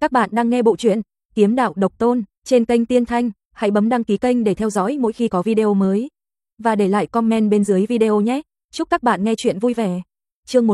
Các bạn đang nghe bộ truyện Kiếm Đạo Độc Tôn trên kênh Tiên Thanh, hãy bấm đăng ký kênh để theo dõi mỗi khi có video mới. Và để lại comment bên dưới video nhé. Chúc các bạn nghe truyện vui vẻ. Chương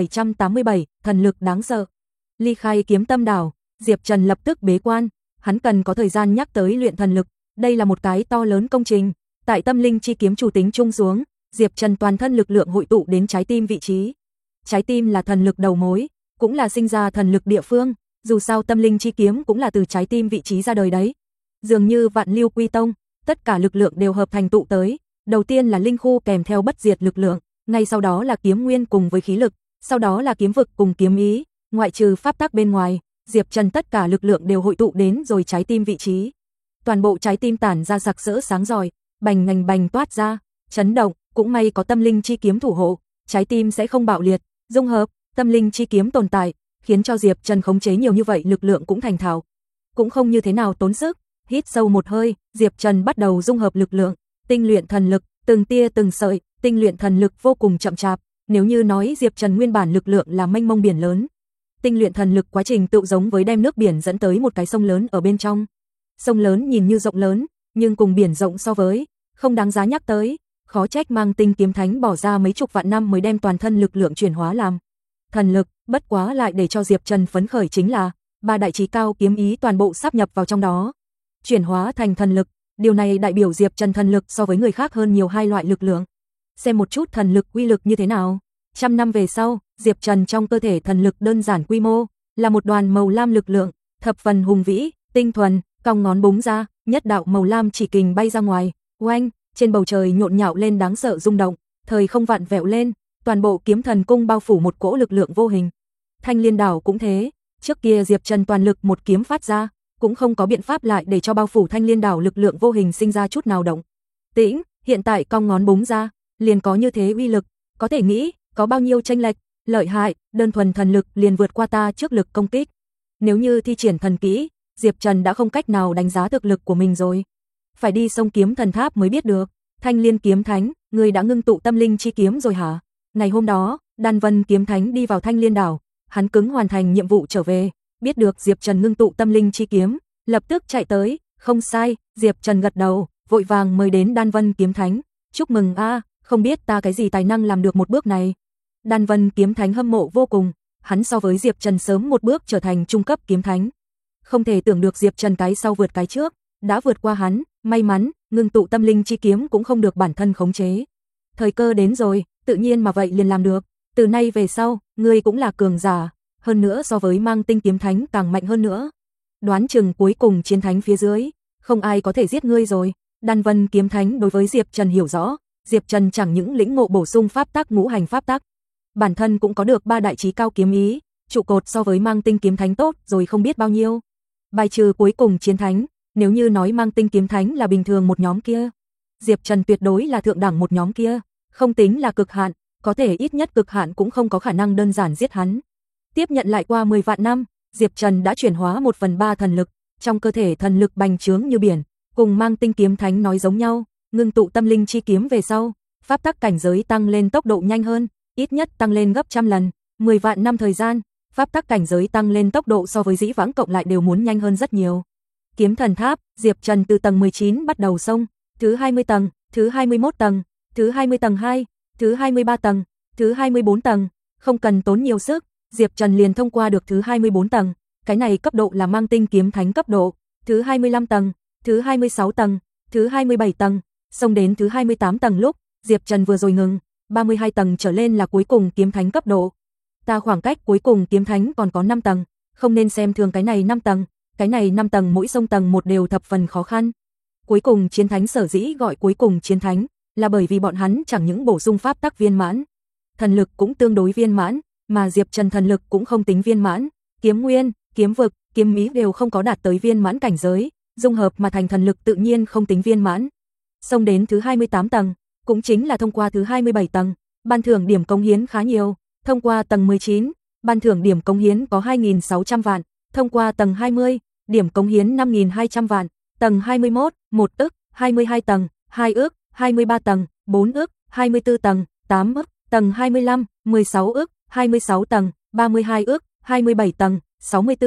1787, thần lực đáng sợ. Ly khai Kiếm Tâm Đảo, Diệp Trần lập tức bế quan, hắn cần có thời gian nhắc tới luyện thần lực, đây là một cái to lớn công trình. Tại tâm linh chi kiếm chủ tính chung xuống, Diệp Trần toàn thân lực lượng hội tụ đến trái tim vị trí. Trái tim là thần lực đầu mối, cũng là sinh ra thần lực địa phương, dù sao tâm linh chi kiếm cũng là từ trái tim vị trí ra đời đấy. Dường như Vạn Lưu Quy Tông, tất cả lực lượng đều hợp thành tụ tới, đầu tiên là linh khu kèm theo bất diệt lực lượng, ngay sau đó là kiếm nguyên cùng với khí lực, sau đó là kiếm vực cùng kiếm ý, ngoại trừ pháp tắc bên ngoài, Diệp Trần tất cả lực lượng đều hội tụ đến rồi trái tim vị trí. Toàn bộ trái tim tản ra sặc sỡ sáng rọi, bành ngành bành toát ra, chấn động, cũng may có tâm linh chi kiếm thủ hộ, trái tim sẽ không bạo liệt, dung hợp, tâm linh chi kiếm tồn tại, khiến cho Diệp Trần khống chế nhiều như vậy lực lượng cũng thành thạo. Cũng không như thế nào tốn sức, hít sâu một hơi, Diệp Trần bắt đầu dung hợp lực lượng, tinh luyện thần lực, từng tia từng sợi, tinh luyện thần lực vô cùng chậm chạp, nếu như nói Diệp Trần nguyên bản lực lượng là mênh mông biển lớn. Tinh luyện thần lực quá trình tự giống với đem nước biển dẫn tới một cái sông lớn ở bên trong. Sông lớn nhìn như rộng lớn, nhưng cùng biển rộng so với, không đáng giá nhắc tới, khó trách Mang Tinh Kiếm Thánh bỏ ra mấy chục vạn năm mới đem toàn thân lực lượng chuyển hóa làm thần lực, bất quá lại để cho Diệp Trần phấn khởi chính là ba đại chí cao kiếm ý toàn bộ sáp nhập vào trong đó, chuyển hóa thành thần lực, điều này đại biểu Diệp Trần thần lực so với người khác hơn nhiều hai loại lực lượng. Xem một chút thần lực uy lực như thế nào. Trăm năm về sau, Diệp Trần trong cơ thể thần lực đơn giản quy mô, là một đoàn màu lam lực lượng, thập phần hùng vĩ, tinh thuần, cong ngón búng ra, nhất đạo màu lam chỉ kình bay ra ngoài, oanh, trên bầu trời nhộn nhạo lên đáng sợ rung động, thời không vặn vẹo lên, toàn bộ kiếm thần cung bao phủ một cỗ lực lượng vô hình. Thanh Liên Đảo cũng thế, trước kia Diệp Trần toàn lực một kiếm phát ra, cũng không có biện pháp lại để cho bao phủ Thanh Liên Đảo lực lượng vô hình sinh ra chút nào động tĩnh, hiện tại cong ngón búng ra, liền có như thế uy lực, có thể nghĩ, có bao nhiêu chênh lệch, lợi hại, đơn thuần thần lực liền vượt qua ta trước lực công kích. Nếu như thi triển thần kỹ, Diệp Trần đã không cách nào đánh giá thực lực của mình rồi. Phải đi sông Kiếm Thần Tháp mới biết được. Thanh Liên Kiếm Thánh, người đã ngưng tụ tâm linh chi kiếm rồi hả? Ngày hôm đó, Đan Vân Kiếm Thánh đi vào Thanh Liên Đảo, hắn cứng hoàn thành nhiệm vụ trở về, biết được Diệp Trần ngưng tụ tâm linh chi kiếm, lập tức chạy tới, không sai, Diệp Trần gật đầu, vội vàng mời đến Đan Vân Kiếm Thánh, chúc mừng a, không biết ta cái gì tài năng làm được một bước này. Đan Vân Kiếm Thánh hâm mộ vô cùng, hắn so với Diệp Trần sớm một bước trở thành trung cấp kiếm thánh. Không thể tưởng được Diệp Trần cái sau vượt cái trước, đã vượt qua hắn, may mắn, ngưng tụ tâm linh chi kiếm cũng không được bản thân khống chế. Thời cơ đến rồi, tự nhiên mà vậy liền làm được, từ nay về sau, ngươi cũng là cường giả, hơn nữa so với Mang Tinh Kiếm Thánh càng mạnh hơn nữa. Đoán chừng cuối cùng chiến thánh phía dưới, không ai có thể giết ngươi rồi. Đan Vân Kiếm Thánh đối với Diệp Trần hiểu rõ, Diệp Trần chẳng những lĩnh ngộ bổ sung pháp tắc ngũ hành pháp tắc, bản thân cũng có được ba đại chí cao kiếm ý, trụ cột so với Mang Tinh Kiếm Thánh tốt rồi không biết bao nhiêu. Bài trừ cuối cùng chiến thánh, nếu như nói Mang Tinh Kiếm Thánh là bình thường một nhóm kia, Diệp Trần tuyệt đối là thượng đẳng một nhóm kia, không tính là cực hạn, có thể ít nhất cực hạn cũng không có khả năng đơn giản giết hắn. Tiếp nhận lại qua 10 vạn năm, Diệp Trần đã chuyển hóa 1/3 thần lực, trong cơ thể thần lực bành trướng như biển, cùng Mang Tinh Kiếm Thánh nói giống nhau, ngưng tụ tâm linh chi kiếm về sau, pháp tắc cảnh giới tăng lên tốc độ nhanh hơn, ít nhất tăng lên gấp trăm lần, 10 vạn năm thời gian, pháp tắc cảnh giới tăng lên tốc độ so với dĩ vãng cộng lại đều muốn nhanh hơn rất nhiều. Kiếm Thần Tháp, Diệp Trần từ tầng 19 bắt đầu xông, thứ 20 tầng, thứ 21 tầng, thứ 20 tầng 2, thứ 23 tầng, thứ 24 tầng, không cần tốn nhiều sức, Diệp Trần liền thông qua được thứ 24 tầng, cái này cấp độ là Mang Tinh Kiếm Thánh cấp độ, thứ 25 tầng, thứ 26 tầng, thứ 27 tầng, xông đến thứ 28 tầng lúc, Diệp Trần vừa rồi ngừng, 32 tầng trở lên là cuối cùng kiếm thánh cấp độ. Ta khoảng cách cuối cùng kiếm thánh còn có 5 tầng, không nên xem thường cái này 5 tầng, cái này 5 tầng mỗi sông tầng một đều thập phần khó khăn. Cuối cùng chiến thánh sở dĩ gọi cuối cùng chiến thánh, là bởi vì bọn hắn chẳng những bổ sung pháp tắc viên mãn, thần lực cũng tương đối viên mãn, mà Diệp Trần thần lực cũng không tính viên mãn, kiếm nguyên, kiếm vực, kiếm ý đều không có đạt tới viên mãn cảnh giới, dung hợp mà thành thần lực tự nhiên không tính viên mãn. Xông đến thứ 28 tầng, cũng chính là thông qua thứ 27 tầng, ban thưởng điểm cống hiến khá nhiều, thông qua tầng 19, ban thưởng điểm cống hiến có 2.600 vạn, thông qua tầng 20, điểm cống hiến 5.200 vạn, tầng 21, 1 ức, 22 tầng, 2 ức, 23 tầng, 4 ức, 24 tầng, 8 ức, tầng 25, 16 ức, 26 tầng, 32 ức, 27 tầng, 64 ức,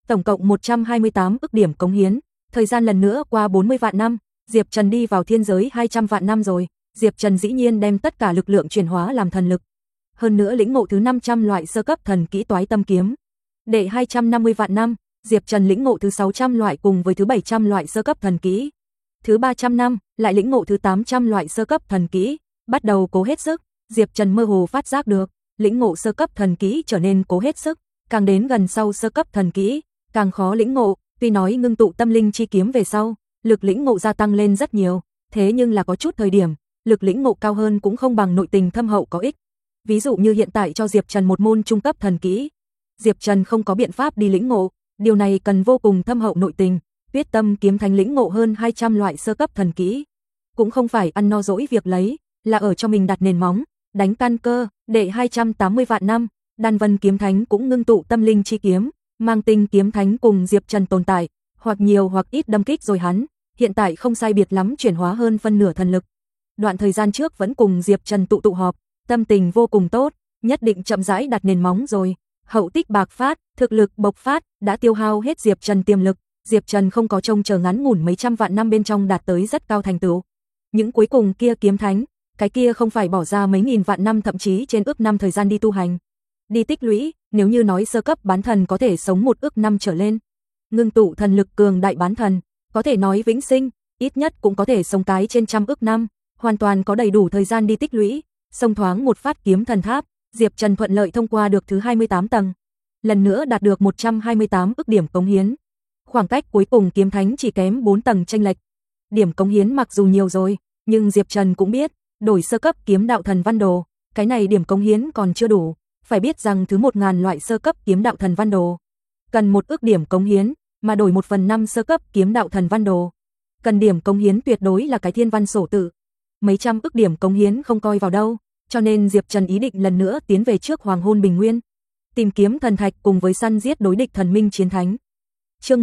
tổng cộng 128 ức điểm cống hiến, thời gian lần nữa qua 40 vạn năm, Diệp Trần đi vào thiên giới 200 vạn năm rồi, Diệp Trần dĩ nhiên đem tất cả lực lượng chuyển hóa làm thần lực. Hơn nữa lĩnh ngộ thứ 500 loại sơ cấp thần kỹ Toái Tâm Kiếm. Đệ 250 vạn năm, Diệp Trần lĩnh ngộ thứ 600 loại cùng với thứ 700 loại sơ cấp thần kỹ. Thứ 300 năm, lại lĩnh ngộ thứ 800 loại sơ cấp thần kỹ, bắt đầu cố hết sức, Diệp Trần mơ hồ phát giác được, lĩnh ngộ sơ cấp thần kỹ trở nên cố hết sức, càng đến gần sau sơ cấp thần kỹ, càng khó lĩnh ngộ, tuy nói ngưng tụ tâm linh chi kiếm về sau, lực lĩnh ngộ gia tăng lên rất nhiều, thế nhưng là có chút thời điểm, lực lĩnh ngộ cao hơn cũng không bằng nội tình thâm hậu có ích. Ví dụ như hiện tại cho Diệp Trần một môn trung cấp thần kỹ, Diệp Trần không có biện pháp đi lĩnh ngộ, điều này cần vô cùng thâm hậu nội tình. Tuyết Tâm Kiếm Thánh lĩnh ngộ hơn 200 loại sơ cấp thần kỹ, cũng không phải ăn no dỗi việc lấy, là ở cho mình đặt nền móng, đánh căn cơ. Đệ 280 vạn năm, Đan Vân Kiếm Thánh cũng ngưng tụ tâm linh chi kiếm, Mang Tinh Kiếm Thánh cùng Diệp Trần tồn tại, hoặc nhiều hoặc ít đâm kích rồi hắn, hiện tại không sai biệt lắm chuyển hóa hơn phân nửa thần lực. Đoạn thời gian trước vẫn cùng Diệp Trần tụ họp, tâm tình vô cùng tốt, nhất định chậm rãi đặt nền móng rồi. Hậu tích bạc phát, thực lực bộc phát, đã tiêu hao hết Diệp Trần tiềm lực, Diệp Trần không có trông chờ ngắn ngủn mấy trăm vạn năm bên trong đạt tới rất cao thành tựu. Những cuối cùng kia kiếm thánh, cái kia không phải bỏ ra mấy nghìn vạn năm thậm chí trên ước năm thời gian đi tu hành, đi tích lũy, nếu như nói sơ cấp bán thần có thể sống 1 ước năm trở lên, ngưng tụ thần lực cường đại bán thần, có thể nói vĩnh sinh, ít nhất cũng có thể sống cái trên 100 ước năm, hoàn toàn có đầy đủ thời gian đi tích lũy, xông thoáng một phát kiếm thần tháp, Diệp Trần thuận lợi thông qua được thứ 28 tầng, lần nữa đạt được 128 ức điểm cống hiến. Khoảng cách cuối cùng kiếm thánh chỉ kém 4 tầng chênh lệch. Điểm cống hiến mặc dù nhiều rồi, nhưng Diệp Trần cũng biết, đổi sơ cấp kiếm đạo thần văn đồ, cái này điểm cống hiến còn chưa đủ, phải biết rằng thứ 1000 loại sơ cấp kiếm đạo thần văn đồ cần 1 ức điểm cống hiến, mà đổi 1/5 sơ cấp kiếm đạo thần văn đồ, cần điểm cống hiến tuyệt đối là cái thiên văn sổ tự. Mấy trăm ức điểm cống hiến không coi vào đâu, cho nên Diệp Trần ý định lần nữa tiến về trước Hoàng Hôn Bình Nguyên, tìm kiếm thần thạch cùng với săn giết đối địch thần minh chiến thánh. Chương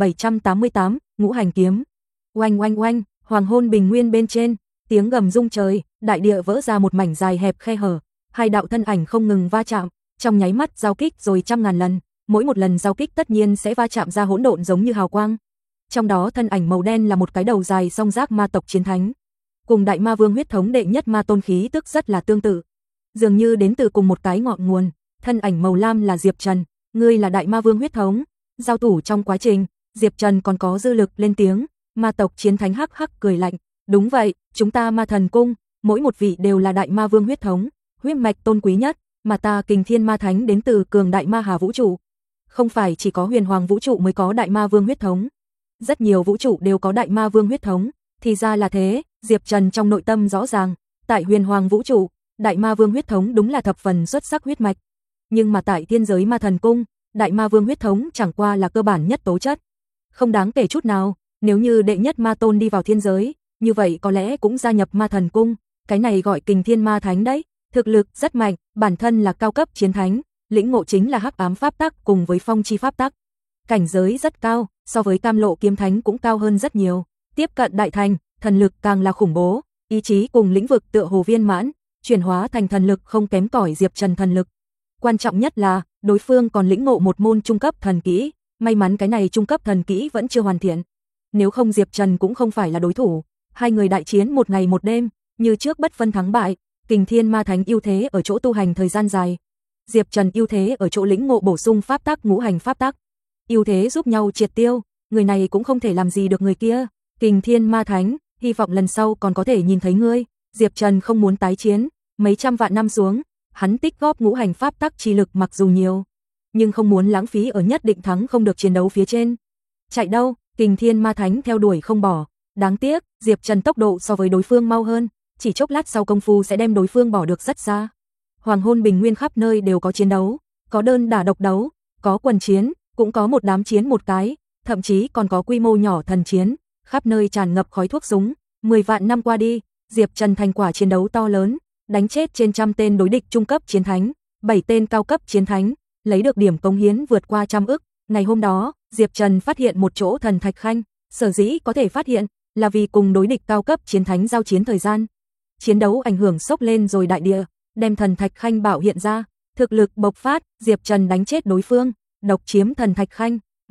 1788, Ngũ Hành Kiếm. Oanh oanh oanh, Hoàng Hôn Bình Nguyên bên trên, tiếng gầm rung trời, đại địa vỡ ra một mảnh dài hẹp khe hở, hai đạo thân ảnh không ngừng va chạm, trong nháy mắt giao kích rồi trăm ngàn lần, mỗi một lần giao kích tất nhiên sẽ va chạm ra hỗn độn giống như hào quang. Trong đó thân ảnh màu đen là một cái đầu dài song giác ma tộc chiến thánh, cùng Đại Ma Vương huyết thống đệ nhất ma tôn khí tức rất là tương tự, dường như đến từ cùng một cái ngọn nguồn. Thân ảnh màu lam là Diệp Trần, ngươi là Đại Ma Vương huyết thống. Giao thủ trong quá trình, Diệp Trần còn có dư lực lên tiếng, ma tộc chiến thánh hắc hắc cười lạnh, đúng vậy, chúng ta Ma Thần Cung, mỗi một vị đều là Đại Ma Vương huyết thống, huyết mạch tôn quý nhất, mà ta Kình Thiên Ma Thánh đến từ cường đại ma hà vũ trụ. Không phải chỉ có Huyền Hoàng vũ trụ mới có Đại Ma Vương huyết thống, rất nhiều vũ trụ đều có Đại Ma Vương huyết thống, thì ra là thế. Diệp Trần trong nội tâm rõ ràng, tại Huyền Hoàng vũ trụ, Đại Ma Vương huyết thống đúng là thập phần xuất sắc huyết mạch, nhưng mà tại thiên giới Ma Thần Cung, Đại Ma Vương huyết thống chẳng qua là cơ bản nhất tố chất, không đáng kể chút nào. Nếu như đệ nhất ma tôn đi vào thiên giới, như vậy có lẽ cũng gia nhập Ma Thần Cung, cái này gọi Kình Thiên Ma Thánh đấy, thực lực rất mạnh, bản thân là cao cấp chiến thánh, lĩnh ngộ chính là hắc ám pháp tắc cùng với phong chi pháp tắc, cảnh giới rất cao, so với Cam Lộ kiếm thánh cũng cao hơn rất nhiều, tiếp cận đại thành, thần lực càng là khủng bố, ý chí cùng lĩnh vực tựa hồ viên mãn, chuyển hóa thành thần lực không kém cỏi Diệp Trần thần lực. Quan trọng nhất là, đối phương còn lĩnh ngộ một môn trung cấp thần kỹ, may mắn cái này trung cấp thần kỹ vẫn chưa hoàn thiện. Nếu không Diệp Trần cũng không phải là đối thủ, hai người đại chiến một ngày một đêm, như trước bất phân thắng bại. Kình Thiên Ma Thánh ưu thế ở chỗ tu hành thời gian dài, Diệp Trần ưu thế ở chỗ lĩnh ngộ bổ sung pháp tắc ngũ hành pháp tắc, ưu thế giúp nhau triệt tiêu, người này cũng không thể làm gì được người kia. Kình Thiên Ma Thánh, hy vọng lần sau còn có thể nhìn thấy ngươi. Diệp Trần không muốn tái chiến, mấy trăm vạn năm xuống, hắn tích góp ngũ hành pháp tắc chi lực mặc dù nhiều, nhưng không muốn lãng phí ở nhất định thắng không được chiến đấu phía trên. Chạy đâu, Kình Thiên Ma Thánh theo đuổi không bỏ, đáng tiếc, Diệp Trần tốc độ so với đối phương mau hơn, chỉ chốc lát sau công phu sẽ đem đối phương bỏ được rất xa. Hoàng Hôn Bình Nguyên khắp nơi đều có chiến đấu, có đơn đả độc đấu, có quần chiến, cũng có một đám chiến một cái, thậm chí còn có quy mô nhỏ thần chiến, khắp nơi tràn ngập khói thuốc súng. 10 vạn năm qua đi, Diệp Trần thành quả chiến đấu to lớn, đánh chết trên 100 tên đối địch trung cấp chiến thánh, 7 tên cao cấp chiến thánh, lấy được điểm cống hiến vượt qua 100 ức. Ngày hôm đó, Diệp Trần phát hiện một chỗ thần thạch khanh, sở dĩ có thể phát hiện là vì cùng đối địch cao cấp chiến thánh giao chiến thời gian. Chiến đấu ảnh hưởng sốc lên rồi đại địa, đem thần thạch khanh bảo hiện ra, thực lực bộc phát, Diệp Trần đánh chết đối phương, độc chiếm thần thạch khanh,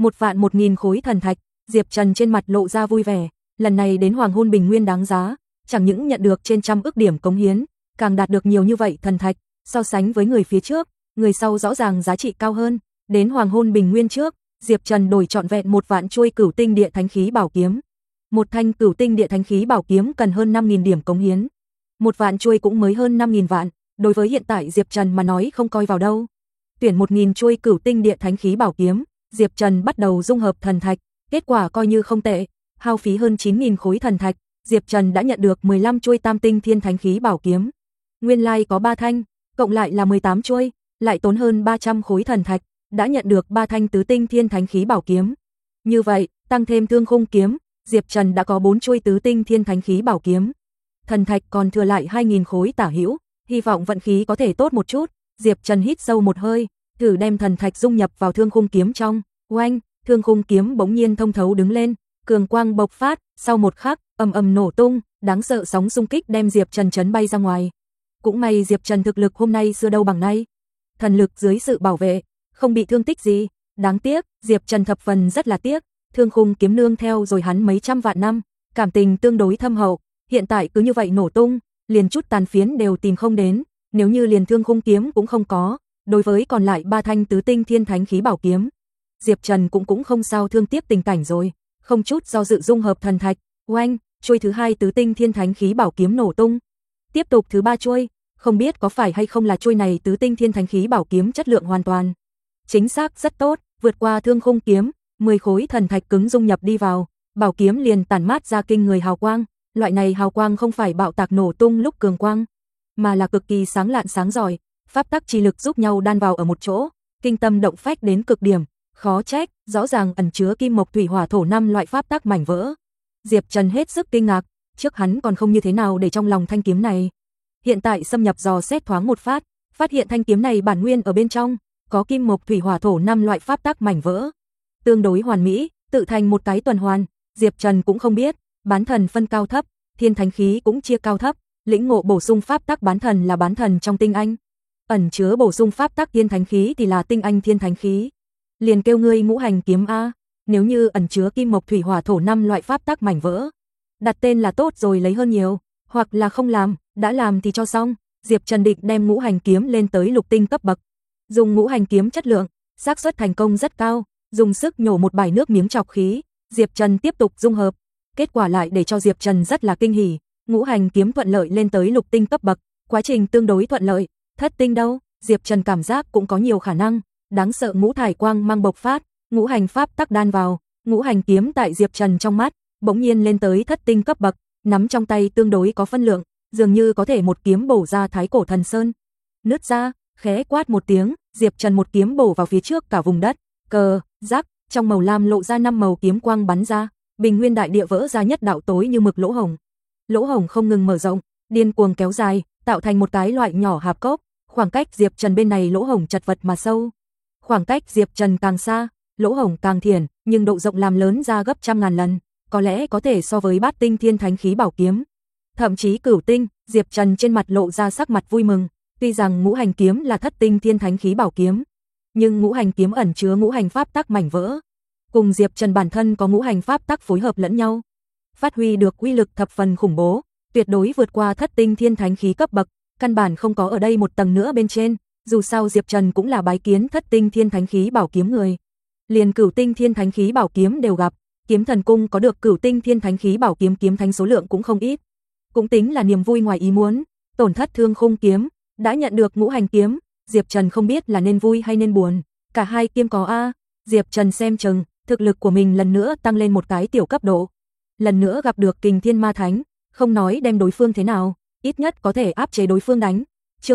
1.000 khối thần thạch, Diệp Trần trên mặt lộ ra vui vẻ, lần này đến Hoàng Hôn Bình Nguyên đáng giá, chẳng những nhận được trên 100 ức điểm cống hiến, càng đạt được nhiều như vậy thần thạch, so sánh với người phía trước, người sau rõ ràng giá trị cao hơn. Đến Hoàng Hôn Bình Nguyên trước, Diệp Trần đổi trọn vẹn 1 vạn chuôi Cửu Tinh Địa Thánh Khí Bảo Kiếm. Một thanh Cửu Tinh Địa Thánh Khí Bảo Kiếm cần hơn 5.000 điểm cống hiến. 1 vạn chuôi cũng mới hơn 5.000 vạn, đối với hiện tại Diệp Trần mà nói không coi vào đâu. Tuyển 1.000 chuôi Cửu Tinh Địa Thánh Khí Bảo Kiếm, Diệp Trần bắt đầu dung hợp thần thạch, kết quả coi như không tệ, hao phí hơn 9.000 khối thần thạch, Diệp Trần đã nhận được 15 chuôi Tam Tinh Thiên Thánh Khí Bảo Kiếm. Nguyên lai có 3 thanh, cộng lại là 18 chuôi, lại tốn hơn 300 khối thần thạch, đã nhận được 3 thanh Tứ Tinh Thiên Thánh Khí Bảo Kiếm. Như vậy, tăng thêm Thương Khung Kiếm, Diệp Trần đã có 4 chuôi Tứ Tinh Thiên Thánh Khí Bảo Kiếm. Thần thạch còn thừa lại 2.000 khối tả hữu, hy vọng vận khí có thể tốt một chút. Diệp Trần hít sâu một hơi, thử đem thần thạch dung nhập vào Thương Khung Kiếm trong. Oanh, Thương Khung Kiếm bỗng nhiên thông thấu đứng lên, cường quang bộc phát, sau một khắc, ầm ầm nổ tung, đáng sợ sóng xung kích đem Diệp Trần chấn bay ra ngoài. Cũng may Diệp Trần thực lực hôm nay xưa đâu bằng nay, thần lực dưới sự bảo vệ, không bị thương tích gì. Đáng tiếc, Diệp Trần thập phần rất là tiếc, Thương Khung Kiếm nương theo rồi hắn mấy trăm vạn năm, cảm tình tương đối thâm hậu, hiện tại cứ như vậy nổ tung, liền chút tàn phiến đều tìm không đến, nếu như liền Thương Khung Kiếm cũng không có, đối với còn lại 3 thanh Tứ Tinh Thiên Thánh Khí Bảo Kiếm, Diệp Trần cũng không sao thương tiếp tình cảnh rồi, không chút do dự dung hợp thần thạch. Oanh, chuôi thứ 2 Tứ Tinh Thiên Thánh Khí Bảo Kiếm nổ tung. Tiếp tục thứ 3 chuôi, không biết có phải hay không là chuôi này Tứ Tinh Thiên Thánh Khí Bảo Kiếm chất lượng hoàn toàn chính xác rất tốt, vượt qua Thương Khung Kiếm, 10 khối thần thạch cứng dung nhập đi vào, bảo kiếm liền tản mát ra kinh người hào quang, loại này hào quang không phải bạo tạc nổ tung lúc cường quang, mà là cực kỳ sáng lạn sáng rọi, pháp tắc chi lực giúp nhau đan vào ở một chỗ, kinh tâm động phách đến cực điểm, khó trách, rõ ràng ẩn chứa kim mộc thủy hỏa thổ 5 loại pháp tắc mảnh vỡ. Diệp Trần hết sức kinh ngạc, trước hắn còn không như thế nào để trong lòng thanh kiếm này. Hiện tại xâm nhập dò xét thoáng một phát, phát hiện thanh kiếm này bản nguyên ở bên trong, có kim mộc thủy hỏa thổ 5 loại pháp tắc mảnh vỡ, tương đối hoàn mỹ, tự thành một cái tuần hoàn. Diệp Trần cũng không biết, bán thần phân cao thấp, thiên thánh khí cũng chia cao thấp, lĩnh ngộ bổ sung pháp tắc bán thần là bán thần trong tinh anh, ẩn chứa bổ sung pháp tắc thiên thánh khí thì là tinh anh thiên thánh khí. Liền kêu ngươi ngũ hành kiếm a, nếu như ẩn chứa kim mộc thủy hỏa thổ 5 loại pháp tắc mảnh vỡ, đặt tên là tốt rồi lấy hơn nhiều, hoặc là không làm, đã làm thì cho xong. Diệp Trần định đem ngũ hành kiếm lên tới lục tinh cấp bậc. Dùng ngũ hành kiếm chất lượng, xác suất thành công rất cao, dùng sức nhổ một bài nước miếng trọc khí, Diệp Trần tiếp tục dung hợp, kết quả lại để cho Diệp Trần rất là kinh hỉ, ngũ hành kiếm thuận lợi lên tới lục tinh cấp bậc, quá trình tương đối thuận lợi. Thất tinh đâu, Diệp Trần cảm giác cũng có nhiều khả năng, đáng sợ ngũ thải quang mang bộc phát, ngũ hành pháp tắc đan vào, ngũ hành kiếm tại Diệp Trần trong mắt, bỗng nhiên lên tới thất tinh cấp bậc, nắm trong tay tương đối có phân lượng, dường như có thể một kiếm bổ ra Thái Cổ Thần Sơn. Nứt ra, khẽ quát một tiếng, Diệp Trần một kiếm bổ vào phía trước cả vùng đất, cờ, rắc, trong màu lam lộ ra 5 màu kiếm quang bắn ra, bình nguyên đại địa vỡ ra nhất đạo tối như mực lỗ hổng. Lỗ hổng không ngừng mở rộng, điên cuồng kéo dài, tạo thành một cái loại nhỏ hạp cốc, khoảng cách Diệp Trần bên này lỗ hổng chật vật mà sâu. Khoảng cách Diệp Trần càng xa, lỗ hổng càng thiển, nhưng độ rộng làm lớn ra gấp trăm ngàn lần, có lẽ có thể so với Bát Tinh Thiên Thánh Khí Bảo Kiếm, thậm chí Cửu Tinh. Diệp Trần trên mặt lộ ra sắc mặt vui mừng, tuy rằng ngũ hành kiếm là Thất Tinh Thiên Thánh Khí Bảo Kiếm, nhưng ngũ hành kiếm ẩn chứa ngũ hành pháp tắc mảnh vỡ, cùng Diệp Trần bản thân có ngũ hành pháp tắc phối hợp lẫn nhau, phát huy được uy lực thập phần khủng bố, tuyệt đối vượt qua Thất Tinh Thiên Thánh Khí cấp bậc, căn bản không có ở đây một tầng nữa bên trên. Dù sao Diệp Trần cũng là bái kiến Thất Tinh Thiên Thánh Khí Bảo Kiếm người, liền Cửu Tinh Thiên Thánh Khí Bảo Kiếm đều gặp, Kiếm Thần Cung có được Cửu Tinh Thiên Thánh Khí Bảo Kiếm kiếm thánh số lượng cũng không ít, cũng tính là niềm vui ngoài ý muốn. Tổn thất Thương Khung Kiếm, đã nhận được ngũ hành kiếm, Diệp Trần không biết là nên vui hay nên buồn, cả hai kiếm có a. Diệp Trần xem chừng thực lực của mình lần nữa tăng lên một cái tiểu cấp độ, lần nữa gặp được Kình Thiên Ma Thánh, không nói đem đối phương thế nào, ít nhất có thể áp chế đối phương đánh. Chương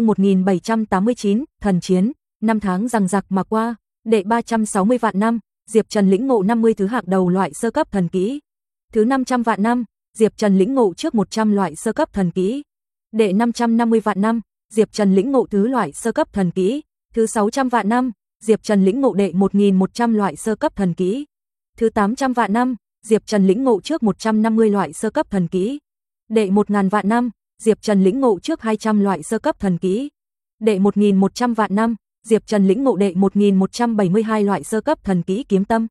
1789, Thần Chiến. 5 tháng giằng giặc mà qua, đệ 360 vạn năm, Diệp Trần lĩnh ngộ 50 thứ hạng đầu loại sơ cấp thần kỹ. Thứ 500 vạn năm, Diệp Trần lĩnh ngộ trước 100 loại sơ cấp thần kỹ. Đệ 550 vạn năm, Diệp Trần lĩnh ngộ thứ loại sơ cấp thần kỹ. Thứ 600 vạn năm, Diệp Trần lĩnh ngộ đệ 1100 loại sơ cấp thần kỹ. Thứ 800 vạn năm, Diệp Trần lĩnh ngộ trước 150 loại sơ cấp thần kỹ. Đệ 1000 vạn năm, Diệp Trần lĩnh ngộ trước 200 loại sơ cấp thần kỹ. Đệ 1100 vạn năm, Diệp Trần lĩnh ngộ đệ 1172 loại sơ cấp thần kỹ kiếm tâm.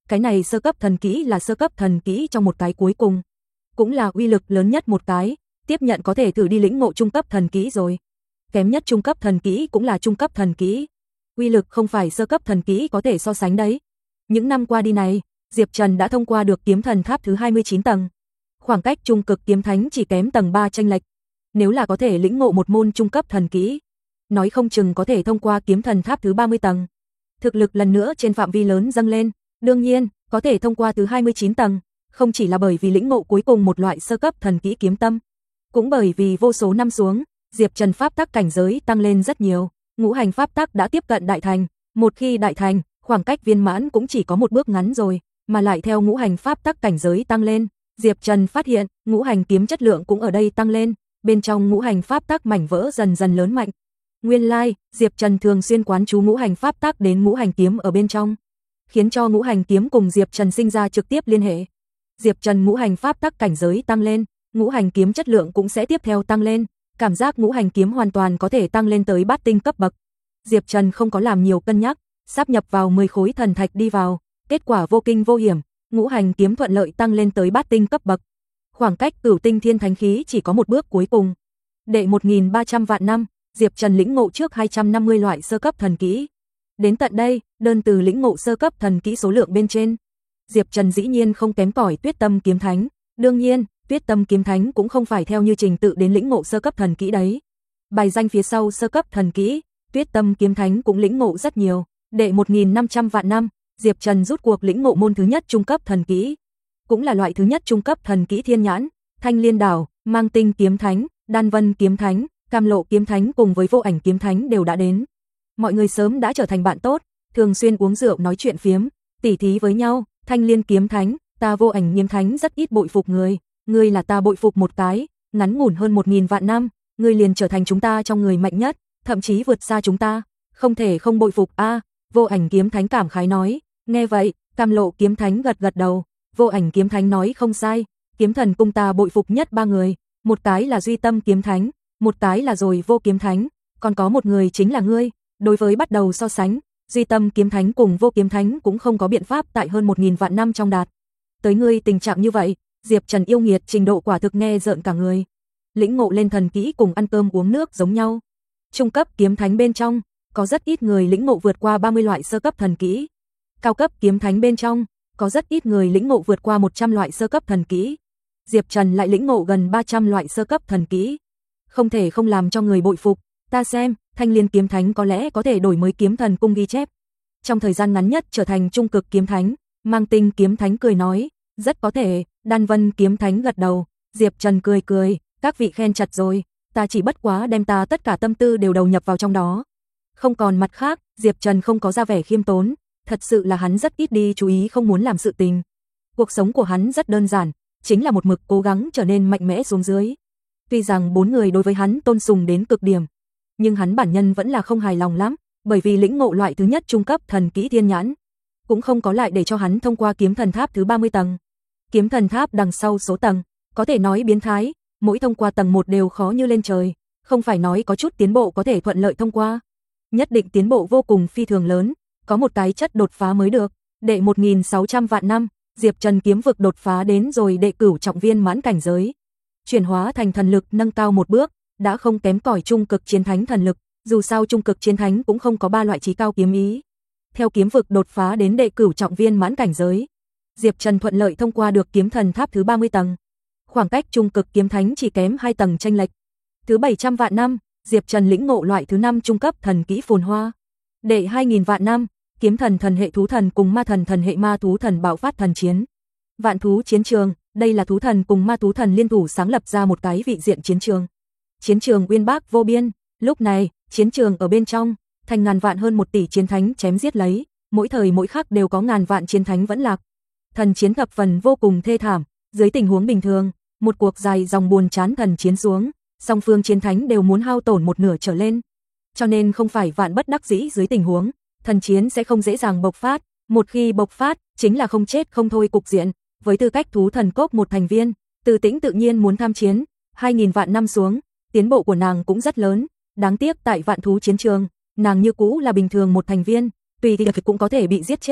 Cái này sơ cấp thần kỹ là sơ cấp thần kỹ trong một cái cuối cùng, cũng là uy lực lớn nhất một cái, tiếp nhận có thể thử đi lĩnh ngộ trung cấp thần kỹ rồi. Kém nhất trung cấp thần kỹ cũng là trung cấp thần kỹ. Uy lực không phải sơ cấp thần kỹ có thể so sánh đấy. Những năm qua đi này, Diệp Trần đã thông qua được kiếm thần tháp thứ 29 tầng. Khoảng cách trung cực kiếm thánh chỉ kém tầng 3 chênh lệch. Nếu là có thể lĩnh ngộ một môn trung cấp thần kỹ, nói không chừng có thể thông qua kiếm thần tháp thứ 30 tầng. Thực lực lần nữa trên phạm vi lớn dâng lên, đương nhiên, có thể thông qua thứ 29 tầng, không chỉ là bởi vì lĩnh ngộ cuối cùng một loại sơ cấp thần kỹ kiếm tâm, cũng bởi vì vô số năm xuống, Diệp Trần pháp tắc cảnh giới tăng lên rất nhiều, ngũ hành pháp tắc đã tiếp cận đại thành, một khi đại thành, khoảng cách viên mãn cũng chỉ có một bước ngắn rồi, mà lại theo ngũ hành pháp tắc cảnh giới tăng lên, Diệp Trần phát hiện, ngũ hành kiếm chất lượng cũng ở đây tăng lên, bên trong ngũ hành pháp tắc mảnh vỡ dần dần lớn mạnh. Nguyên lai, Diệp Trần thường xuyên quán chú ngũ hành pháp tắc đến ngũ hành kiếm ở bên trong, khiến cho ngũ hành kiếm cùng Diệp Trần sinh ra trực tiếp liên hệ. Diệp Trần ngũ hành pháp tắc cảnh giới tăng lên, ngũ hành kiếm chất lượng cũng sẽ tiếp theo tăng lên, cảm giác ngũ hành kiếm hoàn toàn có thể tăng lên tới bát tinh cấp bậc. Diệp Trần không có làm nhiều cân nhắc, sáp nhập vào 10 khối thần thạch đi vào, kết quả vô kinh vô hiểm, ngũ hành kiếm thuận lợi tăng lên tới bát tinh cấp bậc. Khoảng cách cửu tinh thiên thánh khí chỉ có một bước cuối cùng. Đệ 1300 vạn năm, Diệp Trần lĩnh ngộ trước 250 loại sơ cấp thần kỹ. Đến tận đây, đơn từ lĩnh ngộ sơ cấp thần kỹ số lượng bên trên, Diệp Trần dĩ nhiên không kém cỏi Tuyết Tâm kiếm thánh, đương nhiên, Tuyết Tâm kiếm thánh cũng không phải theo như trình tự đến lĩnh ngộ sơ cấp thần kỹ đấy. Bài danh phía sau sơ cấp thần kỹ, Tuyết Tâm kiếm thánh cũng lĩnh ngộ rất nhiều. Đệ 1500 vạn năm, Diệp Trần rút cuộc lĩnh ngộ môn thứ nhất trung cấp thần kỹ, cũng là loại thứ nhất trung cấp thần kỹ thiên nhãn, Thanh Liên Đảo, Mang Tinh kiếm thánh, Đan Vân kiếm thánh, Cam Lộ kiếm thánh cùng với Vô Ảnh kiếm thánh đều đã đến. Mọi người sớm đã trở thành bạn tốt, thường xuyên uống rượu nói chuyện phiếm, tỉ thí với nhau. Thanh Liên kiếm thánh, ta Vô Ảnh kiếm thánh rất ít bội phục ngươi là ta bội phục một cái, ngắn ngủn hơn 1000 vạn năm, ngươi liền trở thành chúng ta trong người mạnh nhất, thậm chí vượt xa chúng ta, không thể không bội phục a. Vô Ảnh kiếm thánh cảm khái nói. Nghe vậy, Cam Lộ kiếm thánh gật gật đầu, Vô Ảnh kiếm thánh nói không sai, kiếm thần cung ta bội phục nhất 3 người, một cái là Duy Tâm kiếm thánh, một cái là rồi Vô kiếm thánh, còn có một người chính là ngươi. Đối với bắt đầu so sánh, Duy Tâm kiếm thánh cùng Vô kiếm thánh cũng không có biện pháp tại hơn 1000 vạn năm trong đạt tới ngươi tình trạng như vậy. Diệp Trần yêu nghiệt trình độ quả thực nghe rợn cả người. Lĩnh ngộ lên thần kỹ cùng ăn cơm uống nước giống nhau. Trung cấp kiếm thánh bên trong, có rất ít người lĩnh ngộ vượt qua 30 loại sơ cấp thần kỹ. Cao cấp kiếm thánh bên trong, có rất ít người lĩnh ngộ vượt qua 100 loại sơ cấp thần kỹ. Diệp Trần lại lĩnh ngộ gần 300 loại sơ cấp thần kỹ. Không thể không làm cho người bội phục. Ta xem, Thanh Liên kiếm thánh có lẽ có thể đổi mới kiếm thần cung ghi chép, trong thời gian ngắn nhất trở thành trung cực kiếm thánh. Mang Tinh kiếm thánh cười nói, rất có thể. Đan Vân kiếm thánh gật đầu. Diệp Trần cười cười, các vị khen chặt rồi, ta chỉ bất quá đem ta tất cả tâm tư đều đầu nhập vào trong đó. Không còn mặt khác, Diệp Trần không có ra vẻ khiêm tốn, thật sự là hắn rất ít đi chú ý không muốn làm sự tình. Cuộc sống của hắn rất đơn giản, chính là một mực cố gắng trở nên mạnh mẽ xuống dưới. Tuy rằng 4 người đối với hắn tôn sùng đến cực điểm, nhưng hắn bản nhân vẫn là không hài lòng lắm, bởi vì lĩnh ngộ loại thứ nhất trung cấp thần kỹ thiên nhãn, cũng không có lại để cho hắn thông qua kiếm thần tháp thứ 30 tầng. Kiếm thần tháp đằng sau số tầng, có thể nói biến thái, mỗi thông qua tầng 1 đều khó như lên trời, không phải nói có chút tiến bộ có thể thuận lợi thông qua. Nhất định tiến bộ vô cùng phi thường lớn, có một cái chất đột phá mới được. Đệ 1600 vạn năm, Diệp Trần kiếm vực đột phá đến rồi đệ cửu trọng viên mãn cảnh giới. Chuyển hóa thành thần lực nâng cao một bước, đã không kém cỏi trung cực chiến thánh thần lực, dù sao trung cực chiến thánh cũng không có 3 loại chí cao kiếm ý. Theo kiếm vực đột phá đến đệ cửu trọng viên mãn cảnh giới, Diệp Trần thuận lợi thông qua được kiếm thần tháp thứ 30 tầng. Khoảng cách trung cực kiếm thánh chỉ kém 2 tầng chênh lệch. Thứ 700 vạn năm, Diệp Trần lĩnh ngộ loại thứ 5 trung cấp thần kỹ phồn hoa. Đệ 2000 vạn năm, kiếm thần thần hệ thú thần cùng ma thần thần hệ ma thú thần bạo phát thần chiến. Vạn thú chiến trường, đây là thú thần cùng ma thú thần liên thủ sáng lập ra một cái vị diện chiến trường. Chiến trường uyên bác vô biên, lúc này, chiến trường ở bên trong, thành ngàn vạn hơn 1 tỷ chiến thánh chém giết lấy, mỗi thời mỗi khắc đều có ngàn vạn chiến thánh vẫn lạc. Thần chiến thập phần vô cùng thê thảm, dưới tình huống bình thường, một cuộc dài dòng buồn chán thần chiến xuống, song phương chiến thánh đều muốn hao tổn một nửa trở lên. Cho nên không phải vạn bất đắc dĩ dưới tình huống, thần chiến sẽ không dễ dàng bộc phát, một khi bộc phát, chính là không chết không thôi cục diện. Với tư cách thú thần cốc một thành viên, Từ Tĩnh tự nhiên muốn tham chiến, 2000 vạn năm xuống, tiến bộ của nàng cũng rất lớn, đáng tiếc tại vạn thú chiến trường, nàng như cũ là bình thường một thành viên, tùy thì cũng có thể bị giết chết,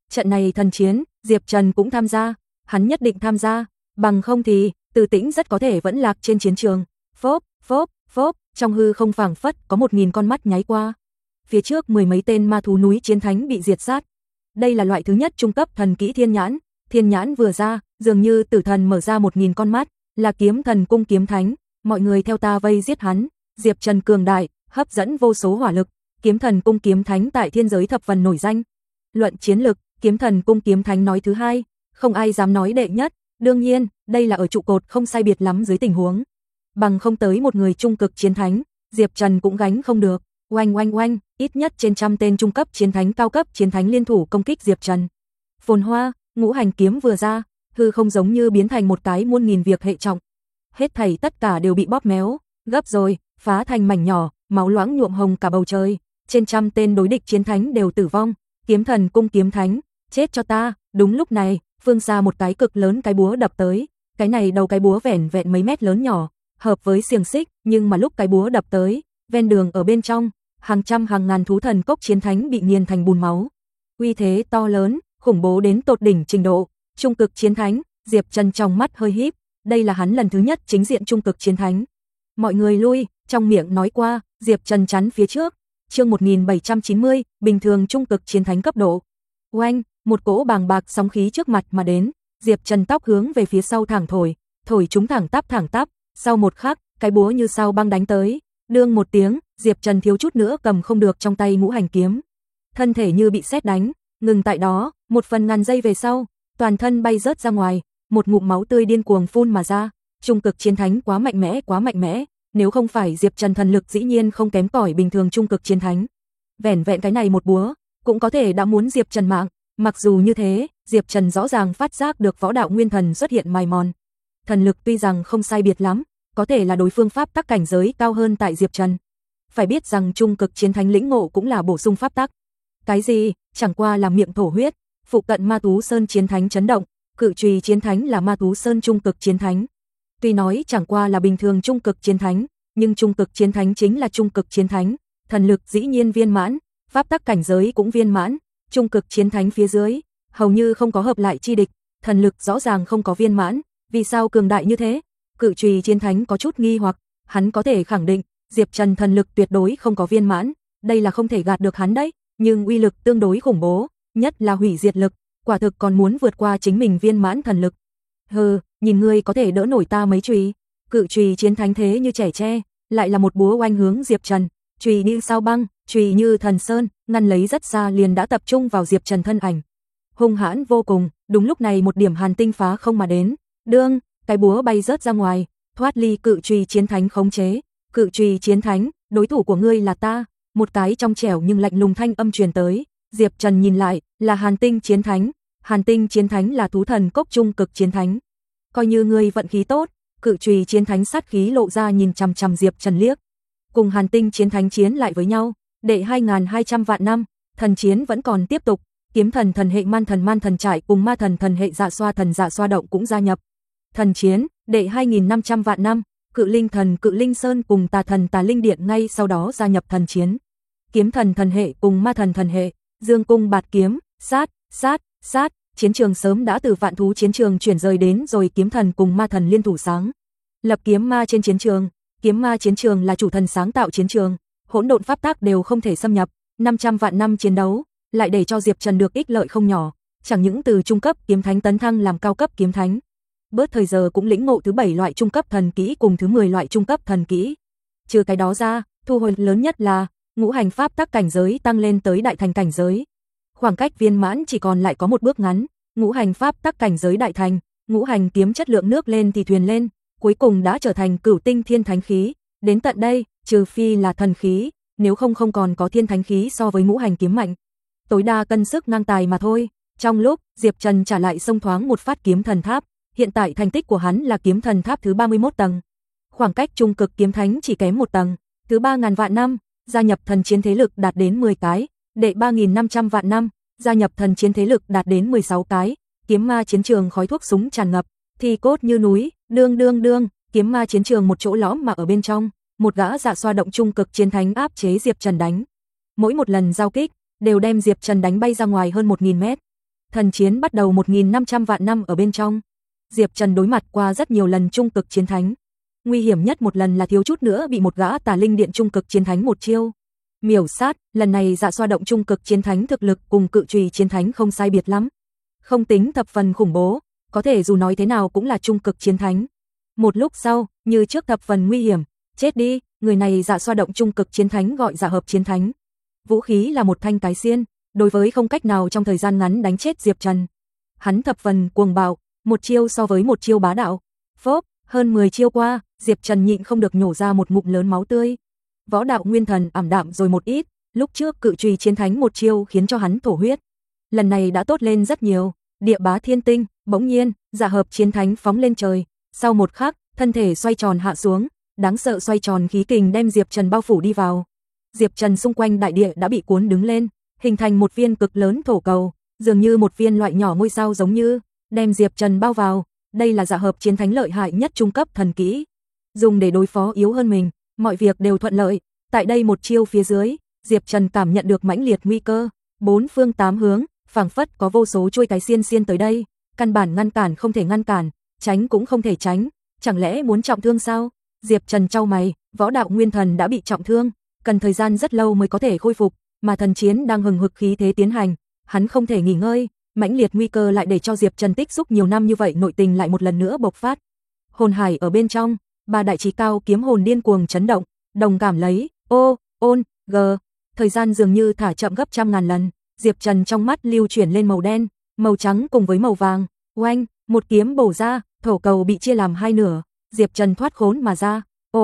Trận này thần chiến, Diệp Trần cũng tham gia, hắn nhất định tham gia, bằng không thì Từ Tĩnh rất có thể vẫn lạc trên chiến trường. Phốp, phốp, phốp, trong hư không phảng phất có 1000 con mắt nháy qua. Phía trước mười mấy tên ma thú núi chiến thánh bị diệt sát. Đây là loại thứ nhất trung cấp thần kỹ Thiên nhãn vừa ra, dường như tử thần mở ra 1000 con mắt, là kiếm thần cung kiếm thánh, mọi người theo ta vây giết hắn. Diệp Trần cường đại, hấp dẫn vô số hỏa lực, kiếm thần cung kiếm thánh tại thiên giới thập phần nổi danh. Luận chiến lực, kiếm thần cung kiếm thánh nói thứ hai, không ai dám nói đệ nhất, đương nhiên, đây là ở trụ cột không sai biệt lắm dưới tình huống. Bằng không tới một người trung cực chiến thánh, Diệp Trần cũng gánh không được. Oanh oanh oanh, ít nhất trên trăm tên trung cấp chiến thánh cao cấp chiến thánh liên thủ công kích Diệp Trần. Phồn hoa, ngũ hành kiếm vừa ra, hư không giống như biến thành một cái muôn nghìn việc hệ trọng. Hết thảy tất cả đều bị bóp méo, gấp rồi, phá thành mảnh nhỏ, máu loãng nhuộm hồng cả bầu trời, trên trăm tên đối địch chiến thánh đều tử vong. Kiếm thần cung kiếm thánh, chết cho ta. Đúng lúc này, phương xa một cái cực lớn cái búa đập tới, cái này đầu cái búa vẻn vẹn mấy mét lớn nhỏ, hợp với xiềng xích, nhưng mà lúc cái búa đập tới, ven đường ở bên trong, hàng trăm hàng ngàn thú thần cốc chiến thánh bị nghiền thành bùn máu. Uy thế to lớn, khủng bố đến tột đỉnh trình độ, trung cực chiến thánh, Diệp Trần trong mắt hơi híp, đây là hắn lần thứ nhất chính diện trung cực chiến thánh. Mọi người lui, trong miệng nói qua, Diệp Trần chắn phía trước. Chương 1790, bình thường trung cực chiến thánh cấp độ. Oanh, một cỗ bàng bạc sóng khí trước mặt mà đến, Diệp Trần tóc hướng về phía sau thẳng thổi chúng thẳng tắp, sau một khắc, cái búa như sao băng đánh tới, đương một tiếng, Diệp Trần thiếu chút nữa cầm không được trong tay ngũ hành kiếm. Thân thể như bị sét đánh, ngừng tại đó, một phần ngàn giây về sau, toàn thân bay rớt ra ngoài, một ngụm máu tươi điên cuồng phun mà ra. Trung cực chiến thánh quá mạnh mẽ, nếu không phải Diệp Trần thần lực dĩ nhiên không kém cỏi bình thường trung cực chiến thánh. Vẻn vẹn cái này một búa, cũng có thể đã muốn Diệp Trần mạng, mặc dù như thế, Diệp Trần rõ ràng phát giác được võ đạo nguyên thần xuất hiện mài mòn. Thần lực tuy rằng không sai biệt lắm, có thể là đối phương pháp tắc cảnh giới cao hơn tại Diệp Trần. Phải biết rằng trung cực chiến thánh lĩnh ngộ cũng là bổ sung pháp tắc. Cái gì, chẳng qua là miệng thổ huyết, phụ cận Ma Tú Sơn chiến thánh chấn động, Cự Chùy chiến thánh là Ma Tú Sơn trung cực chiến thánh. Tuy nói chẳng qua là bình thường trung cực chiến thánh, nhưng trung cực chiến thánh chính là trung cực chiến thánh, thần lực dĩ nhiên viên mãn, pháp tắc cảnh giới cũng viên mãn, trung cực chiến thánh phía dưới, hầu như không có hợp lại chi địch, thần lực rõ ràng không có viên mãn, vì sao cường đại như thế? Cự Chùy chiến thánh có chút nghi hoặc, hắn có thể khẳng định, Diệp Trần thần lực tuyệt đối không có viên mãn, đây là không thể gạt được hắn đấy, nhưng uy lực tương đối khủng bố, nhất là hủy diệt lực, quả thực còn muốn vượt qua chính mình viên mãn thần lực. Hừ, nhìn ngươi có thể đỡ nổi ta mấy chùy. Cự Chùy chiến thánh thế như trẻ tre, lại là một búa oanh hướng Diệp Trần, chùy như sao băng, chùy như thần sơn, ngăn lấy rất xa liền đã tập trung vào Diệp Trần thân ảnh. Hung hãn vô cùng, đúng lúc này một điểm hàn tinh phá không mà đến, đương, cái búa bay rớt ra ngoài, thoát ly Cự Chùy chiến thánh khống chế. Cự Chùy chiến thánh, đối thủ của ngươi là ta, một cái trong trẻo nhưng lạnh lùng thanh âm truyền tới. Diệp Trần nhìn lại, là Hàn Tinh chiến thánh, Hàn Tinh chiến thánh là thú thần cốc trung cực chiến thánh. Coi như ngươi vận khí tốt. Cự Chùy chiến thánh sát khí lộ ra nhìn chằm chằm Diệp Trần liếc. Cùng Hàn Tinh chiến thánh chiến lại với nhau, đệ 2200 vạn năm, thần chiến vẫn còn tiếp tục, kiếm thần thần hệ man thần trại cùng ma thần thần hệ dạ xoa động cũng gia nhập. Thần chiến, đệ 2500 vạn năm, Cự Linh thần Cự Linh Sơn cùng tà thần Tà Linh Điện ngay sau đó gia nhập thần chiến. Kiếm thần thần hệ cùng ma thần thần hệ, dương cung bạt kiếm, sát, chiến trường sớm đã từ vạn thú chiến trường chuyển rời đến rồi kiếm thần cùng ma thần liên thủ sáng lập kiếm ma trên chiến trường. Kiếm ma chiến trường là chủ thần sáng tạo chiến trường, hỗn độn pháp tắc đều không thể xâm nhập, 500 vạn năm chiến đấu, lại để cho Diệp Trần được ích lợi không nhỏ, chẳng những từ trung cấp kiếm thánh tấn thăng làm cao cấp kiếm thánh, bớt thời giờ cũng lĩnh ngộ thứ 7 loại trung cấp thần kỹ cùng thứ 10 loại trung cấp thần kỹ. Trừ cái đó ra, thu hồi lớn nhất là ngũ hành pháp tắc cảnh giới tăng lên tới đại thành cảnh giới. Khoảng cách viên mãn chỉ còn lại có một bước ngắn, ngũ hành pháp tắc cảnh giới đại thành, ngũ hành kiếm chất lượng nước lên thì thuyền lên, cuối cùng đã trở thành Cửu Tinh Thiên Thánh khí, đến tận đây, trừ phi là thần khí, nếu không còn có thiên thánh khí so với ngũ hành kiếm mạnh. Tối đa cân sức ngang tài mà thôi. Trong lúc Diệp Trần trả lại xông thoáng một phát kiếm thần tháp, hiện tại thành tích của hắn là kiếm thần tháp thứ 31 tầng. Khoảng cách trung cực kiếm thánh chỉ kém một tầng, thứ 3000 vạn năm, gia nhập thần chiến thế lực đạt đến 10 cái, đệ 3500 vạn năm, gia nhập thần chiến thế lực đạt đến 16 cái, kiếm ma chiến trường khói thuốc súng tràn ngập, thi cốt như núi, đương, kiếm ma chiến trường một chỗ lõm mà ở bên trong, một gã dạ xoa động trung cực chiến thánh áp chế Diệp Trần đánh. Mỗi một lần giao kích, đều đem Diệp Trần đánh bay ra ngoài hơn 1000 mét. Thần chiến bắt đầu 1500 vạn năm ở bên trong. Diệp Trần đối mặt qua rất nhiều lần trung cực chiến thánh. Nguy hiểm nhất một lần là thiếu chút nữa bị một gã Tà Linh Điện trung cực chiến thánh một chiêu miểu sát, lần này Dạ Xoa động trung cực chiến thánh thực lực cùng Cự Chùy chiến thánh không sai biệt lắm. Không tính thập phần khủng bố, có thể dù nói thế nào cũng là trung cực chiến thánh. Một lúc sau, như trước thập phần nguy hiểm, chết đi, người này Dạ Xoa động trung cực chiến thánh gọi Dạ Hợp chiến thánh. Vũ khí là một thanh cái xiên, đối với không cách nào trong thời gian ngắn đánh chết Diệp Trần. Hắn thập phần cuồng bạo, một chiêu so với một chiêu bá đạo. Phốp, hơn 10 chiêu qua, Diệp Trần nhịn không được nhổ ra một ngụm lớn máu tươi. Võ đạo nguyên thần ảm đạm rồi một ít, lúc trước Cự Chùy chiến thánh một chiêu khiến cho hắn thổ huyết. Lần này đã tốt lên rất nhiều, địa bá thiên tinh, bỗng nhiên, Dạ Hợp chiến thánh phóng lên trời, sau một khắc, thân thể xoay tròn hạ xuống, đáng sợ xoay tròn khí kình đem Diệp Trần bao phủ đi vào. Diệp Trần xung quanh đại địa đã bị cuốn đứng lên, hình thành một viên cực lớn thổ cầu, dường như một viên loại nhỏ ngôi sao giống như, đem Diệp Trần bao vào. Đây là Dạ Hợp chiến thánh lợi hại nhất trung cấp thần kỹ, dùng để đối phó yếu hơn mình, mọi việc đều thuận lợi. Tại đây một chiêu phía dưới, Diệp Trần cảm nhận được mãnh liệt nguy cơ, bốn phương tám hướng, phảng phất có vô số chuôi cái xiên xiên tới đây, căn bản ngăn cản không thể ngăn cản, tránh cũng không thể tránh, chẳng lẽ muốn trọng thương sao? Diệp Trần chau mày, võ đạo nguyên thần đã bị trọng thương, cần thời gian rất lâu mới có thể khôi phục, mà thần chiến đang hừng hực khí thế tiến hành, hắn không thể nghỉ ngơi, mãnh liệt nguy cơ lại để cho Diệp Trần tích xúc nhiều năm như vậy nội tình lại một lần nữa bộc phát. Hồn hải ở bên trong, ba đại chí cao kiếm hồn điên cuồng chấn động, đồng cảm lấy, thời gian dường như thả chậm gấp trăm ngàn lần, Diệp Trần trong mắt lưu chuyển lên màu đen, màu trắng cùng với màu vàng, oanh, một kiếm bổ ra, thổ cầu bị chia làm hai nửa, Diệp Trần thoát khốn mà ra.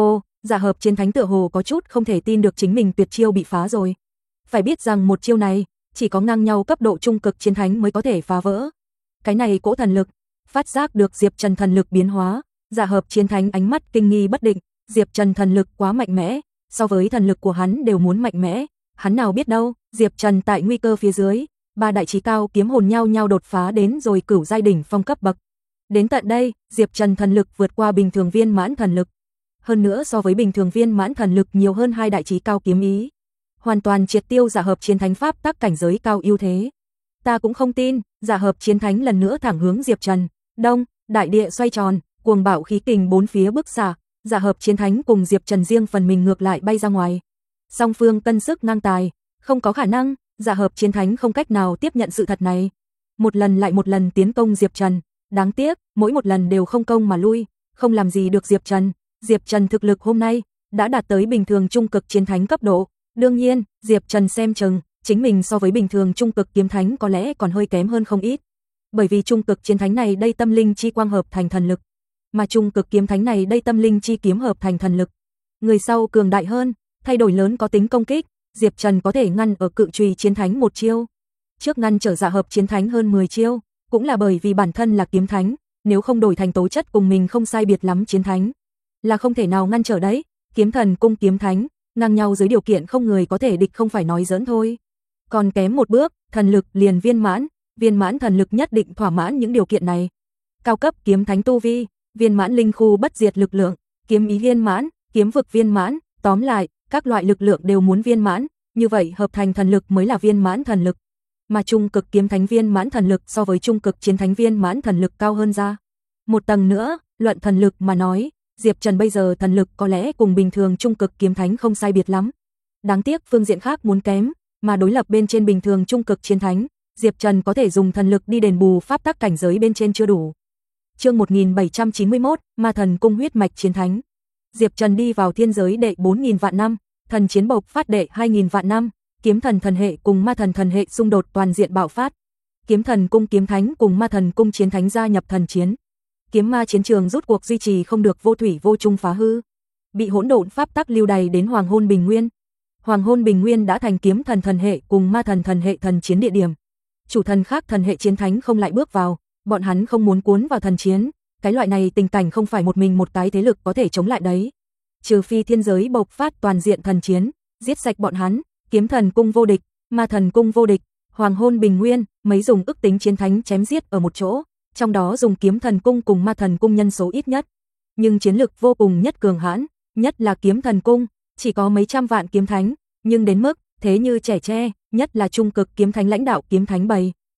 Dạ Hợp chiến thánh tựa hồ có chút không thể tin được chính mình tuyệt chiêu bị phá rồi. Phải biết rằng một chiêu này, chỉ có ngang nhau cấp độ trung cực chiến thánh mới có thể phá vỡ. Cái này cỗ thần lực, phát giác được Diệp Trần thần lực biến hóa, Dạ Hợp chiến thánh ánh mắt kinh nghi bất định, Diệp Trần thần lực quá mạnh mẽ, so với thần lực của hắn đều muốn mạnh mẽ, hắn nào biết đâu, Diệp Trần tại nguy cơ phía dưới, ba đại chí cao kiếm hồn nhau nhau đột phá đến rồi cửu giai đỉnh phong cấp bậc. Đến tận đây, Diệp Trần thần lực vượt qua bình thường viên mãn thần lực. Hơn nữa so với bình thường viên mãn thần lực nhiều hơn hai đại chí cao kiếm ý, hoàn toàn triệt tiêu Dạ Hợp chiến thánh pháp tắc cảnh giới cao ưu thế. Ta cũng không tin, Dạ Hợp chiến thánh lần nữa thẳng hướng Diệp Trần. Đông, đại địa xoay tròn, cuồng bạo khí kình bốn phía bức xạ, Dạ Hợp chiến thánh cùng Diệp Trần riêng phần mình ngược lại bay ra ngoài. Song phương cân sức ngang tài, không có khả năng, Dạ Hợp chiến thánh không cách nào tiếp nhận sự thật này. Một lần lại một lần tiến công Diệp Trần, đáng tiếc, mỗi một lần đều không công mà lui, không làm gì được Diệp Trần. Diệp Trần thực lực hôm nay đã đạt tới bình thường trung cực chiến thánh cấp độ. Đương nhiên, Diệp Trần xem chừng chính mình so với bình thường trung cực kiếm thánh có lẽ còn hơi kém hơn không ít. Bởi vì trung cực chiến thánh này đây tâm linh chi quang hợp thành thần lực, mà trung cực kiếm thánh này đây tâm linh chi kiếm hợp thành thần lực. Người sau cường đại hơn, thay đổi lớn có tính công kích, Diệp Trần có thể ngăn ở Cự Chùy chiến thánh một chiêu. Trước ngăn trở Dạ Hợp chiến thánh hơn 10 chiêu, cũng là bởi vì bản thân là kiếm thánh, nếu không đổi thành tố chất cùng mình không sai biệt lắm chiến thánh, là không thể nào ngăn trở đấy. Kiếm thần cung kiếm thánh, ngang nhau dưới điều kiện không người có thể địch không phải nói giỡn thôi. Còn kém một bước, thần lực liền viên mãn thần lực nhất định thỏa mãn những điều kiện này. Cao cấp kiếm thánh tu vi, viên mãn linh khu bất diệt lực lượng, kiếm ý viên mãn, kiếm vực viên mãn, tóm lại, các loại lực lượng đều muốn viên mãn, như vậy hợp thành thần lực mới là viên mãn thần lực. Mà trung cực kiếm thánh viên mãn thần lực so với trung cực chiến thánh viên mãn thần lực cao hơn ra một tầng nữa, luận thần lực mà nói, Diệp Trần bây giờ thần lực có lẽ cùng bình thường trung cực kiếm thánh không sai biệt lắm. Đáng tiếc phương diện khác muốn kém, mà đối lập bên trên bình thường trung cực chiến thánh, Diệp Trần có thể dùng thần lực đi đền bù pháp tắc cảnh giới bên trên chưa đủ. Chương 1791, Ma Thần Cung huyết mạch chiến thánh. Diệp Trần đi vào thiên giới đệ 4000 vạn năm, thần chiến bộc phát đệ 2000 vạn năm, kiếm thần thần hệ cùng ma thần thần hệ xung đột toàn diện bạo phát. Kiếm thần cung kiếm thánh cùng ma thần cung chiến thánh gia nhập thần chiến. Kiếm ma chiến trường rút cuộc duy trì không được vô thủy vô chung phá hư, bị hỗn độn pháp tắc lưu đày đến Hoàng Hôn Bình Nguyên. Hoàng Hôn Bình Nguyên đã thành kiếm thần thần hệ cùng ma thần thần hệ thần chiến địa điểm. Chủ thần khác thần hệ chiến thánh không lại bước vào, bọn hắn không muốn cuốn vào thần chiến, cái loại này tình cảnh không phải một mình một cái thế lực có thể chống lại đấy. Trừ phi thiên giới bộc phát toàn diện thần chiến, giết sạch bọn hắn, kiếm thần cung vô địch, ma thần cung vô địch, Hoàng Hôn Bình Nguyên, mấy dùng ức tính chiến thánh chém giết ở một chỗ, trong đó dùng kiếm thần cung cùng ma thần cung nhân số ít nhất, nhưng chiến lực vô cùng nhất cường hãn, nhất là kiếm thần cung, chỉ có mấy trăm vạn kiếm thánh, nhưng đến mức thế như trẻ tre, nhất là trung cực kiếm thánh lãnh đạo kiếm thánh bầy,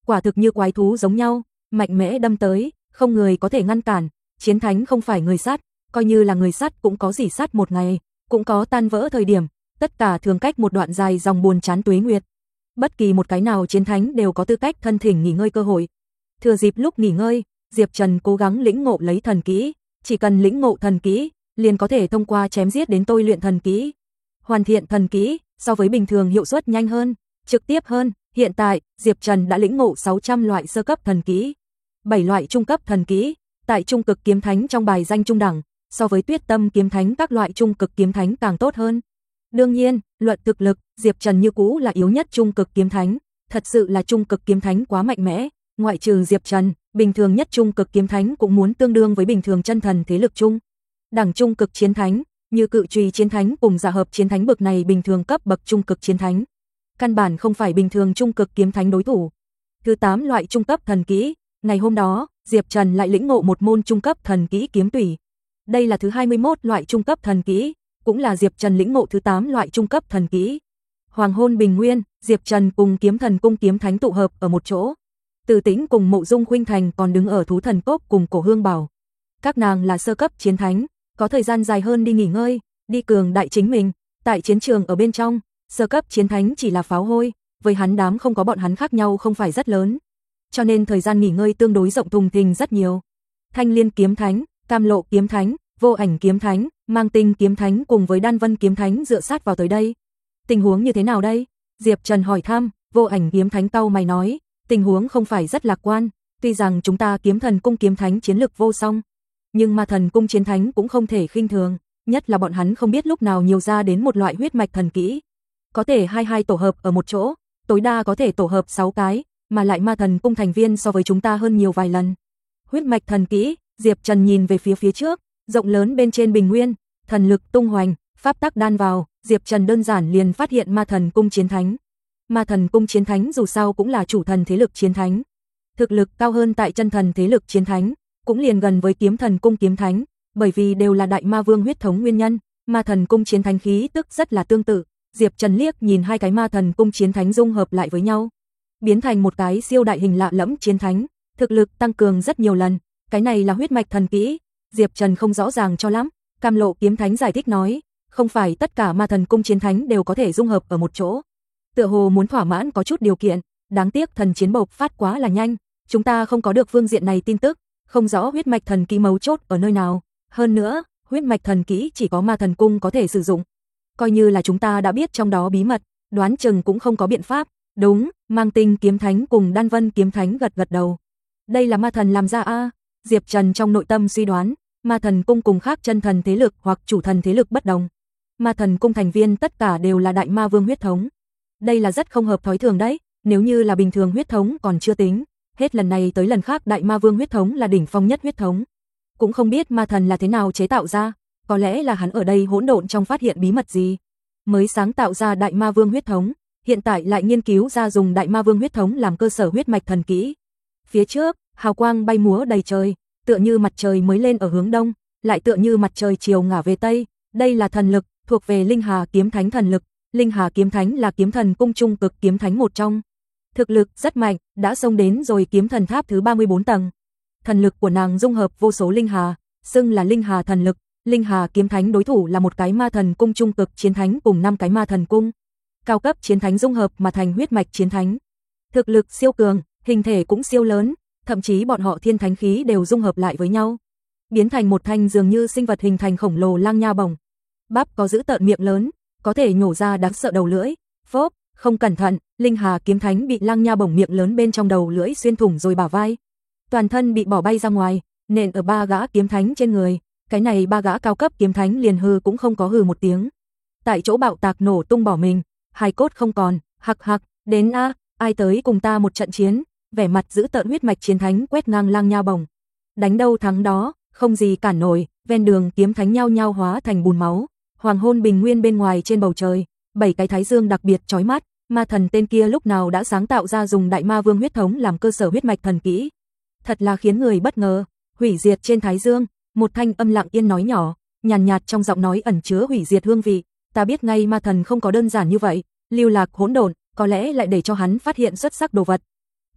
quả thực như quái thú giống nhau, mạnh mẽ đâm tới, không người có thể ngăn cản. Chiến thánh không phải người sắt, coi như là người sắt cũng có rỉ sắt một ngày, cũng có tan vỡ thời điểm, tất cả thường cách một đoạn dài dòng buồn chán tuế nguyệt. Bất kỳ một cái nào chiến thánh đều có tư cách thân thỉnh nghỉ ngơi cơ hội. Thừa dịp lúc nghỉ ngơi, Diệp Trần cố gắng lĩnh ngộ lấy thần kỹ, chỉ cần lĩnh ngộ thần kỹ, liền có thể thông qua chém giết đến tôi luyện thần kỹ. Hoàn thiện thần kỹ, so với bình thường hiệu suất nhanh hơn, trực tiếp hơn. Hiện tại, Diệp Trần đã lĩnh ngộ 600 loại sơ cấp thần kỹ, 7 loại trung cấp thần kỹ, tại trung cực kiếm thánh trong bài danh trung đẳng, so với Tuyết Tâm kiếm thánh các loại trung cực kiếm thánh càng tốt hơn. Đương nhiên, luận thực lực, Diệp Trần như cũ là yếu nhất trung cực kiếm thánh, thật sự là trung cực kiếm thánh quá mạnh mẽ, ngoại trừ Diệp Trần, bình thường nhất trung cực kiếm thánh cũng muốn tương đương với bình thường chân thần thế lực chung. Đẳng trung cực chiến thánh, như Cự Chùy chiến thánh cùng Giả Hợp chiến thánh bậc này bình thường cấp bậc trung cực chiến thánh, căn bản không phải bình thường trung cực kiếm thánh đối thủ. Thứ 8 loại trung cấp thần kỹ, ngày hôm đó, Diệp Trần lại lĩnh ngộ một môn trung cấp thần kỹ kiếm tủy. Đây là thứ 21 loại trung cấp thần kỹ, cũng là Diệp Trần lĩnh ngộ thứ 8 loại trung cấp thần kỹ. Hoàng hôn bình nguyên, Diệp Trần cùng Kiếm Thần cung kiếm thánh tụ hợp ở một chỗ. Từ Tĩnh cùng Mộ Dung Khuynh Thành còn đứng ở thú thần cốc cùng Cổ Hương Bảo. Các nàng là sơ cấp chiến thánh, có thời gian dài hơn đi nghỉ ngơi, đi cường đại chính mình, tại chiến trường ở bên trong, sơ cấp chiến thánh chỉ là pháo hôi, với hắn đám không có bọn hắn khác nhau không phải rất lớn. Cho nên thời gian nghỉ ngơi tương đối rộng thùng thình rất nhiều. Thanh Liên kiếm thánh, Cam Lộ kiếm thánh, Vô Ảnh kiếm thánh, Mang Tinh kiếm thánh cùng với Đan Vân kiếm thánh dựa sát vào tới đây. Tình huống như thế nào đây? Diệp Trần hỏi thăm. Vô Ảnh kiếm thánh cau mày nói, tình huống không phải rất lạc quan, tuy rằng chúng ta Kiếm Thần cung kiếm thánh chiến lực vô song, nhưng Ma Thần cung chiến thánh cũng không thể khinh thường, nhất là bọn hắn không biết lúc nào nhiều ra đến một loại huyết mạch thần kỹ, có thể hai tổ hợp ở một chỗ, tối đa có thể tổ hợp 6 cái, mà lại Ma Thần cung thành viên so với chúng ta hơn nhiều vài lần. Huyết mạch thần kỹ, Diệp Trần nhìn về phía trước, rộng lớn bên trên bình nguyên, thần lực tung hoành, pháp tắc đan vào, Diệp Trần đơn giản liền phát hiện Ma Thần cung chiến thánh. Ma Thần cung chiến thánh dù sao cũng là chủ thần thế lực chiến thánh, thực lực cao hơn tại chân thần thế lực chiến thánh, cũng liền gần với Kiếm Thần cung kiếm thánh, bởi vì đều là đại ma vương huyết thống nguyên nhân, Ma Thần cung chiến thánh khí tức rất là tương tự. Diệp Trần liếc nhìn hai cái Ma Thần cung chiến thánh dung hợp lại với nhau, biến thành một cái siêu đại hình lạ lẫm chiến thánh, thực lực tăng cường rất nhiều lần, cái này là huyết mạch thần kỹ. Diệp Trần không rõ ràng cho lắm, Cam Lộ kiếm thánh giải thích nói, không phải tất cả Ma Thần cung chiến thánh đều có thể dung hợp ở một chỗ, tựa hồ muốn thỏa mãn có chút điều kiện, đáng tiếc thần chiến bộc phát quá là nhanh, chúng ta không có được phương diện này tin tức, không rõ huyết mạch thần kỹ mấu chốt ở nơi nào, hơn nữa, huyết mạch thần kỹ chỉ có Ma Thần cung có thể sử dụng, coi như là chúng ta đã biết trong đó bí mật, đoán chừng cũng không có biện pháp. Đúng, Mang Tinh kiếm thánh cùng Đan Vân kiếm thánh gật đầu. Đây là ma thần làm ra a? Diệp Trần trong nội tâm suy đoán, Ma Thần cung cùng khác chân thần thế lực hoặc chủ thần thế lực bất đồng. Ma Thần cung thành viên tất cả đều là đại ma vương huyết thống. Đây là rất không hợp thói thường đấy, nếu như là bình thường huyết thống còn chưa tính, hết lần này tới lần khác đại ma vương huyết thống là đỉnh phong nhất huyết thống. Cũng không biết ma thần là thế nào chế tạo ra, có lẽ là hắn ở đây hỗn độn trong phát hiện bí mật gì, mới sáng tạo ra đại ma vương huyết thống, hiện tại lại nghiên cứu ra dùng đại ma vương huyết thống làm cơ sở huyết mạch thần kỹ. Phía trước, hào quang bay múa đầy trời, tựa như mặt trời mới lên ở hướng đông, lại tựa như mặt trời chiều ngả về tây, đây là thần lực, thuộc về Linh Hà kiếm thánh thần lực. Linh Hà kiếm thánh là Kiếm Thần cung trung cực kiếm thánh một trong, thực lực rất mạnh, đã xông đến rồi kiếm thần tháp thứ 34 tầng. Thần lực của nàng dung hợp vô số linh hà, xưng là Linh Hà thần lực. Linh Hà kiếm thánh đối thủ là một cái Ma Thần cung trung cực chiến thánh cùng 5 cái Ma Thần cung cao cấp chiến thánh dung hợp mà thành huyết mạch chiến thánh. Thực lực siêu cường, hình thể cũng siêu lớn, thậm chí bọn họ thiên thánh khí đều dung hợp lại với nhau, biến thành một thanh dường như sinh vật hình thành khổng lồ lang nha bổng. Bắp có giữ tợn miệng lớn, có thể nhổ ra đáng sợ đầu lưỡi. Phốp, không cẩn thận, Linh Hà kiếm thánh bị lang nha bổng miệng lớn bên trong đầu lưỡi xuyên thủng rồi bả vai. Toàn thân bị bỏ bay ra ngoài, nện ở 3 gã kiếm thánh trên người. Cái này 3 gã cao cấp kiếm thánh liền hừ cũng không có hừ một tiếng. Tại chỗ bạo tạc nổ tung bỏ mình, hài cốt không còn, hặc hặc, đến a, ai tới cùng ta một trận chiến, vẻ mặt giữ tợn huyết mạch chiến thánh quét ngang lang nha bổng. Đánh đâu thắng đó, không gì cản nổi, ven đường kiếm thánh nhao nhao hóa thành bùn máu. Hoàng hôn bình nguyên bên ngoài trên bầu trời, 7 cái thái dương đặc biệt chói mắt, ma thần tên kia lúc nào đã sáng tạo ra dùng đại ma vương huyết thống làm cơ sở huyết mạch thần kỹ. Thật là khiến người bất ngờ, hủy diệt trên thái dương, một thanh âm lặng yên nói nhỏ, nhàn nhạt trong giọng nói ẩn chứa hủy diệt hương vị, ta biết ngay ma thần không có đơn giản như vậy, lưu lạc hỗn độn, có lẽ lại để cho hắn phát hiện xuất sắc đồ vật.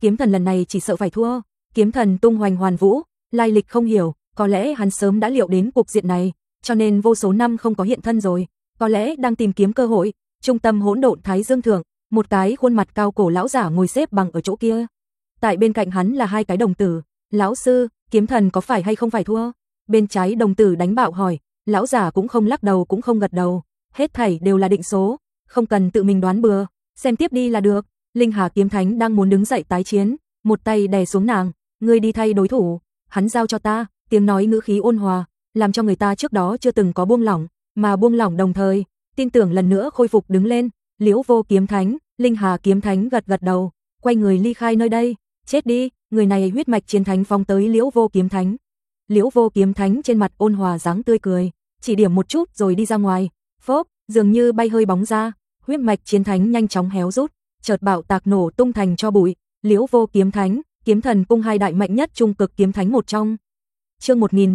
kiếm thần lần này chỉ sợ phải thua. Kiếm thần tung hoành hoàn vũ, lai lịch không hiểu, có lẽ hắn sớm đã liệu đến cục diện này, cho nên vô số năm không có hiện thân rồi, có lẽ đang tìm kiếm cơ hội. Trung tâm hỗn độn Thái Dương thượng, một cái khuôn mặt cao cổ lão giả ngồi xếp bằng ở chỗ kia. Tại bên cạnh hắn là hai cái đồng tử. Lão sư, kiếm thần có phải hay không phải thua? Bên trái đồng tử đánh bạo hỏi, lão giả cũng không lắc đầu cũng không gật đầu, hết thảy đều là định số, không cần tự mình đoán bừa, xem tiếp đi là được. Linh Hà kiếm thánh đang muốn đứng dậy tái chiến, một tay đè xuống nàng, ngươi đi thay đối thủ, hắn giao cho ta, tiếng nói ngữ khí ôn hòa, làm cho người ta trước đó chưa từng có buông lỏng, mà buông lỏng đồng thời, tin tưởng lần nữa khôi phục đứng lên. Liễu Vô kiếm thánh, Linh Hà kiếm thánh gật gật đầu, quay người ly khai nơi đây. Chết đi, người này huyết mạch chiến thánh phóng tới Liễu Vô kiếm thánh. Liễu Vô kiếm thánh trên mặt ôn hòa dáng tươi cười, chỉ điểm một chút rồi đi ra ngoài. Phốp, dường như bay hơi bóng ra, huyết mạch chiến thánh nhanh chóng héo rút, chợt bạo tạc nổ tung thành tro bụi. Liễu Vô kiếm thánh, kiếm thần cung hai đại mạnh nhất trung cực kiếm thánh một trong. Chương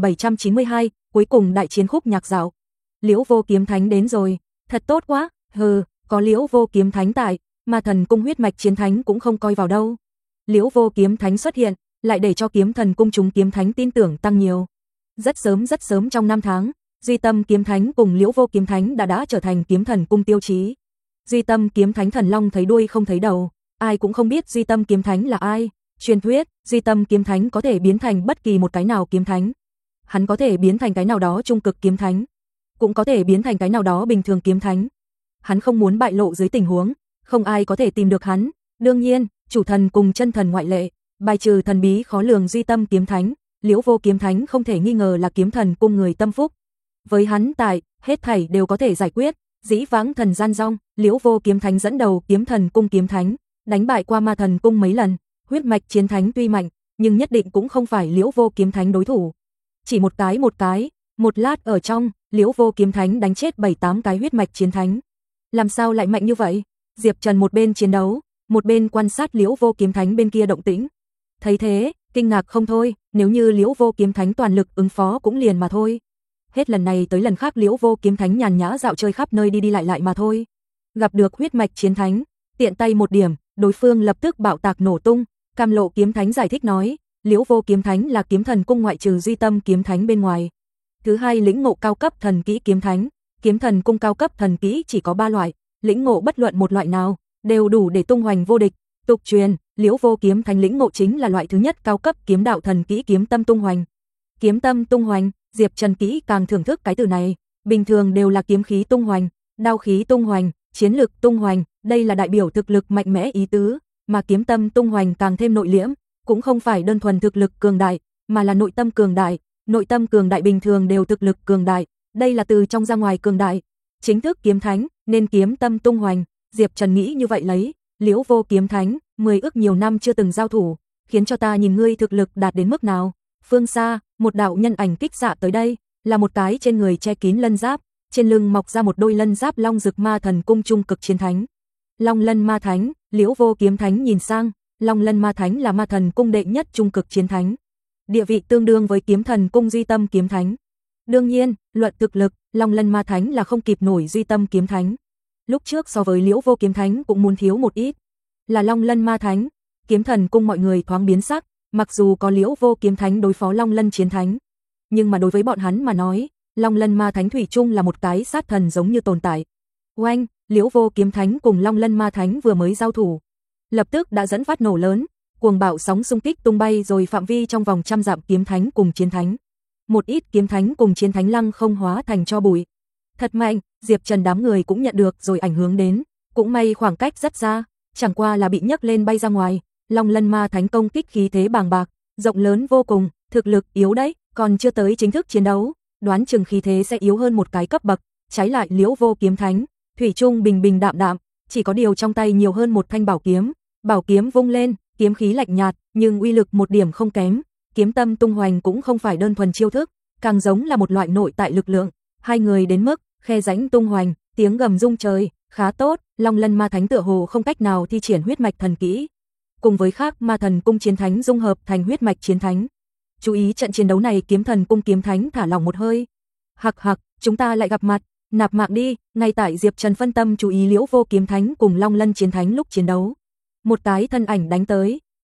1792, cuối cùng đại chiến khúc nhạc dạo. Liễu Vô kiếm thánh đến rồi, thật tốt quá. Hừ, có Liễu Vô kiếm thánh tại, mà thần cung huyết mạch chiến thánh cũng không coi vào đâu. Liễu Vô kiếm thánh xuất hiện, lại để cho kiếm thần cung chúng kiếm thánh tin tưởng tăng nhiều. Rất sớm trong năm tháng, Duy Tâm kiếm thánh cùng Liễu Vô kiếm thánh đã trở thành kiếm thần cung tiêu chí. Duy Tâm kiếm thánh thần long thấy đuôi không thấy đầu, ai cũng không biết Duy Tâm kiếm thánh là ai. Truyền thuyết, Duy Tâm kiếm thánh có thể biến thành bất kỳ một cái nào kiếm thánh. Hắn có thể biến thành cái nào đó trung cực kiếm thánh, cũng có thể biến thành cái nào đó bình thường kiếm thánh. Hắn không muốn bại lộ dưới tình huống, không ai có thể tìm được hắn. Đương nhiên, chủ thần cùng chân thần ngoại lệ, bài trừ thần bí khó lường Duy Tâm kiếm thánh, Liễu Vô kiếm thánh không thể nghi ngờ là kiếm thần cung người tâm phúc. Với hắn tại, hết thảy đều có thể giải quyết. Dĩ vãng thần gian rong, Liễu Vô kiếm thánh dẫn đầu kiếm thần cung kiếm thánh, đánh bại qua ma thần cung mấy lần. Huyết mạch chiến thánh tuy mạnh, nhưng nhất định cũng không phải Liễu Vô kiếm thánh đối thủ. Chỉ một cái, một lát ở trong, Liễu Vô kiếm thánh đánh chết 7-8 cái huyết mạch chiến thánh. Làm sao lại mạnh như vậy? Diệp Trần một bên chiến đấu, một bên quan sát Liễu Vô kiếm thánh bên kia động tĩnh. Thấy thế, kinh ngạc không thôi, nếu như Liễu Vô kiếm thánh toàn lực ứng phó cũng liền mà thôi. Hết lần này tới lần khác Liễu Vô kiếm thánh nhàn nhã dạo chơi khắp nơi đi đi lại mà thôi. Gặp được huyết mạch chiến thánh, tiện tay một điểm, đối phương lập tức bạo tạc nổ tung. Cam Lộ kiếm thánh giải thích nói, Liễu Vô kiếm thánh là kiếm thần cung ngoại trừ Duy Tâm kiếm thánh bên ngoài. Thứ hai lĩnh ngộ cao cấp thần kỹ kiếm thánh, kiếm thần cung cao cấp thần kỹ chỉ có 3 loại, lĩnh ngộ bất luận một loại nào đều đủ để tung hoành vô địch. Tục truyền, Liễu Vô kiếm thánh lĩnh ngộ chính là loại thứ nhất cao cấp kiếm đạo thần kỹ kiếm tâm tung hoành. Kiếm tâm tung hoành, Diệp Trần kỹ càng thưởng thức cái từ này, bình thường đều là kiếm khí tung hoành, đao khí tung hoành, chiến lực tung hoành, đây là đại biểu thực lực mạnh mẽ ý tứ, mà kiếm tâm tung hoành càng thêm nội liễm, cũng không phải đơn thuần thực lực cường đại, mà là nội tâm cường đại. Nội tâm cường đại bình thường đều thực lực cường đại, đây là từ trong ra ngoài cường đại. Chính thức kiếm thánh, nên kiếm tâm tung hoành, Diệp Trần nghĩ như vậy lấy. Liễu Vô kiếm thánh, 10 ức nhiều năm chưa từng giao thủ, khiến cho ta nhìn ngươi thực lực đạt đến mức nào. Phương xa, một đạo nhân ảnh kích xạ tới đây, là một cái trên người che kín lân giáp, trên lưng mọc ra một đôi lân giáp long dực ma thần cung trung cực chiến thánh. Long Lân Ma Thánh, Liễu Vô kiếm thánh nhìn sang, Long Lân Ma Thánh là ma thần cung đệ nhất trung cực chiến thánh, địa vị tương đương với kiếm thần cung Duy Tâm kiếm thánh. Đương nhiên, luận thực lực, Long Lân Ma Thánh là không kịp nổi Duy Tâm kiếm thánh. Lúc trước so với Liễu Vô kiếm thánh cũng muốn thiếu một ít. Là Long Lân Ma Thánh, kiếm thần cung mọi người thoáng biến sắc, mặc dù có Liễu Vô kiếm thánh đối phó Long Lân chiến thánh, nhưng mà đối với bọn hắn mà nói, Long Lân Ma Thánh thủy chung là một cái sát thần giống như tồn tại. Oanh, Liễu Vô kiếm thánh cùng Long Lân Ma Thánh vừa mới giao thủ, lập tức đã dẫn phát nổ lớn, cuồng bạo sóng xung kích tung bay rồi phạm vi trong vòng trăm dặm kiếm thánh cùng chiến thánh. Một ít kiếm thánh cùng chiến thánh lăng không hóa thành tro bụi. Thật mạnh, Diệp Trần đám người cũng nhận được rồi ảnh hưởng đến, cũng may khoảng cách rất xa, chẳng qua là bị nhấc lên bay ra ngoài. Long Lân Ma Thánh công kích khí thế bàng bạc, rộng lớn vô cùng, thực lực yếu đấy, còn chưa tới chính thức chiến đấu, đoán chừng khí thế sẽ yếu hơn một cái cấp bậc. Trái lại Liễu Vô kiếm thánh, thủy chung bình bình đạm đạm, chỉ có điều trong tay nhiều hơn một thanh bảo kiếm vung lên, kiếm khí lạnh nhạt, nhưng uy lực một điểm không kém. Kiếm tâm tung hoành cũng không phải đơn thuần chiêu thức, càng giống là một loại nội tại lực lượng. Hai người đến mức khe rãnh tung hoành, tiếng gầm rung trời, khá tốt. Long Lân Ma Thánh tựa hồ không cách nào thi triển huyết mạch thần kỹ, cùng với khác ma thần cung chiến thánh dung hợp thành huyết mạch chiến thánh. Chú ý trận chiến đấu này, kiếm thần cung kiếm thánh thả lỏng một hơi. Hặc hặc, chúng ta lại gặp mặt, nạp mạng đi. Ngay tại Diệp Trần phân tâm chú ý Liễu Vô kiếm thánh cùng Long Lân chiến thánh lúc chiến đấu, một cái thân ảnh đánh tới,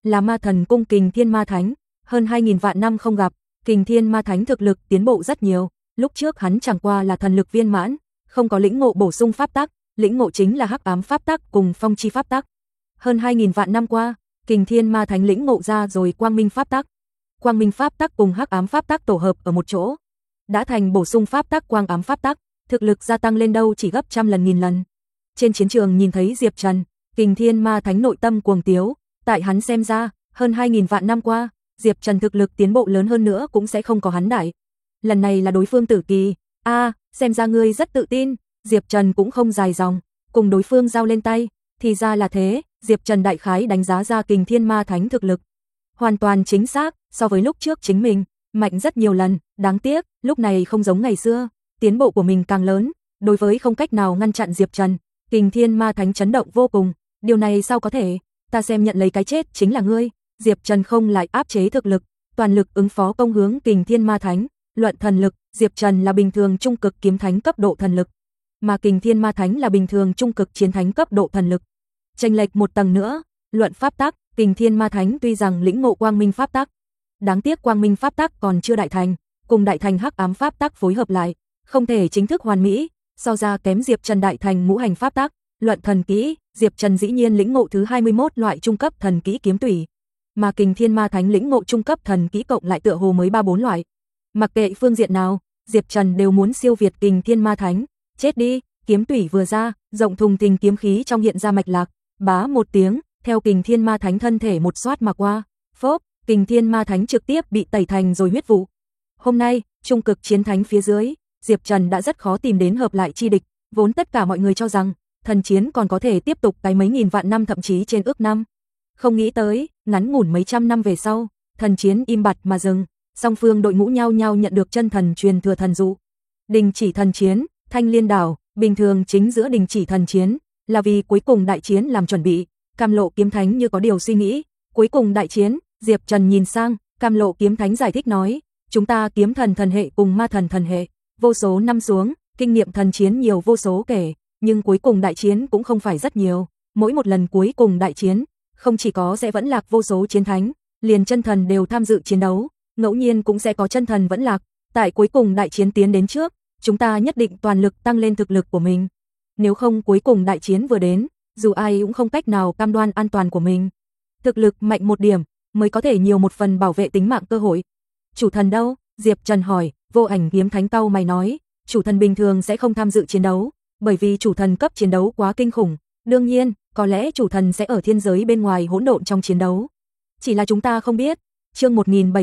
là ma thần cung Kình Thiên Ma Thánh, hơn 2000 vạn năm không gặp, Kình Thiên Ma Thánh thực lực tiến bộ rất nhiều, lúc trước hắn chẳng qua là thần lực viên mãn, không có lĩnh ngộ bổ sung pháp tắc, lĩnh ngộ chính là hắc ám pháp tắc cùng phong chi pháp tắc. Hơn 2000 vạn năm qua, Kình Thiên Ma Thánh lĩnh ngộ ra rồi quang minh pháp tắc. Quang minh pháp tắc cùng hắc ám pháp tắc tổ hợp ở một chỗ, đã thành bổ sung pháp tắc quang ám pháp tắc, thực lực gia tăng lên đâu chỉ gấp trăm lần nghìn lần. Trên chiến trường nhìn thấy Diệp Trần, Kình Thiên Ma Thánh nội tâm cuồng tiếu, tại hắn xem ra, hơn 2000 vạn năm qua, Diệp Trần thực lực tiến bộ lớn hơn nữa cũng sẽ không có hắn đại. Lần này là đối phương Tử Kỳ, xem ra ngươi rất tự tin, Diệp Trần cũng không dài dòng, cùng đối phương giao lên tay, thì ra là thế, Diệp Trần đại khái đánh giá ra Kình Thiên Ma Thánh thực lực. Hoàn toàn chính xác, so với lúc trước chính mình, mạnh rất nhiều lần, đáng tiếc, lúc này không giống ngày xưa, tiến bộ của mình càng lớn, đối với không cách nào ngăn chặn Diệp Trần, Kình Thiên Ma Thánh chấn động vô cùng, điều này sao có thể, ta xem nhận lấy cái chết chính là ngươi, Diệp Trần không lại áp chế thực lực, toàn lực ứng phó công hướng Kình Thiên Ma Thánh, luận thần lực, Diệp Trần là bình thường trung cực kiếm thánh cấp độ thần lực, mà Kình Thiên Ma Thánh là bình thường trung cực chiến thánh cấp độ thần lực. Chênh lệch một tầng nữa, luận pháp tắc, Kình Thiên Ma Thánh tuy rằng lĩnh ngộ quang minh pháp tắc, đáng tiếc quang minh pháp tắc còn chưa đại thành, cùng đại thành hắc ám pháp tắc phối hợp lại, không thể chính thức hoàn mỹ, so ra kém Diệp Trần đại thành ngũ hành pháp tắc. Luận thần kỹ, Diệp Trần dĩ nhiên lĩnh ngộ thứ 21 loại trung cấp thần kỹ kiếm tủy, mà Kình Thiên Ma Thánh lĩnh ngộ trung cấp thần kỹ cộng lại tựa hồ mới 3-4 loại. Mặc kệ phương diện nào, Diệp Trần đều muốn siêu việt Kình Thiên Ma Thánh. Chết đi, kiếm tủy vừa ra, rộng thùng thình kiếm khí trong hiện ra mạch lạc, bá một tiếng, theo Kình Thiên Ma Thánh thân thể một xoát mà qua, phốc, Kình Thiên Ma Thánh trực tiếp bị tẩy thành rồi huyết vụ. Hôm nay, trung cực chiến thánh phía dưới, Diệp Trần đã rất khó tìm đến hợp lại chi địch, vốn tất cả mọi người cho rằng thần chiến còn có thể tiếp tục cái mấy nghìn vạn năm thậm chí trên ước năm. Không nghĩ tới, ngắn ngủn mấy trăm năm về sau, thần chiến im bặt mà dừng, song phương đội ngũ nhau nhau nhận được chân thần truyền thừa thần dụ. Đình chỉ thần chiến, Thanh Liên đảo, bình thường chính giữa đình chỉ thần chiến, là vì cuối cùng đại chiến làm chuẩn bị. Cam Lộ Kiếm Thánh như có điều suy nghĩ, cuối cùng đại chiến, Diệp Trần nhìn sang, Cam Lộ Kiếm Thánh giải thích nói, chúng ta kiếm thần thần hệ cùng ma thần thần hệ, vô số năm xuống, kinh nghiệm thần chiến nhiều vô số kể, nhưng cuối cùng đại chiến cũng không phải rất nhiều, mỗi một lần cuối cùng đại chiến, không chỉ có sẽ vẫn lạc vô số chiến thánh, liền chân thần đều tham dự chiến đấu, ngẫu nhiên cũng sẽ có chân thần vẫn lạc, tại cuối cùng đại chiến tiến đến trước, chúng ta nhất định toàn lực tăng lên thực lực của mình. Nếu không cuối cùng đại chiến vừa đến, dù ai cũng không cách nào cam đoan an toàn của mình. Thực lực mạnh một điểm, mới có thể nhiều một phần bảo vệ tính mạng cơ hội. Chủ thần đâu? Diệp Trần hỏi, Vô Ảnh Kiếm Thánh cau mày nói, chủ thần bình thường sẽ không tham dự chiến đấu, bởi vì chủ thần cấp chiến đấu quá kinh khủng, đương nhiên, có lẽ chủ thần sẽ ở thiên giới bên ngoài hỗn độn trong chiến đấu. Chỉ là chúng ta không biết. Chương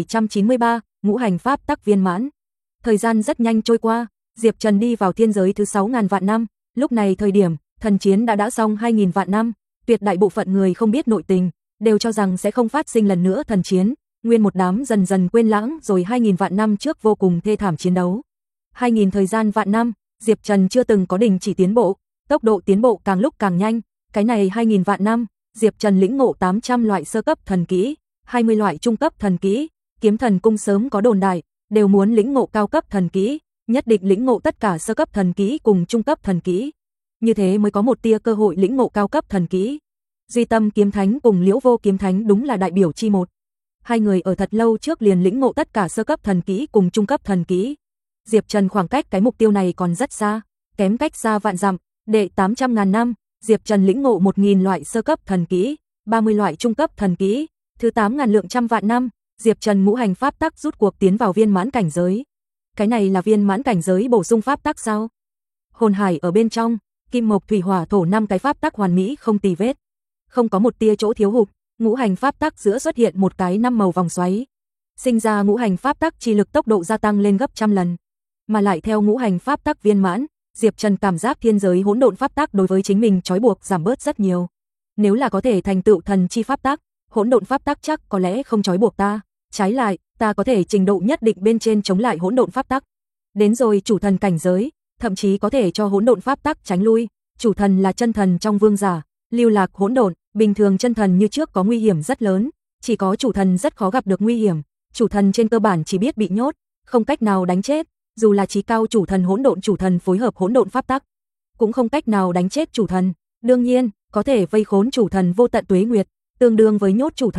1793, ngũ hành pháp tắc viên mãn. Thời gian rất nhanh trôi qua, Diệp Trần đi vào thiên giới thứ 6000 vạn năm, lúc này thời điểm, thần chiến đã xong 2000 vạn năm, tuyệt đại bộ phận người không biết nội tình, đều cho rằng sẽ không phát sinh lần nữa thần chiến, nguyên một đám dần dần quên lãng rồi 2000 vạn năm trước vô cùng thê thảm chiến đấu. 2000 thời gian vạn năm, Diệp Trần chưa từng có đình chỉ tiến bộ, tốc độ tiến bộ càng lúc càng nhanh, cái này 2000 vạn năm, Diệp Trần lĩnh ngộ 800 loại sơ cấp thần kỹ, 20 loại trung cấp thần kỹ, Kiếm Thần Cung sớm có đồn đại, đều muốn lĩnh ngộ cao cấp thần kỹ, nhất định lĩnh ngộ tất cả sơ cấp thần kỹ cùng trung cấp thần kỹ. Như thế mới có một tia cơ hội lĩnh ngộ cao cấp thần kỹ. Duy Tâm Kiếm Thánh cùng Liễu Vô Kiếm Thánh đúng là đại biểu chi một. Hai người ở thật lâu trước liền lĩnh ngộ tất cả sơ cấp thần kỹ cùng trung cấp thần kỹ. Diệp Trần khoảng cách cái mục tiêu này còn rất xa, kém cách xa vạn dặm, đệ 800.000 năm, Diệp Trần lĩnh ngộ 1000 loại sơ cấp thần kỹ, 30 loại trung cấp thần kỹ, thứ 8000 lượng trăm vạn năm, Diệp Trần ngũ hành pháp tắc rút cuộc tiến vào viên mãn cảnh giới. Cái này là viên mãn cảnh giới bổ sung pháp tắc sao? Hồn hải ở bên trong, kim mộc thủy hỏa thổ 5 cái pháp tắc hoàn mỹ không tì vết, không có một tia chỗ thiếu hụt, ngũ hành pháp tắc giữa xuất hiện một cái 5 màu vòng xoáy. Sinh ra ngũ hành pháp tắc chi lực tốc độ gia tăng lên gấp trăm lần, mà lại theo ngũ hành pháp tắc viên mãn, Diệp Trần cảm giác thiên giới hỗn độn pháp tắc đối với chính mình trói buộc giảm bớt rất nhiều. Nếu là có thể thành tựu thần chi pháp tắc, hỗn độn pháp tắc chắc có lẽ không trói buộc ta, trái lại, ta có thể trình độ nhất định bên trên chống lại hỗn độn pháp tắc. Đến rồi chủ thần cảnh giới, thậm chí có thể cho hỗn độn pháp tắc tránh lui, chủ thần là chân thần trong vương giả, lưu lạc hỗn độn, bình thường chân thần như trước có nguy hiểm rất lớn, chỉ có chủ thần rất khó gặp được nguy hiểm, chủ thần trên cơ bản chỉ biết bị nhốt, không cách nào đánh chết, dù là chí cao chủ thần hỗn độn chủ thần phối hợp hỗn độn pháp tắc, cũng không cách nào đánh chết chủ thần. Đương nhiên, có thể vây khốn chủ thần vô tận tuế nguyệt, tương đương với nhốt chủ thần,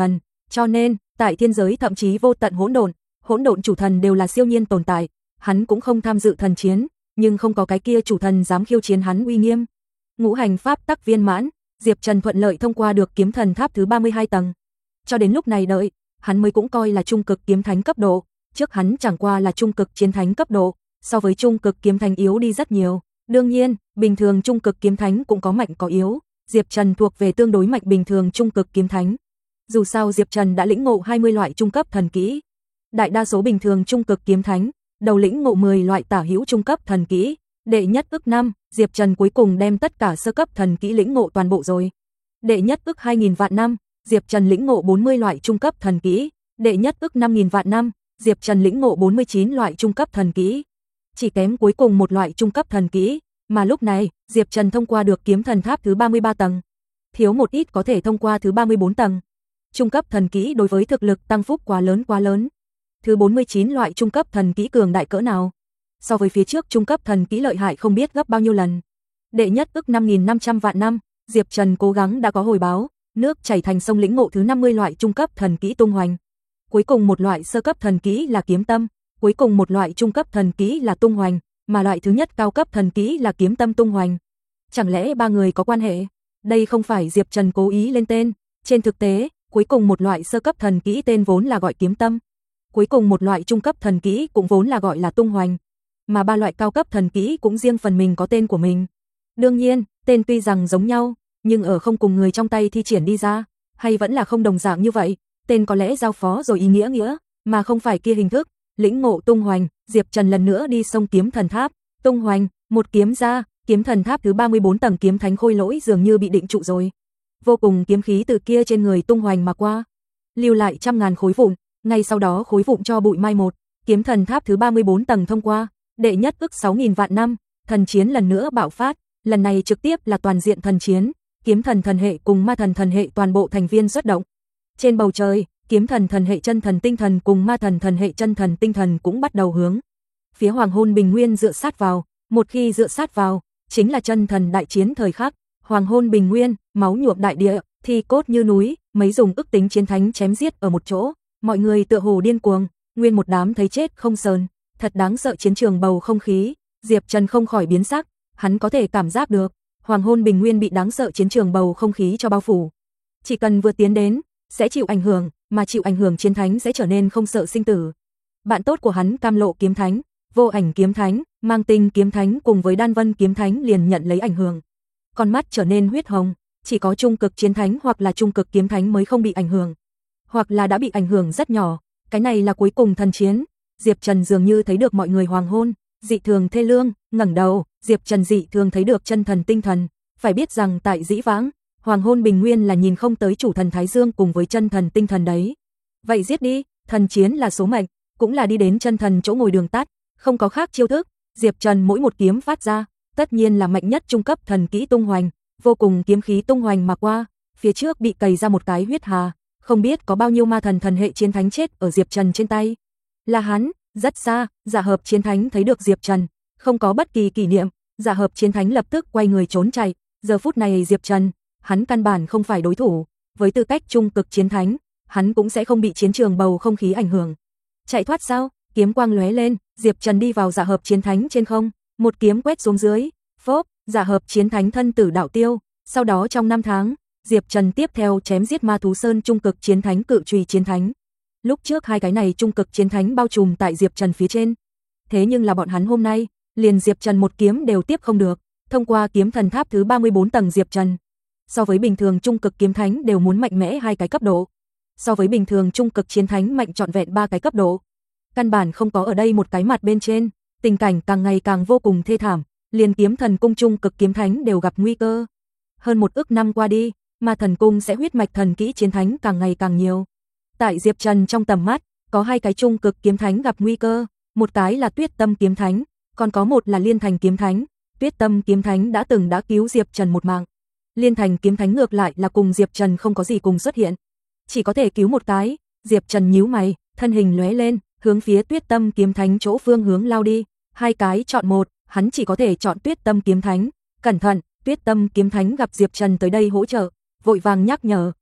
Cho nên, tại thiên giới thậm chí vô tận hỗn độn chủ thần đều là siêu nhiên tồn tại, hắn cũng không tham dự thần chiến, nhưng không có cái kia chủ thần dám khiêu chiến hắn uy nghiêm. Ngũ hành pháp tắc viên mãn, Diệp Trần thuận lợi thông qua được kiếm thần tháp thứ 32 tầng. Cho đến lúc này đợi, hắn mới cũng coi là trung cực kiếm thánh cấp độ, trước hắn chẳng qua là trung cực chiến thánh cấp độ, so với trung cực kiếm thánh yếu đi rất nhiều. Đương nhiên, bình thường trung cực kiếm thánh cũng có mạnh có yếu, Diệp Trần thuộc về tương đối mạnh bình thường trung cực kiếm thánh. Dù sao Diệp Trần đã lĩnh ngộ 20 loại trung cấp thần kỹ. Đại đa số bình thường trung cực kiếm thánh, đầu lĩnh ngộ 10 loại tả hữu trung cấp thần kỹ. Đệ nhất ức năm, Diệp Trần cuối cùng đem tất cả sơ cấp thần kỹ lĩnh ngộ toàn bộ rồi. Đệ nhất ức 2000 vạn năm, Diệp Trần lĩnh ngộ 40 loại trung cấp thần kỹ. Đệ nhất ức 5000 vạn năm, Diệp Trần lĩnh ngộ 49 loại trung cấp thần kỹ. Chỉ kém cuối cùng một loại trung cấp thần kỹ, mà lúc này, Diệp Trần thông qua được kiếm thần tháp thứ 33 tầng. Thiếu một ít có thể thông qua thứ 34 tầng. Trung cấp thần kỹ đối với thực lực tăng phúc quá lớn. Thứ 49 loại trung cấp thần kỹ cường đại cỡ nào? So với phía trước trung cấp thần kỹ lợi hại không biết gấp bao nhiêu lần. Đệ nhất ức 5500 vạn năm, Diệp Trần cố gắng đã có hồi báo, nước chảy thành sông lĩnh ngộ thứ 50 loại trung cấp thần kỹ tung hoành. Cuối cùng một loại sơ cấp thần kỹ là kiếm tâm, cuối cùng một loại trung cấp thần kỹ là tung hoành, mà loại thứ nhất cao cấp thần kỹ là kiếm tâm tung hoành. Chẳng lẽ ba người có quan hệ? Đây không phải Diệp Trần cố ý lên tên, trên thực tế, cuối cùng một loại sơ cấp thần kỹ tên vốn là gọi kiếm tâm, cuối cùng một loại trung cấp thần kỹ cũng vốn là gọi là tung hoành, mà ba loại cao cấp thần kỹ cũng riêng phần mình có tên của mình. Đương nhiên, tên tuy rằng giống nhau, nhưng ở không cùng người trong tay thi triển đi ra, hay vẫn là không đồng dạng như vậy, tên có lẽ giao phó rồi ý nghĩa, mà không phải kia hình thức. Lĩnh ngộ tung hoành, Diệp Trần lần nữa đi sông kiếm thần tháp, tung hoành, một kiếm ra, kiếm thần tháp thứ 34 tầng kiếm thánh khôi lỗi dường như bị định trụ rồi. Vô cùng kiếm khí từ kia trên người tung hoành mà qua, lưu lại trăm ngàn khối vụn, ngay sau đó khối vụn cho bụi mai một, kiếm thần tháp thứ 34 tầng thông qua, đệ nhất ức 6000 vạn năm, thần chiến lần nữa bạo phát, lần này trực tiếp là toàn diện thần chiến, kiếm thần thần hệ cùng ma thần thần hệ toàn bộ thành viên xuất động. Trên bầu trời, kiếm thần thần hệ chân thần tinh thần cùng ma thần thần hệ chân thần tinh thần cũng bắt đầu hướng phía Hoàng Hôn Bình Nguyên dựa sát vào, một khi dựa sát vào, chính là chân thần đại chiến thời khắc. Hoàng Hôn Bình Nguyên, máu nhuộm đại địa, thi cốt như núi, mấy dùng ức tính chiến thánh chém giết ở một chỗ, mọi người tựa hồ điên cuồng, nguyên một đám thấy chết không sờn, thật đáng sợ chiến trường bầu không khí, Diệp Trần không khỏi biến sắc, hắn có thể cảm giác được, Hoàng Hôn Bình Nguyên bị đáng sợ chiến trường bầu không khí cho bao phủ. Chỉ cần vừa tiến đến, sẽ chịu ảnh hưởng, mà chịu ảnh hưởng chiến thánh sẽ trở nên không sợ sinh tử. Bạn tốt của hắn Cam Lộ kiếm thánh, Vô Ảnh kiếm thánh, Mang Tinh kiếm thánh cùng với Đan Vân kiếm thánh liền nhận lấy ảnh hưởng. Con mắt trở nên huyết hồng, chỉ có trung cực chiến thánh hoặc là trung cực kiếm thánh mới không bị ảnh hưởng, hoặc là đã bị ảnh hưởng rất nhỏ. Cái này là cuối cùng thần chiến. Diệp Trần dường như thấy được mọi người hoàng hôn, dị thường thê lương, ngẩng đầu, Diệp Trần dị thường thấy được chân thần tinh thần, phải biết rằng tại dĩ vãng, Hoàng Hôn Bình Nguyên là nhìn không tới chủ thần Thái Dương cùng với chân thần tinh thần đấy. Vậy giết đi, thần chiến là số mệnh, cũng là đi đến chân thần chỗ ngồi đường tắt, không có khác chiêu thức. Diệp Trần mỗi một kiếm phát ra, tất nhiên là mạnh nhất trung cấp thần kỹ tung hoành, vô cùng kiếm khí tung hoành mà qua, phía trước bị cày ra một cái huyết hà, không biết có bao nhiêu ma thần thần hệ chiến thánh chết ở Diệp Trần trên tay. Là hắn, rất xa, Giả Hợp chiến thánh thấy được Diệp Trần, không có bất kỳ kỷ niệm, Giả Hợp chiến thánh lập tức quay người trốn chạy. Giờ phút này Diệp Trần, hắn căn bản không phải đối thủ, với tư cách trung cực chiến thánh, hắn cũng sẽ không bị chiến trường bầu không khí ảnh hưởng. Chạy thoát sao? Kiếm quang lóe lên, Diệp Trần đi vào Giả Hợp chiến thánh trên không, một kiếm quét xuống dưới, phốp, Giả Hợp chiến thánh thân tử đạo tiêu. Sau đó trong 5 tháng, Diệp Trần tiếp theo chém giết Ma Thú Sơn trung cực chiến thánh Cự Chùy chiến thánh. Lúc trước hai cái này trung cực chiến thánh bao trùm tại Diệp Trần phía trên, thế nhưng là bọn hắn hôm nay, liền Diệp Trần một kiếm đều tiếp không được. Thông qua kiếm thần tháp thứ 34 tầng Diệp Trần, so với bình thường trung cực kiếm thánh đều muốn mạnh mẽ 2 cái cấp độ. So với bình thường trung cực chiến thánh mạnh trọn vẹn 3 cái cấp độ. Căn bản không có ở đây một cái mặt bên trên, tình cảnh càng ngày càng vô cùng thê thảm, liền kiếm thần cung trung cực kiếm thánh đều gặp nguy cơ. Hơn 1 ức năm qua đi, mà thần cung sẽ huyết mạch thần kỹ chiến thánh càng ngày càng nhiều. Tại Diệp Trần trong tầm mắt, có 2 cái trung cực kiếm thánh gặp nguy cơ, một cái là Tuyết Tâm kiếm thánh, còn có một là Liên Thành kiếm thánh. Tuyết Tâm kiếm thánh đã cứu Diệp Trần một mạng. Liên Thành kiếm thánh ngược lại là cùng Diệp Trần không có gì cùng xuất hiện, chỉ có thể cứu một cái. Diệp Trần nhíu mày, thân hình lóe lên, hướng phía Tuyết Tâm kiếm thánh chỗ phương hướng lao đi. 2 cái chọn một, hắn chỉ có thể chọn Tuyết Tâm kiếm thánh. Cẩn thận, Tuyết Tâm kiếm thánh gặp Diệp Trần tới đây hỗ trợ, vội vàng nhắc nhở,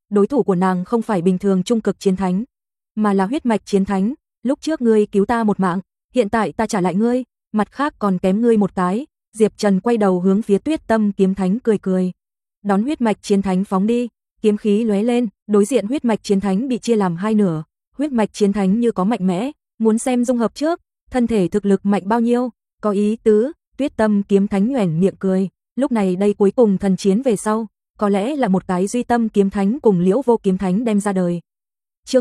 đối thủ của nàng không phải bình thường trung cực chiến thánh, mà là huyết mạch chiến thánh, lúc trước ngươi cứu ta một mạng, hiện tại ta trả lại ngươi, mặt khác còn kém ngươi một cái. Diệp Trần quay đầu hướng phía Tuyết Tâm kiếm thánh cười cười. Đón huyết mạch chiến thánh phóng đi, kiếm khí lóe lên, đối diện huyết mạch chiến thánh bị chia làm hai nửa. Huyết mạch chiến thánh như có mạnh mẽ, muốn xem dung hợp trước, thân thể thực lực mạnh bao nhiêu, có ý tứ. Tuyết Tâm kiếm thánh nhoẻn miệng cười, lúc này đây cuối cùng thần chiến về sau, có lẽ là một cái Duy Tâm kiếm thánh cùng Liễu Vô kiếm thánh đem ra đời. Chương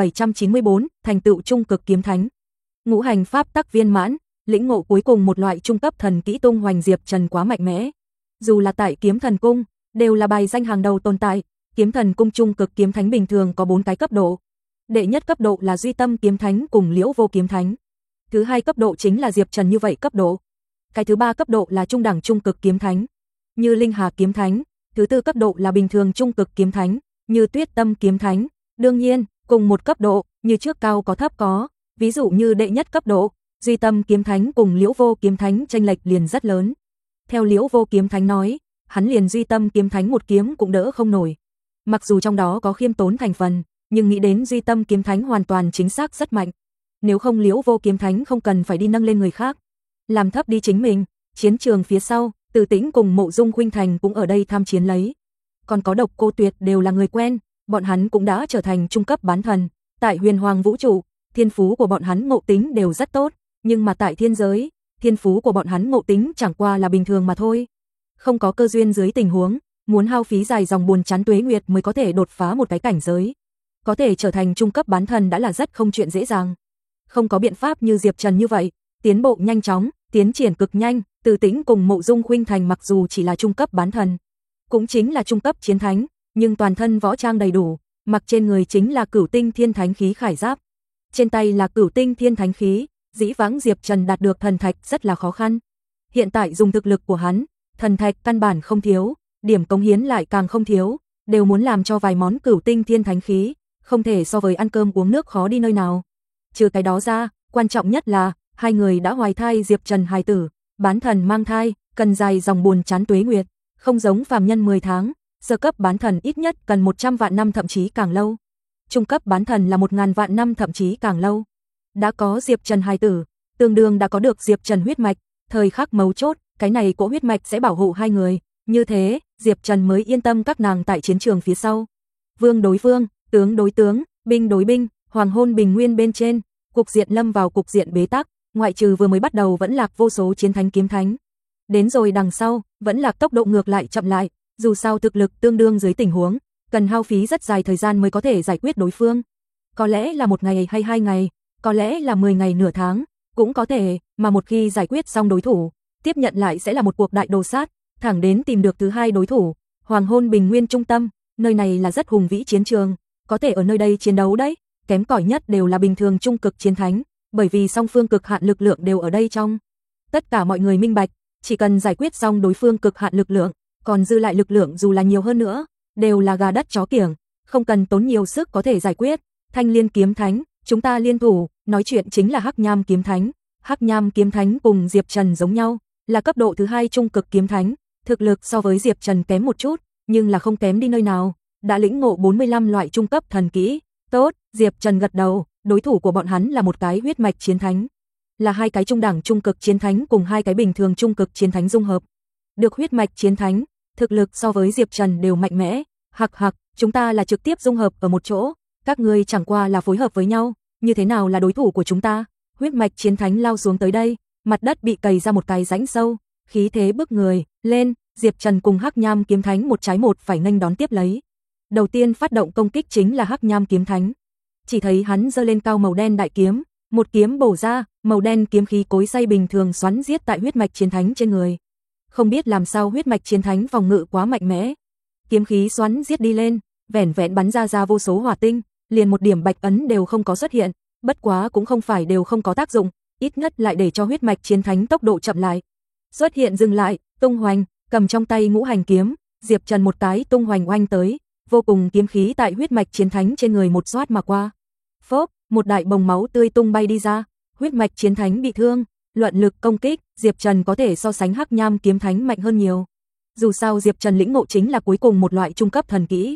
1794, thành tựu trung cực kiếm thánh. Ngũ hành pháp tắc viên mãn, lĩnh ngộ cuối cùng một loại trung cấp thần kỹ tung hoành. Diệp Trần quá mạnh mẽ. Dù là tại Kiếm Thần Cung, đều là bài danh hàng đầu tồn tại. Kiếm Thần Cung trung cực kiếm thánh bình thường có 4 cái cấp độ. Đệ nhất cấp độ là Duy Tâm kiếm thánh cùng Liễu Vô kiếm thánh. Thứ hai cấp độ chính là Diệp Trần như vậy cấp độ. Cái thứ ba cấp độ là trung đẳng trung cực kiếm thánh, như Linh Hà kiếm thánh. Thứ tư cấp độ là bình thường trung cực kiếm thánh, như Tuyết Tâm kiếm thánh. Đương nhiên, cùng một cấp độ, như trước cao có thấp có. Ví dụ như đệ nhất cấp độ, Duy Tâm kiếm thánh cùng Liễu Vô kiếm thánh chênh lệch liền rất lớn. Theo Liễu Vô kiếm thánh nói, hắn liền Duy Tâm kiếm thánh một kiếm cũng đỡ không nổi. Mặc dù trong đó có khiêm tốn thành phần, nhưng nghĩ đến Duy Tâm kiếm thánh hoàn toàn chính xác rất mạnh. Nếu không Liễu Vô kiếm thánh không cần phải đi nâng lên người khác, làm thấp đi chính mình. Chiến trường phía sau, Từ Tĩnh cùng Mộ Dung Khuynh Thành cũng ở đây tham chiến lấy. Còn có Độc Cô Tuyệt đều là người quen, bọn hắn cũng đã trở thành trung cấp bán thần. Tại Huyền Hoàng vũ trụ, thiên phú của bọn hắn ngộ tính đều rất tốt, nhưng mà tại thiên giới, thiên phú của bọn hắn ngộ tính chẳng qua là bình thường mà thôi. Không có cơ duyên dưới tình huống, muốn hao phí dài dòng buồn chán tuế nguyệt mới có thể đột phá một cái cảnh giới. Có thể trở thành trung cấp bán thần đã là rất không chuyện dễ dàng. Không có biện pháp như Diệp Trần như vậy, tiến bộ nhanh chóng, tiến triển cực nhanh. Từ Tĩnh cùng Mộ Dung Khuynh Thành mặc dù chỉ là trung cấp bán thần, cũng chính là trung cấp chiến thánh, nhưng toàn thân võ trang đầy đủ, mặc trên người chính là Cửu Tinh Thiên Thánh khí khải giáp, trên tay là Cửu Tinh Thiên Thánh khí. Dĩ vãng Diệp Trần đạt được thần thạch rất là khó khăn. Hiện tại dùng thực lực của hắn, thần thạch căn bản không thiếu, điểm cống hiến lại càng không thiếu, đều muốn làm cho vài món Cửu Tinh Thiên Thánh khí, không thể so với ăn cơm uống nước khó đi nơi nào. Trừ cái đó ra, quan trọng nhất là hai người đã hoài thai Diệp Trần hài tử. Bán thần mang thai, cần dài dòng buồn chán tuế nguyệt, không giống phàm nhân 10 tháng, sơ cấp bán thần ít nhất cần 100 vạn năm thậm chí càng lâu. Trung cấp bán thần là 1000 vạn năm thậm chí càng lâu. Đã có Diệp Trần hài tử, tương đương đã có được Diệp Trần huyết mạch, thời khắc mấu chốt, cái này cỗ huyết mạch sẽ bảo hộ hai người, như thế, Diệp Trần mới yên tâm các nàng tại chiến trường phía sau. Vương đối vương, tướng đối tướng, binh đối binh, hoàng hôn bình nguyên bên trên, cục diện lâm vào cục diện bế tắc. Ngoại trừ vừa mới bắt đầu vẫn lạc vô số chiến thánh kiếm thánh. Đến rồi đằng sau, vẫn lạc tốc độ ngược lại chậm lại, dù sao thực lực tương đương dưới tình huống, cần hao phí rất dài thời gian mới có thể giải quyết đối phương. Có lẽ là 1 ngày hay 2 ngày, có lẽ là 10 ngày nửa tháng, cũng có thể, mà một khi giải quyết xong đối thủ, tiếp nhận lại sẽ là một cuộc đại đồ sát, thẳng đến tìm được thứ hai đối thủ. Hoàng hôn bình nguyên trung tâm, nơi này là rất hùng vĩ chiến trường, có thể ở nơi đây chiến đấu đấy, kém cỏi nhất đều là bình thường trung cực chiến thánh. Bởi vì song phương cực hạn lực lượng đều ở đây trong. Tất cả mọi người minh bạch, chỉ cần giải quyết xong đối phương cực hạn lực lượng, còn dư lại lực lượng dù là nhiều hơn nữa, đều là gà đất chó kiểng, không cần tốn nhiều sức có thể giải quyết. Thanh Liên kiếm thánh, chúng ta liên thủ, nói chuyện chính là Hắc Nham kiếm thánh. Hắc Nham kiếm thánh cùng Diệp Trần giống nhau, là cấp độ thứ 2 trung cực kiếm thánh, thực lực so với Diệp Trần kém một chút, nhưng là không kém đi nơi nào, đã lĩnh ngộ 45 loại trung cấp thần kỹ. Tốt, Diệp Trần gật đầu. Đối thủ của bọn hắn là một cái huyết mạch chiến thánh, là 2 cái trung đẳng trung cực chiến thánh cùng 2 cái bình thường trung cực chiến thánh dung hợp. Được huyết mạch chiến thánh, thực lực so với Diệp Trần đều mạnh mẽ. Hặc hặc, chúng ta là trực tiếp dung hợp ở một chỗ, các ngươi chẳng qua là phối hợp với nhau, như thế nào là đối thủ của chúng ta? Huyết mạch chiến thánh lao xuống tới đây, mặt đất bị cày ra một cái rãnh sâu, khí thế bức người, lên, Diệp Trần cùng Hắc Nham kiếm thánh một trái một phải nghênh đón tiếp lấy. Đầu tiên phát động công kích chính là Hắc Nham kiếm thánh. Chỉ thấy hắn giơ lên cao màu đen đại kiếm, một kiếm bổ ra, màu đen kiếm khí cối xay bình thường xoắn giết tại huyết mạch chiến thánh trên người. Không biết làm sao huyết mạch chiến thánh phòng ngự quá mạnh mẽ, kiếm khí xoắn giết đi lên, vẻn vẹn bắn ra vô số hỏa tinh, liền một điểm bạch ấn đều không có xuất hiện, bất quá cũng không phải đều không có tác dụng, ít nhất lại để cho huyết mạch chiến thánh tốc độ chậm lại. Xuất hiện dừng lại, tung hoành, cầm trong tay ngũ hành kiếm, Diệp Trần một cái tung hoành oanh tới, vô cùng kiếm khí tại huyết mạch chiến thánh trên người một xoát mà qua. Phốc, một đại bồng máu tươi tung bay đi ra, huyết mạch chiến thánh bị thương, luận lực công kích, Diệp Trần có thể so sánh Hắc Nham kiếm thánh mạnh hơn nhiều. Dù sao Diệp Trần lĩnh ngộ chính là cuối cùng một loại trung cấp thần kỹ,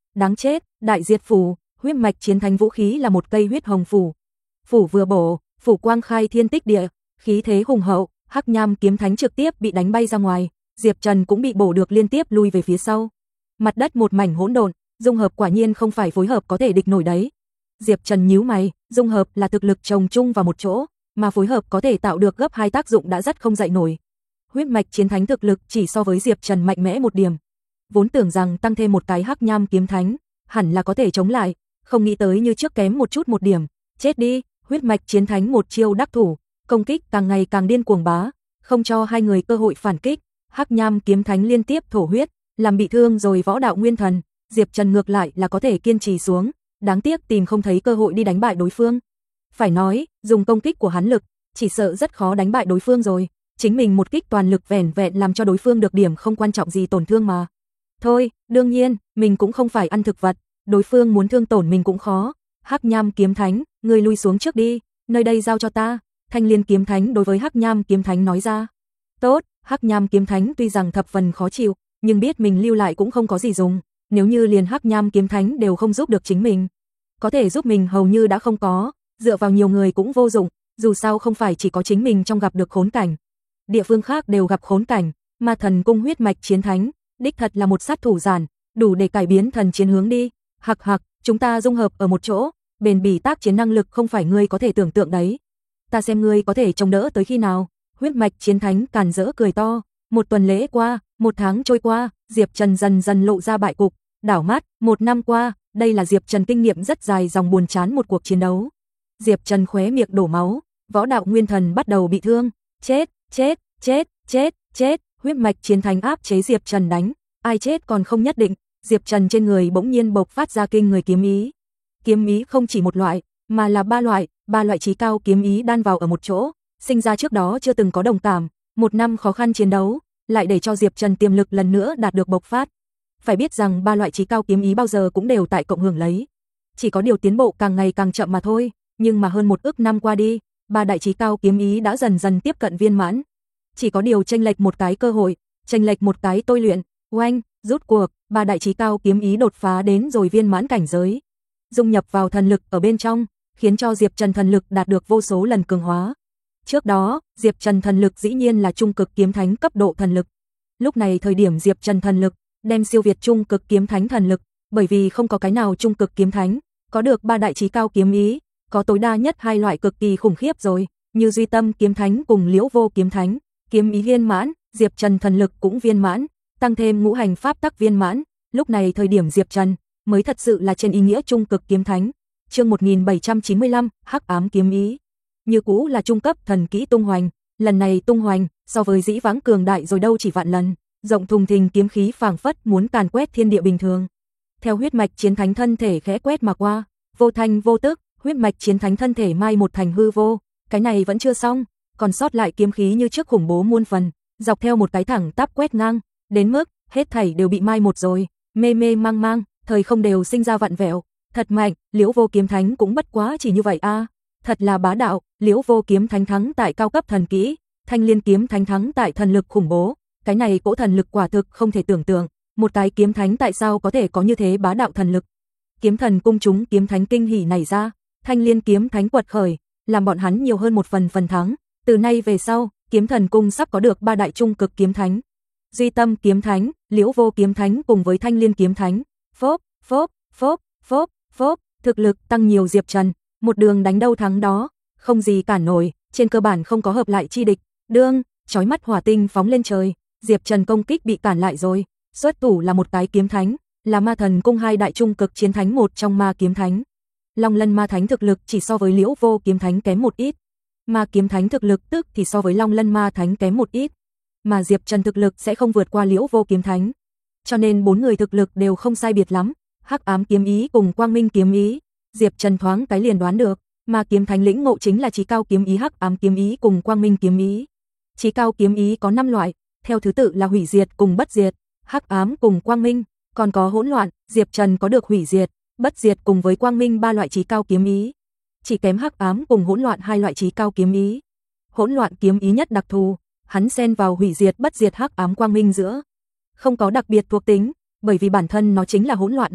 Đáng chết, đại diệt phủ, huyết mạch chiến thánh vũ khí là một cây huyết hồng phủ. Phủ vừa bổ, phủ quang khai thiên tích địa, khí thế hùng hậu, hắc nham kiếm thánh trực tiếp bị đánh bay ra ngoài, Diệp Trần cũng bị bổ được liên tiếp lui về phía sau. Mặt đất một mảnh hỗn độn, dung hợp quả nhiên không phải phối hợp có thể địch nổi đấy. Diệp Trần nhíu mày, dung hợp là thực lực chồng chung vào một chỗ, mà phối hợp có thể tạo được gấp 2 tác dụng đã rất không dậy nổi. Huyết mạch chiến thánh thực lực chỉ so với Diệp Trần mạnh mẽ một điểm. Vốn tưởng rằng tăng thêm một cái hắc nham kiếm thánh, hẳn là có thể chống lại, không nghĩ tới như trước kém một chút một điểm. Chết đi, huyết mạch chiến thánh một chiêu đắc thủ, công kích càng ngày càng điên cuồng bá, không cho hai người cơ hội phản kích. Hắc nham kiếm thánh liên tiếp thổ huyết, làm bị thương rồi võ đạo nguyên thần, Diệp Trần ngược lại là có thể kiên trì xuống, đáng tiếc tìm không thấy cơ hội đi đánh bại đối phương. Phải nói, dùng công kích của hắn lực, chỉ sợ rất khó đánh bại đối phương rồi, chính mình một kích toàn lực vẻn vẹn làm cho đối phương được điểm không quan trọng gì tổn thương mà. Thôi, đương nhiên, mình cũng không phải ăn thực vật, đối phương muốn thương tổn mình cũng khó. Hắc nham kiếm thánh, ngươi lui xuống trước đi, nơi đây giao cho ta. Thanh Liên kiếm thánh đối với Hắc nham kiếm thánh nói ra. Tốt, Hắc nham kiếm thánh tuy rằng thập phần khó chịu, nhưng biết mình lưu lại cũng không có gì dùng, nếu như liền Hắc nham kiếm thánh đều không giúp được chính mình, có thể giúp mình hầu như đã không có, dựa vào nhiều người cũng vô dụng, dù sao không phải chỉ có chính mình trong gặp được khốn cảnh, địa phương khác đều gặp khốn cảnh, mà thần cung huyết mạch chiến thánh, đích thật là một sát thủ giản, đủ để cải biến thần chiến hướng đi. Hặc hặc, chúng ta dung hợp ở một chỗ, bền bỉ tác chiến năng lực không phải ngươi có thể tưởng tượng đấy. Ta xem ngươi có thể chống đỡ tới khi nào. Huyết mạch chiến thánh càn rỡ cười to. Một tuần lễ qua, một tháng trôi qua, Diệp Trần dần dần lộ ra bại cục, đảo mắt, một năm qua, đây là Diệp Trần kinh nghiệm rất dài dòng buồn chán một cuộc chiến đấu. Diệp Trần khóe miệng đổ máu, võ đạo nguyên thần bắt đầu bị thương, chết, chết, chết, chết, chết, huyết mạch chiến thánh áp chế Diệp Trần đánh, ai chết còn không nhất định. Diệp Trần trên người bỗng nhiên bộc phát ra kinh người kiếm ý. Kiếm ý không chỉ một loại, mà là ba loại chí cao kiếm ý đan vào ở một chỗ, sinh ra trước đó chưa từng có đồng cảm, một năm khó khăn chiến đấu, lại để cho Diệp Trần tiềm lực lần nữa đạt được bộc phát. Phải biết rằng ba loại chí cao kiếm ý bao giờ cũng đều tại cộng hưởng lấy, chỉ có điều tiến bộ càng ngày càng chậm mà thôi, nhưng mà hơn một ức năm qua đi, ba đại chí cao kiếm ý đã dần dần tiếp cận viên mãn. Chỉ có điều chênh lệch một cái cơ hội, chênh lệch một cái tôi luyện, oanh, rút cuộc, ba đại chí cao kiếm ý đột phá đến rồi viên mãn cảnh giới, dung nhập vào thần lực ở bên trong, khiến cho Diệp Trần thần lực đạt được vô số lần cường hóa. Trước đó, Diệp Trần thần lực dĩ nhiên là trung cực kiếm thánh cấp độ thần lực. Lúc này thời điểm Diệp Trần thần lực đem siêu việt trung cực kiếm thánh thần lực, bởi vì không có cái nào trung cực kiếm thánh có được ba đại chí cao kiếm ý, có tối đa nhất hai loại cực kỳ khủng khiếp rồi, như Duy Tâm kiếm thánh cùng Liễu Vô kiếm thánh, kiếm ý viên mãn, Diệp Trần thần lực cũng viên mãn, tăng thêm ngũ hành pháp tắc viên mãn, lúc này thời điểm Diệp Trần mới thật sự là trên ý nghĩa trung cực kiếm thánh. Chương 1795, Hắc ám kiếm ý. Như cũ là trung cấp thần kỹ tung hoành, lần này tung hoành so với dĩ vãng cường đại rồi đâu chỉ vạn lần, rộng thùng thình kiếm khí phảng phất muốn càn quét thiên địa bình thường. Theo huyết mạch chiến thánh thân thể khẽ quét mà qua, vô thanh vô tức, huyết mạch chiến thánh thân thể mai một thành hư vô, cái này vẫn chưa xong, còn sót lại kiếm khí như trước khủng bố muôn phần, dọc theo một cái thẳng tắp quét ngang, đến mức hết thảy đều bị mai một rồi, mê mê mang mang, thời không đều sinh ra vặn vẹo, thật mạnh, Liễu Vô kiếm thánh cũng bất quá chỉ như vậy a. Thật là bá đạo, Liễu Vô kiếm thánh thắng tại cao cấp thần kỹ, Thanh Liên kiếm thánh thắng tại thần lực khủng bố, cái này cỗ thần lực quả thực không thể tưởng tượng, một cái kiếm thánh tại sao có thể có như thế bá đạo thần lực. Kiếm thần cung chúng kiếm thánh kinh hỉ nảy ra, Thanh Liên kiếm thánh quật khởi, làm bọn hắn nhiều hơn một phần thắng, từ nay về sau, kiếm thần cung sắp có được ba đại trung cực kiếm thánh. Duy Tâm kiếm thánh, Liễu Vô kiếm thánh cùng với Thanh Liên kiếm thánh, phốp, phốp, phốp, phốp, phốp, thực lực tăng nhiều Diệp Trần, một đường đánh đâu thắng đó, không gì cản nổi, trên cơ bản không có hợp lại chi địch. Đương, chói mắt hỏa tinh phóng lên trời, Diệp Trần công kích bị cản lại rồi, xuất thủ là một cái kiếm thánh, là Ma Thần cung hai đại trung cực chiến thánh một trong Ma kiếm thánh. Long Lân Ma thánh thực lực chỉ so với Liễu Vô kiếm thánh kém một ít, Ma kiếm thánh thực lực tức thì so với Long Lân Ma thánh kém một ít, mà Diệp Trần thực lực sẽ không vượt qua Liễu Vô kiếm thánh. Cho nên bốn người thực lực đều không sai biệt lắm. Hắc ám kiếm ý cùng quang minh kiếm ý, Diệp Trần thoáng cái liền đoán được, mà kiếm thánh lĩnh ngộ chính là chí cao kiếm ý, hắc ám kiếm ý cùng quang minh kiếm ý. Chí cao kiếm ý có 5 loại, theo thứ tự là hủy diệt cùng bất diệt, hắc ám cùng quang minh, còn có hỗn loạn, Diệp Trần có được hủy diệt, bất diệt cùng với quang minh 3 loại chí cao kiếm ý. Chỉ kém hắc ám cùng hỗn loạn 2 loại chí cao kiếm ý. Hỗn loạn kiếm ý nhất đặc thù, hắn xen vào hủy diệt, bất diệt, hắc ám, quang minh giữa, không có đặc biệt thuộc tính, bởi vì bản thân nó chính là hỗn loạn đấy.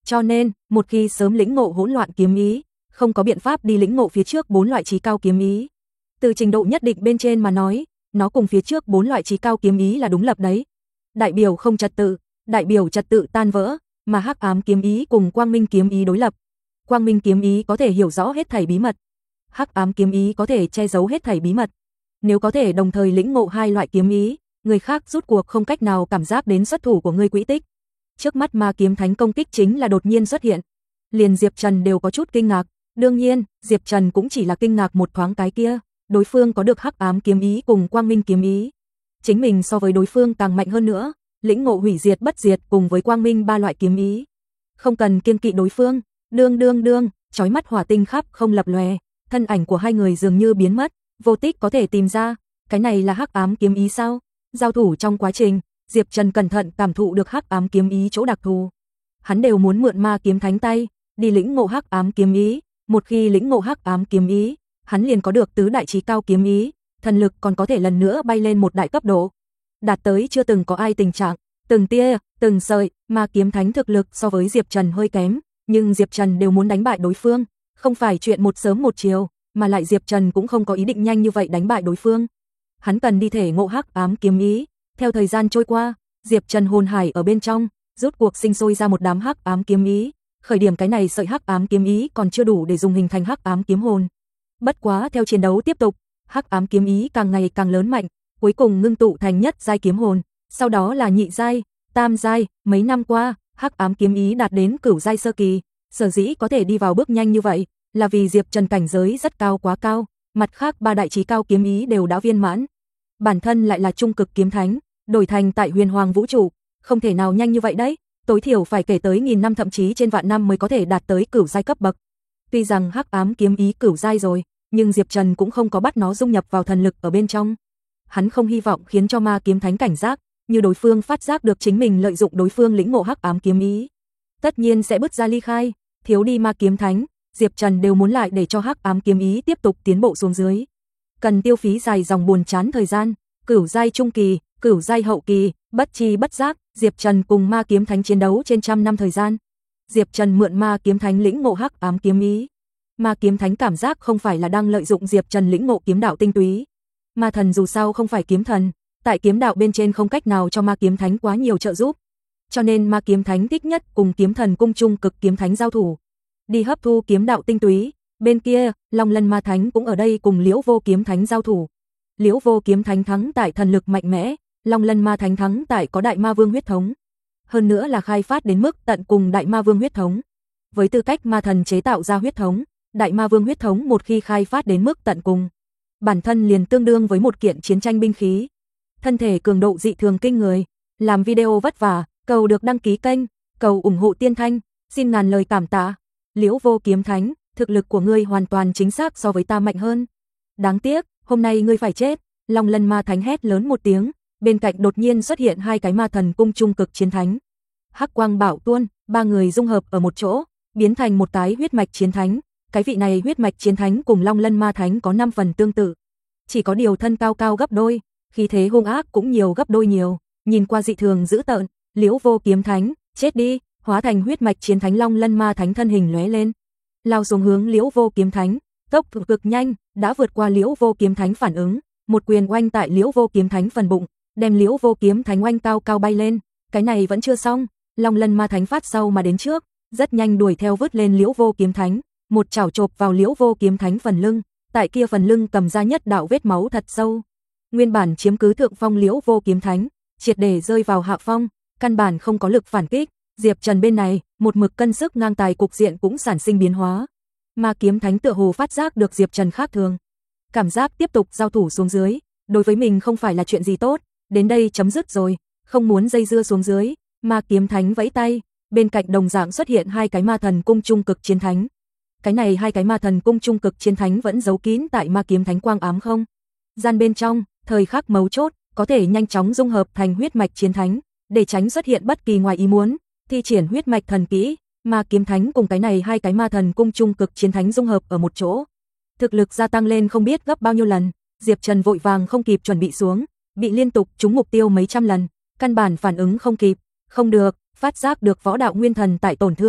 Cho nên, một khi sớm lĩnh ngộ hỗn loạn kiếm ý, không có biện pháp đi lĩnh ngộ phía trước 4 loại chí cao kiếm ý. Từ trình độ nhất định bên trên mà nói, nó cùng phía trước 4 loại chí cao kiếm ý là đúng lập đấy. Đại biểu không trật tự, đại biểu trật tự tan vỡ, mà hắc ám kiếm ý cùng quang minh kiếm ý đối lập. Quang minh kiếm ý có thể hiểu rõ hết thảy bí mật, hắc ám kiếm ý có thể che giấu hết thảy bí mật. Nếu có thể đồng thời lĩnh ngộ hai loại kiếm ý, người khác rút cuộc không cách nào cảm giác đến xuất thủ của ngươi quỹ tích. Trước mắt Ma Kiếm Thánh công kích chính là đột nhiên xuất hiện. Liền Diệp Trần đều có chút kinh ngạc, đương nhiên, Diệp Trần cũng chỉ là kinh ngạc một thoáng cái kia, đối phương có được hắc ám kiếm ý cùng quang minh kiếm ý. Chính mình so với đối phương càng mạnh hơn nữa, lĩnh ngộ hủy diệt bất diệt cùng với quang minh ba loại kiếm ý. Không cần kiêng kỵ đối phương, đương, chói mắt hỏa tinh khắp không lập lòe, thân ảnh của hai người dường như biến mất, vô tích có thể tìm ra, cái này là hắc ám kiếm ý sao? Giao thủ trong quá trình, Diệp Trần cẩn thận cảm thụ được hắc ám kiếm ý chỗ đặc thù. Hắn đều muốn mượn Ma Kiếm Thánh tay, đi lĩnh ngộ hắc ám kiếm ý, một khi lĩnh ngộ hắc ám kiếm ý, hắn liền có được tứ đại chí cao kiếm ý, thần lực còn có thể lần nữa bay lên một đại cấp độ. Đạt tới chưa từng có ai tình trạng, từng tia, từng sợi, Ma Kiếm Thánh thực lực so với Diệp Trần hơi kém, nhưng Diệp Trần đều muốn đánh bại đối phương, không phải chuyện một sớm một chiều, mà lại Diệp Trần cũng không có ý định nhanh như vậy đánh bại đối phương. Hắn cần đi thể ngộ hắc ám kiếm ý. Theo thời gian trôi qua, Diệp Trần hồn hải ở bên trong, rút cuộc sinh sôi ra một đám hắc ám kiếm ý. Khởi điểm cái này sợi hắc ám kiếm ý còn chưa đủ để dùng hình thành hắc ám kiếm hồn. Bất quá theo chiến đấu tiếp tục, hắc ám kiếm ý càng ngày càng lớn mạnh, cuối cùng ngưng tụ thành nhất giai kiếm hồn, sau đó là nhị giai, tam giai, mấy năm qua, hắc ám kiếm ý đạt đến cửu giai sơ kỳ, sở dĩ có thể đi vào bước nhanh như vậy, là vì Diệp Trần cảnh giới rất cao quá cao, mặt khác ba đại chí cao kiếm ý đều đã viên mãn. Bản thân lại là trung cực kiếm thánh, đổi thành tại huyền hoàng vũ trụ, không thể nào nhanh như vậy đấy, tối thiểu phải kể tới 1000 năm thậm chí trên vạn năm mới có thể đạt tới cửu giai cấp bậc. Tuy rằng hắc ám kiếm ý cửu giai rồi, nhưng Diệp Trần cũng không có bắt nó dung nhập vào thần lực ở bên trong. Hắn không hy vọng khiến cho Ma Kiếm Thánh cảnh giác, như đối phương phát giác được chính mình lợi dụng đối phương lĩnh ngộ hắc ám kiếm ý, tất nhiên sẽ bứt ra ly khai, thiếu đi Ma Kiếm Thánh, Diệp Trần đều muốn lại để cho hắc ám kiếm ý tiếp tục tiến bộ xuống dưới. Cần tiêu phí dài dòng buồn chán thời gian, cửu giai trung kỳ, cửu giai hậu kỳ, bất chi bất giác, Diệp Trần cùng Ma Kiếm Thánh chiến đấu trên trăm năm thời gian. Diệp Trần mượn Ma Kiếm Thánh lĩnh ngộ hắc ám kiếm ý. Ma Kiếm Thánh cảm giác không phải là đang lợi dụng Diệp Trần lĩnh ngộ kiếm đạo tinh túy. Ma thần dù sao không phải kiếm thần, tại kiếm đạo bên trên không cách nào cho Ma Kiếm Thánh quá nhiều trợ giúp. Cho nên Ma Kiếm Thánh thích nhất cùng kiếm thần cung trung cực kiếm thánh giao thủ, đi hấp thu kiếm đạo tinh túy. Bên kia, Long Lân Ma Thánh cũng ở đây cùng Liễu Vô Kiếm Thánh giao thủ. Liễu Vô Kiếm Thánh thắng tại thần lực mạnh mẽ, Long Lân Ma Thánh thắng tại có Đại Ma Vương huyết thống. Hơn nữa là khai phát đến mức tận cùng Đại Ma Vương huyết thống. Với tư cách ma thần chế tạo ra huyết thống, Đại Ma Vương huyết thống một khi khai phát đến mức tận cùng, bản thân liền tương đương với một kiện chiến tranh binh khí. Thân thể cường độ dị thường kinh người, làm video vất vả, cầu được đăng ký kênh, cầu ủng hộ Tiên Thanh, xin ngàn lời cảm tạ. Liễu Vô Kiếm Thánh, thực lực của ngươi hoàn toàn chính xác so với ta mạnh hơn. Đáng tiếc, hôm nay ngươi phải chết. Long Lân Ma Thánh hét lớn một tiếng, bên cạnh đột nhiên xuất hiện hai cái ma thần cung trung cực chiến thánh. Hắc quang bạo tuôn, ba người dung hợp ở một chỗ, biến thành một cái huyết mạch chiến thánh. Cái vị này huyết mạch chiến thánh cùng Long Lân Ma Thánh có 5 phần tương tự, chỉ có điều thân cao cao gấp đôi, khí thế hung ác cũng nhiều gấp đôi nhiều, nhìn qua dị thường dữ tợn. Liễu Vô Kiếm Thánh, chết đi, hóa thành huyết mạch chiến thánh Long Lân Ma Thánh thân hình lóe lên, lao xuống hướng Liễu Vô Kiếm Thánh, tốc độ cực nhanh, đã vượt qua Liễu Vô Kiếm Thánh phản ứng, một quyền oanh tại Liễu Vô Kiếm Thánh phần bụng, đem Liễu Vô Kiếm Thánh oanh cao cao bay lên. Cái này vẫn chưa xong, Long Lân Ma Thánh phát sau mà đến trước, rất nhanh đuổi theo vứt lên Liễu Vô Kiếm Thánh, một chảo chộp vào Liễu Vô Kiếm Thánh phần lưng, tại kia phần lưng cầm ra nhất đạo vết máu thật sâu. Nguyên bản chiếm cứ thượng phong Liễu Vô Kiếm Thánh, triệt để rơi vào hạ phong, căn bản không có lực phản kích. Diệp Trần bên này, một mực cân sức ngang tài cục diện cũng sản sinh biến hóa. Ma Kiếm Thánh tựa hồ phát giác được Diệp Trần khác thường, cảm giác tiếp tục giao thủ xuống dưới, đối với mình không phải là chuyện gì tốt, đến đây chấm dứt rồi, không muốn dây dưa xuống dưới. Ma Kiếm Thánh vẫy tay, bên cạnh đồng dạng xuất hiện hai cái ma thần cung trung cực chiến thánh. Cái này hai cái ma thần cung trung cực chiến thánh vẫn giấu kín tại Ma Kiếm Thánh quang ám không gian bên trong, thời khắc mấu chốt có thể nhanh chóng dung hợp thành huyết mạch chiến thánh, để tránh xuất hiện bất kỳ ngoài ý muốn. Thi triển huyết mạch thần kỹ, Ma Kiếm Thánh cùng cái này hai cái ma thần cung trung cực chiến thánh dung hợp ở một chỗ, thực lực gia tăng lên không biết gấp bao nhiêu lần. Diệp Trần vội vàng không kịp chuẩn bị xuống, bị liên tục trúng mục tiêu mấy trăm lần, căn bản phản ứng không kịp. Không được, phát giác được võ đạo nguyên thần tại tổn thương,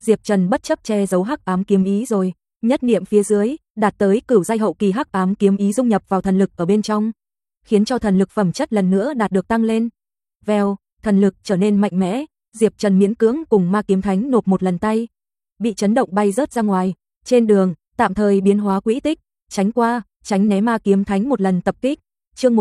Diệp Trần bất chấp che giấu hắc ám kiếm ý rồi, nhất niệm phía dưới, đạt tới cửu giai hậu kỳ hắc ám kiếm ý dung nhập vào thần lực ở bên trong, khiến cho thần lực phẩm chất lần nữa đạt được tăng lên. Vèo, thần lực trở nên mạnh mẽ, Diệp Trần miễn cưỡng cùng Ma Kiếm Thánh nộp một lần tay, bị chấn động bay rớt ra ngoài, trên đường tạm thời biến hóa quỹ tích, tránh né Ma Kiếm Thánh một lần tập kích. Chương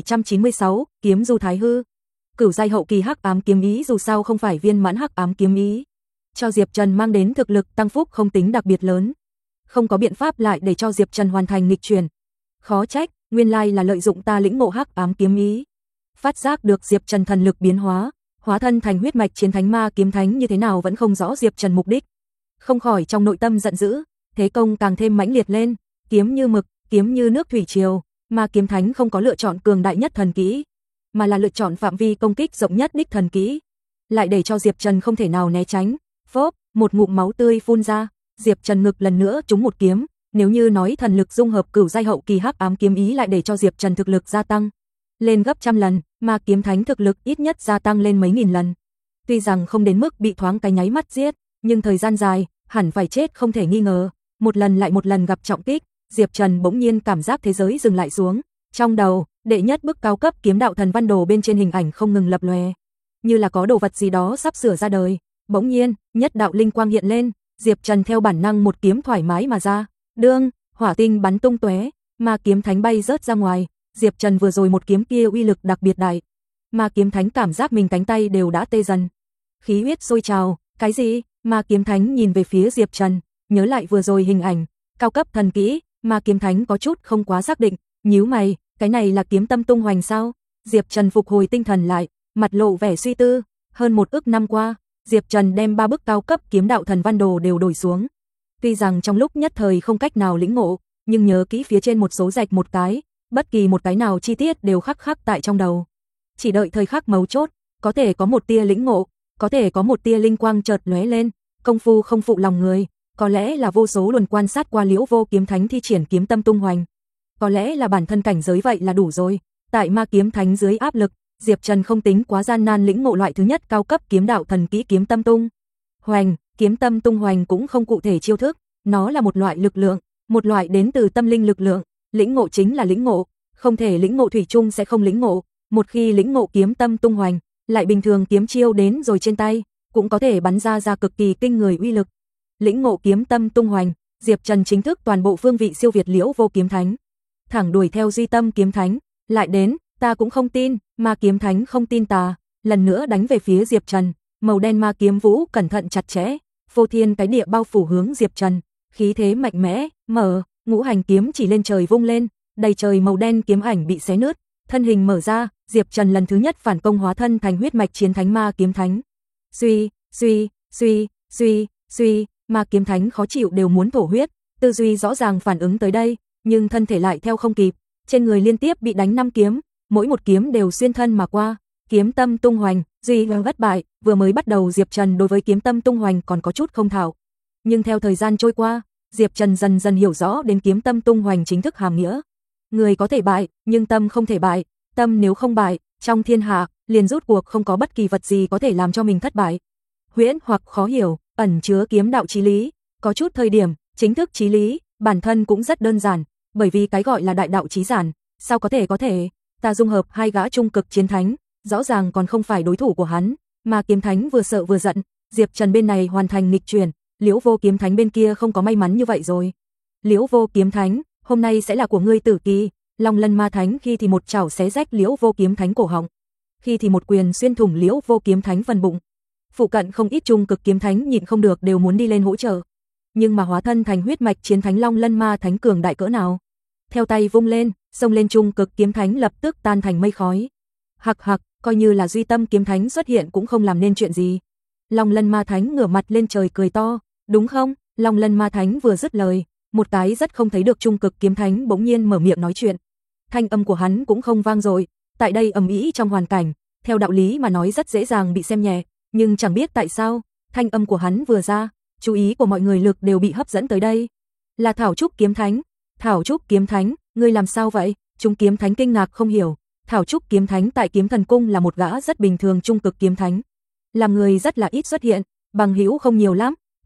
1796, kiếm du thái hư. Cửu giai hậu kỳ hắc ám kiếm ý dù sao không phải viên mãn hắc ám kiếm ý, cho Diệp Trần mang đến thực lực tăng phúc không tính đặc biệt lớn, không có biện pháp lại để cho Diệp Trần hoàn thành nghịch chuyển. Khó trách, nguyên lai là lợi dụng ta lĩnh ngộ hắc ám kiếm ý. Phát giác được Diệp Trần thần lực biến hóa, hóa thân thành huyết mạch chiến thánh Ma Kiếm Thánh như thế nào vẫn không rõ Diệp Trần mục đích, không khỏi trong nội tâm giận dữ, thế công càng thêm mãnh liệt lên, kiếm như mực, kiếm như nước thủy triều. Ma Kiếm Thánh không có lựa chọn cường đại nhất thần kỹ, mà là lựa chọn phạm vi công kích rộng nhất đích thần kỹ, lại để cho Diệp Trần không thể nào né tránh. Phốp, một ngụm máu tươi phun ra, Diệp Trần ngực lần nữa trúng một kiếm. Nếu như nói thần lực dung hợp cửu giai hậu kỳ hắc ám kiếm ý lại để cho Diệp Trần thực lực gia tăng lên gấp trăm lần, Ma Kiếm Thánh thực lực ít nhất gia tăng lên mấy nghìn lần. Tuy rằng không đến mức bị thoáng cái nháy mắt giết, nhưng thời gian dài, hẳn phải chết không thể nghi ngờ. Một lần lại một lần gặp trọng kích, Diệp Trần bỗng nhiên cảm giác thế giới dừng lại xuống. Trong đầu, đệ nhất bức cao cấp kiếm đạo thần văn đồ bên trên hình ảnh không ngừng lập lòe, như là có đồ vật gì đó sắp sửa ra đời. Bỗng nhiên, nhất đạo linh quang hiện lên, Diệp Trần theo bản năng một kiếm thoải mái mà ra. Đương, hỏa tinh bắn tung tóe, Ma Kiếm Thánh bay rớt ra ngoài. Diệp Trần vừa rồi một kiếm kia uy lực đặc biệt đại. Ma Kiếm Thánh cảm giác mình cánh tay đều đã tê dần, khí huyết sôi trào. Cái gì? Ma Kiếm Thánh nhìn về phía Diệp Trần, nhớ lại vừa rồi hình ảnh, cao cấp thần kỹ. Ma Kiếm Thánh có chút không quá xác định, nhíu mày, cái này là kiếm tâm tung hoành sao? Diệp Trần phục hồi tinh thần lại, mặt lộ vẻ suy tư. Hơn 1 ức năm qua, Diệp Trần đem 3 bức cao cấp kiếm đạo thần văn đồ đều đổi xuống. Tuy rằng trong lúc nhất thời không cách nào lĩnh ngộ, nhưng nhớ kỹ phía trên một số rạch một cái, bất kỳ một cái nào chi tiết đều khắc tại trong đầu. Chỉ đợi thời khắc mấu chốt, có thể có một tia lĩnh ngộ, có thể có một tia linh quang chợt lóe lên, công phu không phụ lòng người, có lẽ là vô số luân quan sát qua Liễu Vô Kiếm Thánh thi triển kiếm tâm tung hoành, có lẽ là bản thân cảnh giới vậy là đủ rồi. Tại Ma Kiếm Thánh dưới áp lực, Diệp Trần không tính quá gian nan lĩnh ngộ loại thứ nhất cao cấp kiếm đạo thần kỹ kiếm tâm tung hoành. Kiếm tâm tung hoành cũng không cụ thể chiêu thức, nó là một loại lực lượng, một loại đến từ tâm linh lực lượng. Lĩnh ngộ chính là lĩnh ngộ, không thể lĩnh ngộ thủy chung sẽ không lĩnh ngộ. Một khi lĩnh ngộ kiếm tâm tung hoành, lại bình thường kiếm chiêu đến rồi trên tay, cũng có thể bắn ra cực kỳ kinh người uy lực. Lĩnh ngộ kiếm tâm tung hoành, Diệp Trần chính thức toàn bộ phương vị siêu việt Liễu Vô Kiếm Thánh, thẳng đuổi theo Duy Tâm Kiếm Thánh. Lại đến, ta cũng không tin. Ma Kiếm Thánh không tin ta, lần nữa đánh về phía Diệp Trần. Màu đen ma kiếm vũ cẩn thận chặt chẽ, phô thiên cái địa bao phủ hướng Diệp Trần, khí thế mạnh mẽ. Ngũ hành kiếm chỉ lên trời vung lên, đầy trời màu đen kiếm ảnh bị xé nứt, thân hình mở ra. Diệp Trần lần thứ nhất phản công hóa thân thành huyết mạch chiến thánh Ma Kiếm Thánh. Suy, Ma Kiếm Thánh khó chịu đều muốn thổ huyết, tư duy rõ ràng phản ứng tới đây, nhưng thân thể lại theo không kịp, trên người liên tiếp bị đánh 5 kiếm, mỗi một kiếm đều xuyên thân mà qua. Kiếm tâm tung hoành, duy bất bại. Vừa mới bắt đầu Diệp Trần đối với kiếm tâm tung hoành còn có chút không thạo, nhưng theo thời gian trôi qua, Diệp Trần dần dần hiểu rõ đến kiếm tâm tung hoành chính thức hàm nghĩa. Người có thể bại, nhưng tâm không thể bại. Tâm nếu không bại, trong thiên hạ liền rút cuộc không có bất kỳ vật gì có thể làm cho mình thất bại. Huyễn hoặc khó hiểu, ẩn chứa kiếm đạo chí lý, có chút thời điểm, chính thức chí lý bản thân cũng rất đơn giản, bởi vì cái gọi là đại đạo chí giản, sao có thể, ta dung hợp 2 gã trung cực chiến thánh, rõ ràng còn không phải đối thủ của hắn. Mà Kiếm Thánh vừa sợ vừa giận, Diệp Trần bên này hoàn thành nghịch chuyển, Liễu Vô Kiếm Thánh bên kia không có may mắn như vậy rồi. Liễu Vô Kiếm Thánh, hôm nay sẽ là của ngươi tử kỳ. Long Lân Ma Thánh khi thì một chảo xé rách Liễu Vô Kiếm Thánh cổ họng, khi thì một quyền xuyên thủng Liễu Vô Kiếm Thánh phần bụng. Phụ cận không ít trung cực kiếm thánh nhịn không được đều muốn đi lên hỗ trợ, nhưng mà hóa thân thành huyết mạch chiến thánh Long Lân Ma Thánh cường đại cỡ nào, theo tay vung lên, xông lên trung cực kiếm thánh lập tức tan thành mây khói. Hặc, coi như là Duy Tâm Kiếm Thánh xuất hiện cũng không làm nên chuyện gì. Long Lân Ma Thánh ngửa mặt lên trời cười to, đúng không? Long Lân Ma Thánh vừa dứt lời, một cái rất không thấy được trung cực kiếm thánh bỗng nhiên mở miệng nói chuyện. Thanh âm của hắn cũng không vang dội, tại đây ầm ĩ trong hoàn cảnh, theo đạo lý mà nói rất dễ dàng bị xem nhẹ, nhưng chẳng biết tại sao, thanh âm của hắn vừa ra, chú ý của mọi người lực đều bị hấp dẫn tới đây. Là Thảo Trúc Kiếm Thánh. Thảo Trúc Kiếm Thánh, ngươi làm sao vậy? Chúng kiếm thánh kinh ngạc không hiểu. Thảo Trúc Kiếm Thánh tại Kiếm Thần Cung là một gã rất bình thường trung cực kiếm thánh, làm người rất là ít xuất hiện, bằng hữu không nhiều lắm,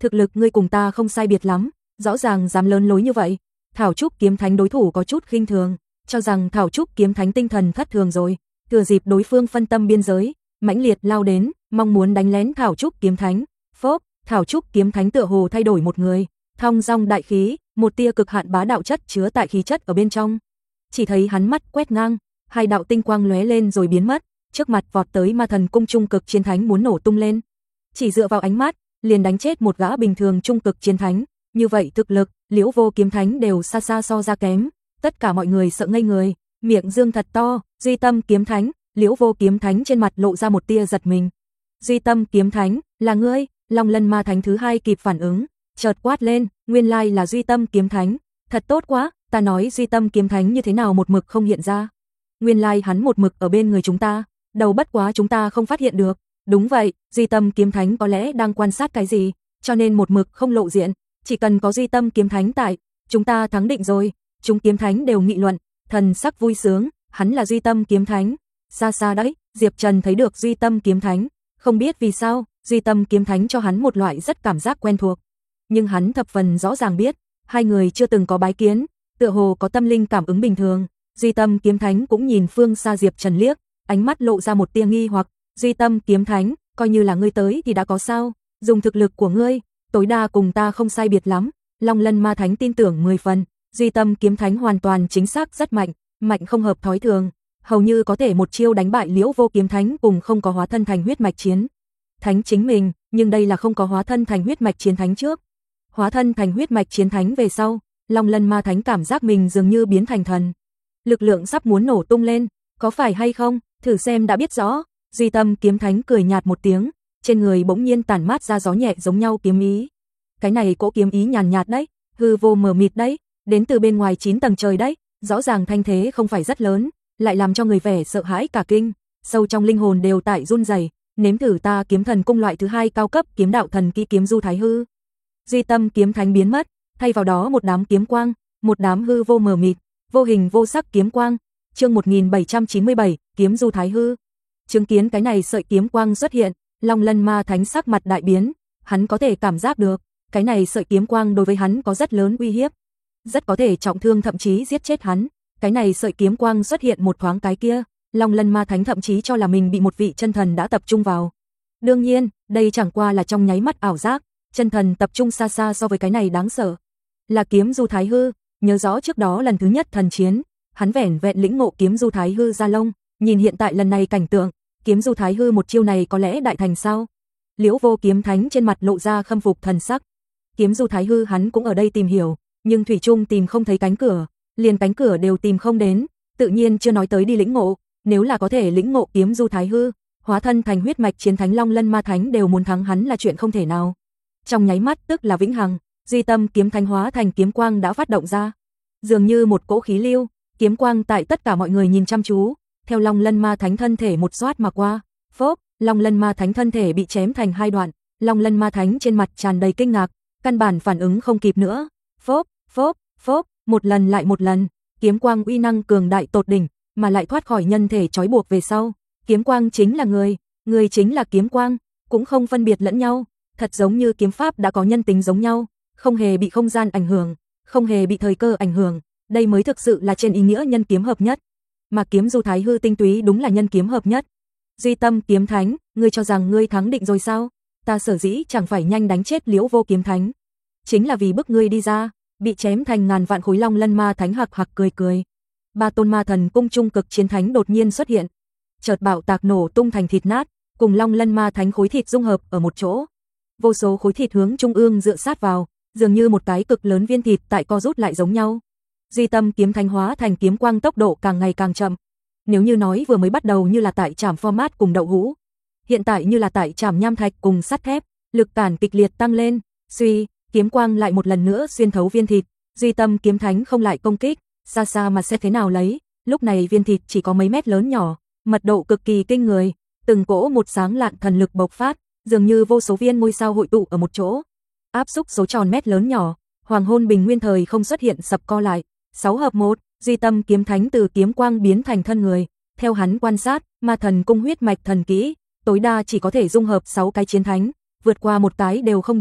thực lực ngươi cùng ta không sai biệt lắm, rõ ràng dám lớn lối như vậy. Thảo Trúc kiếm thánh đối thủ có chút khinh thường, cho rằng Thảo Trúc kiếm thánh tinh thần thất thường rồi, thừa dịp đối phương phân tâm biên giới, mãnh liệt lao đến, mong muốn đánh lén Thảo Trúc kiếm thánh. Phốc, Thảo Trúc kiếm thánh tựa hồ thay đổi một người, thong dong đại khí, một tia cực hạn bá đạo chất chứa tại khí chất ở bên trong. Chỉ thấy hắn mắt quét ngang, hai đạo tinh quang lóe lên rồi biến mất, trước mặt vọt tới Ma Thần cung trung cực chiến thánh muốn nổ tung lên. Chỉ dựa vào ánh mắt, liền đánh chết một gã bình thường trung cực chiến thánh, như vậy thực lực, Liễu Vô kiếm thánh đều xa xa so ra kém. Tất cả mọi người sợ ngây người, miệng dương thật to, Duy Tâm kiếm thánh, Liễu Vô kiếm thánh trên mặt lộ ra một tia giật mình. Duy Tâm kiếm thánh, là ngươi? Long Lân ma thánh thứ hai kịp phản ứng, chợt quát lên, nguyên lai là Duy Tâm kiếm thánh, thật tốt quá, ta nói Duy Tâm kiếm thánh như thế nào một mực không hiện ra. Nguyên lai hắn một mực ở bên người chúng ta, đầu bất quá chúng ta không phát hiện được. Đúng vậy, Duy Tâm kiếm thánh có lẽ đang quan sát cái gì, cho nên một mực không lộ diện, chỉ cần có Duy Tâm kiếm thánh tại, chúng ta thắng định rồi. Chúng kiếm thánh đều nghị luận, thần sắc vui sướng, hắn là Duy Tâm kiếm thánh. Xa xa đấy, Diệp Trần thấy được Duy Tâm kiếm thánh, không biết vì sao, Duy Tâm kiếm thánh cho hắn một loại rất cảm giác quen thuộc. Nhưng hắn thập phần rõ ràng biết, hai người chưa từng có bái kiến, tựa hồ có tâm linh cảm ứng bình thường. Duy Tâm kiếm thánh cũng nhìn phương xa Diệp Trần liếc, ánh mắt lộ ra một tia nghi hoặc, Duy Tâm kiếm thánh, coi như là ngươi tới thì đã có sao, dùng thực lực của ngươi, tối đa cùng ta không sai biệt lắm. Long Lân ma thánh tin tưởng 10 phần, Duy Tâm kiếm thánh hoàn toàn chính xác rất mạnh, mạnh không hợp thói thường, hầu như có thể một chiêu đánh bại Liễu Vô kiếm thánh cùng không có hóa thân thành huyết mạch chiến thánh chính mình, nhưng đây là không có hóa thân thành huyết mạch chiến thánh trước. Hóa thân thành huyết mạch chiến thánh về sau, Long Lân ma thánh cảm giác mình dường như biến thành thần. Lực lượng sắp muốn nổ tung lên, có phải hay không, thử xem đã biết rõ. Duy Tâm kiếm thánh cười nhạt một tiếng, trên người bỗng nhiên tản mát ra gió nhẹ giống nhau kiếm ý. Cái này cỗ kiếm ý nhàn nhạt đấy, hư vô mờ mịt đấy, đến từ bên ngoài 9 tầng trời đấy, rõ ràng thanh thế không phải rất lớn, lại làm cho người vẻ sợ hãi cả kinh, sâu trong linh hồn đều tại run rẩy. Nếm thử ta kiếm thần cung loại thứ hai cao cấp kiếm đạo thần kỹ kiếm du thái hư. Duy Tâm kiếm thánh biến mất, thay vào đó một đám kiếm quang, một đám hư vô mờ mịt, vô hình vô sắc kiếm quang. Chương 1797, kiếm du thái hư. Chứng kiến cái này sợi kiếm quang xuất hiện, Long Lân ma thánh sắc mặt đại biến, hắn có thể cảm giác được, cái này sợi kiếm quang đối với hắn có rất lớn uy hiếp, rất có thể trọng thương thậm chí giết chết hắn. Cái này sợi kiếm quang xuất hiện một thoáng cái kia, Long Lân ma thánh thậm chí cho là mình bị một vị chân thần đã tập trung vào. Đương nhiên, đây chẳng qua là trong nháy mắt ảo giác, chân thần tập trung xa xa so với cái này đáng sợ. Là kiếm du thái hư, nhớ rõ trước đó lần thứ nhất thần chiến, hắn vẻn vẹn lĩnh ngộ kiếm du thái hư ra lông, nhìn hiện tại lần này cảnh tượng, kiếm du thái hư một chiêu này có lẽ đại thành sao? Liễu Vô kiếm thánh trên mặt lộ ra khâm phục thần sắc. Kiếm du thái hư hắn cũng ở đây tìm hiểu, nhưng thủy chung tìm không thấy cánh cửa, liền cánh cửa đều tìm không đến, tự nhiên chưa nói tới đi lĩnh ngộ. Nếu là có thể lĩnh ngộ kiếm du thái hư, hóa thân thành huyết mạch chiến thánh Long Lân ma thánh đều muốn thắng hắn là chuyện không thể nào. Trong nháy mắt tức là vĩnh hằng, Duy Tâm kiếm thánh hóa thành kiếm quang đã phát động ra, dường như một cỗ khí lưu, kiếm quang tại tất cả mọi người nhìn chăm chú, theo Long Lân ma thánh thân thể một xoát mà qua. Phốc, Long Lân ma thánh thân thể bị chém thành hai đoạn, Long Lân ma thánh trên mặt tràn đầy kinh ngạc, căn bản phản ứng không kịp nữa. Phốc, phốc, phốc, một lần lại một lần, kiếm quang uy năng cường đại tột đỉnh, mà lại thoát khỏi nhân thể trói buộc về sau, kiếm quang chính là người, người chính là kiếm quang, cũng không phân biệt lẫn nhau, thật giống như kiếm pháp đã có nhân tính giống nhau, không hề bị không gian ảnh hưởng, không hề bị thời cơ ảnh hưởng, đây mới thực sự là trên ý nghĩa nhân kiếm hợp nhất. Mà kiếm du thái hư tinh túy đúng là nhân kiếm hợp nhất. Duy Tâm kiếm thánh, ngươi cho rằng ngươi thắng định rồi sao? Ta sở dĩ chẳng phải nhanh đánh chết Liễu Vô kiếm thánh, chính là vì bức ngươi đi ra, bị chém thành ngàn vạn khối. Long Lân ma thánh hạc hạc cười cười. Ba tôn ma thần cung trung cực chiến thánh đột nhiên xuất hiện, chợt bạo tạc nổ tung thành thịt nát, cùng Long Lân ma thánh khối thịt dung hợp ở một chỗ. Vô số khối thịt hướng trung ương dựa sát vào, dường như một cái cực lớn viên thịt tại co rút lại giống nhau. Duy Tâm kiếm thánh hóa thành kiếm quang tốc độ càng ngày càng chậm. Nếu như nói vừa mới bắt đầu như là tại trảm format cùng đậu hũ, hiện tại như là tại trảm nham thạch cùng sắt thép, lực cản kịch liệt tăng lên. Suy, kiếm quang lại một lần nữa xuyên thấu viên thịt, Duy Tâm kiếm thánh không lại công kích, xa xa mà sẽ thế nào lấy. Lúc này viên thịt chỉ có mấy mét lớn nhỏ, mật độ cực kỳ kinh người, từng cỗ một sáng lạn thần lực bộc phát, dường như vô số viên ngôi sao hội tụ ở một chỗ, áp xúc số tròn mét lớn nhỏ. Hoàng hôn bình nguyên thời không xuất hiện sập co lại, 6 hợp 1, Duy Tâm kiếm thánh từ kiếm quang biến thành thân người. Theo hắn quan sát, ma thần cung huyết mạch thần kỹ, tối đa chỉ có thể dung hợp 6 cái chiến thánh, vượt qua một cái đều không được.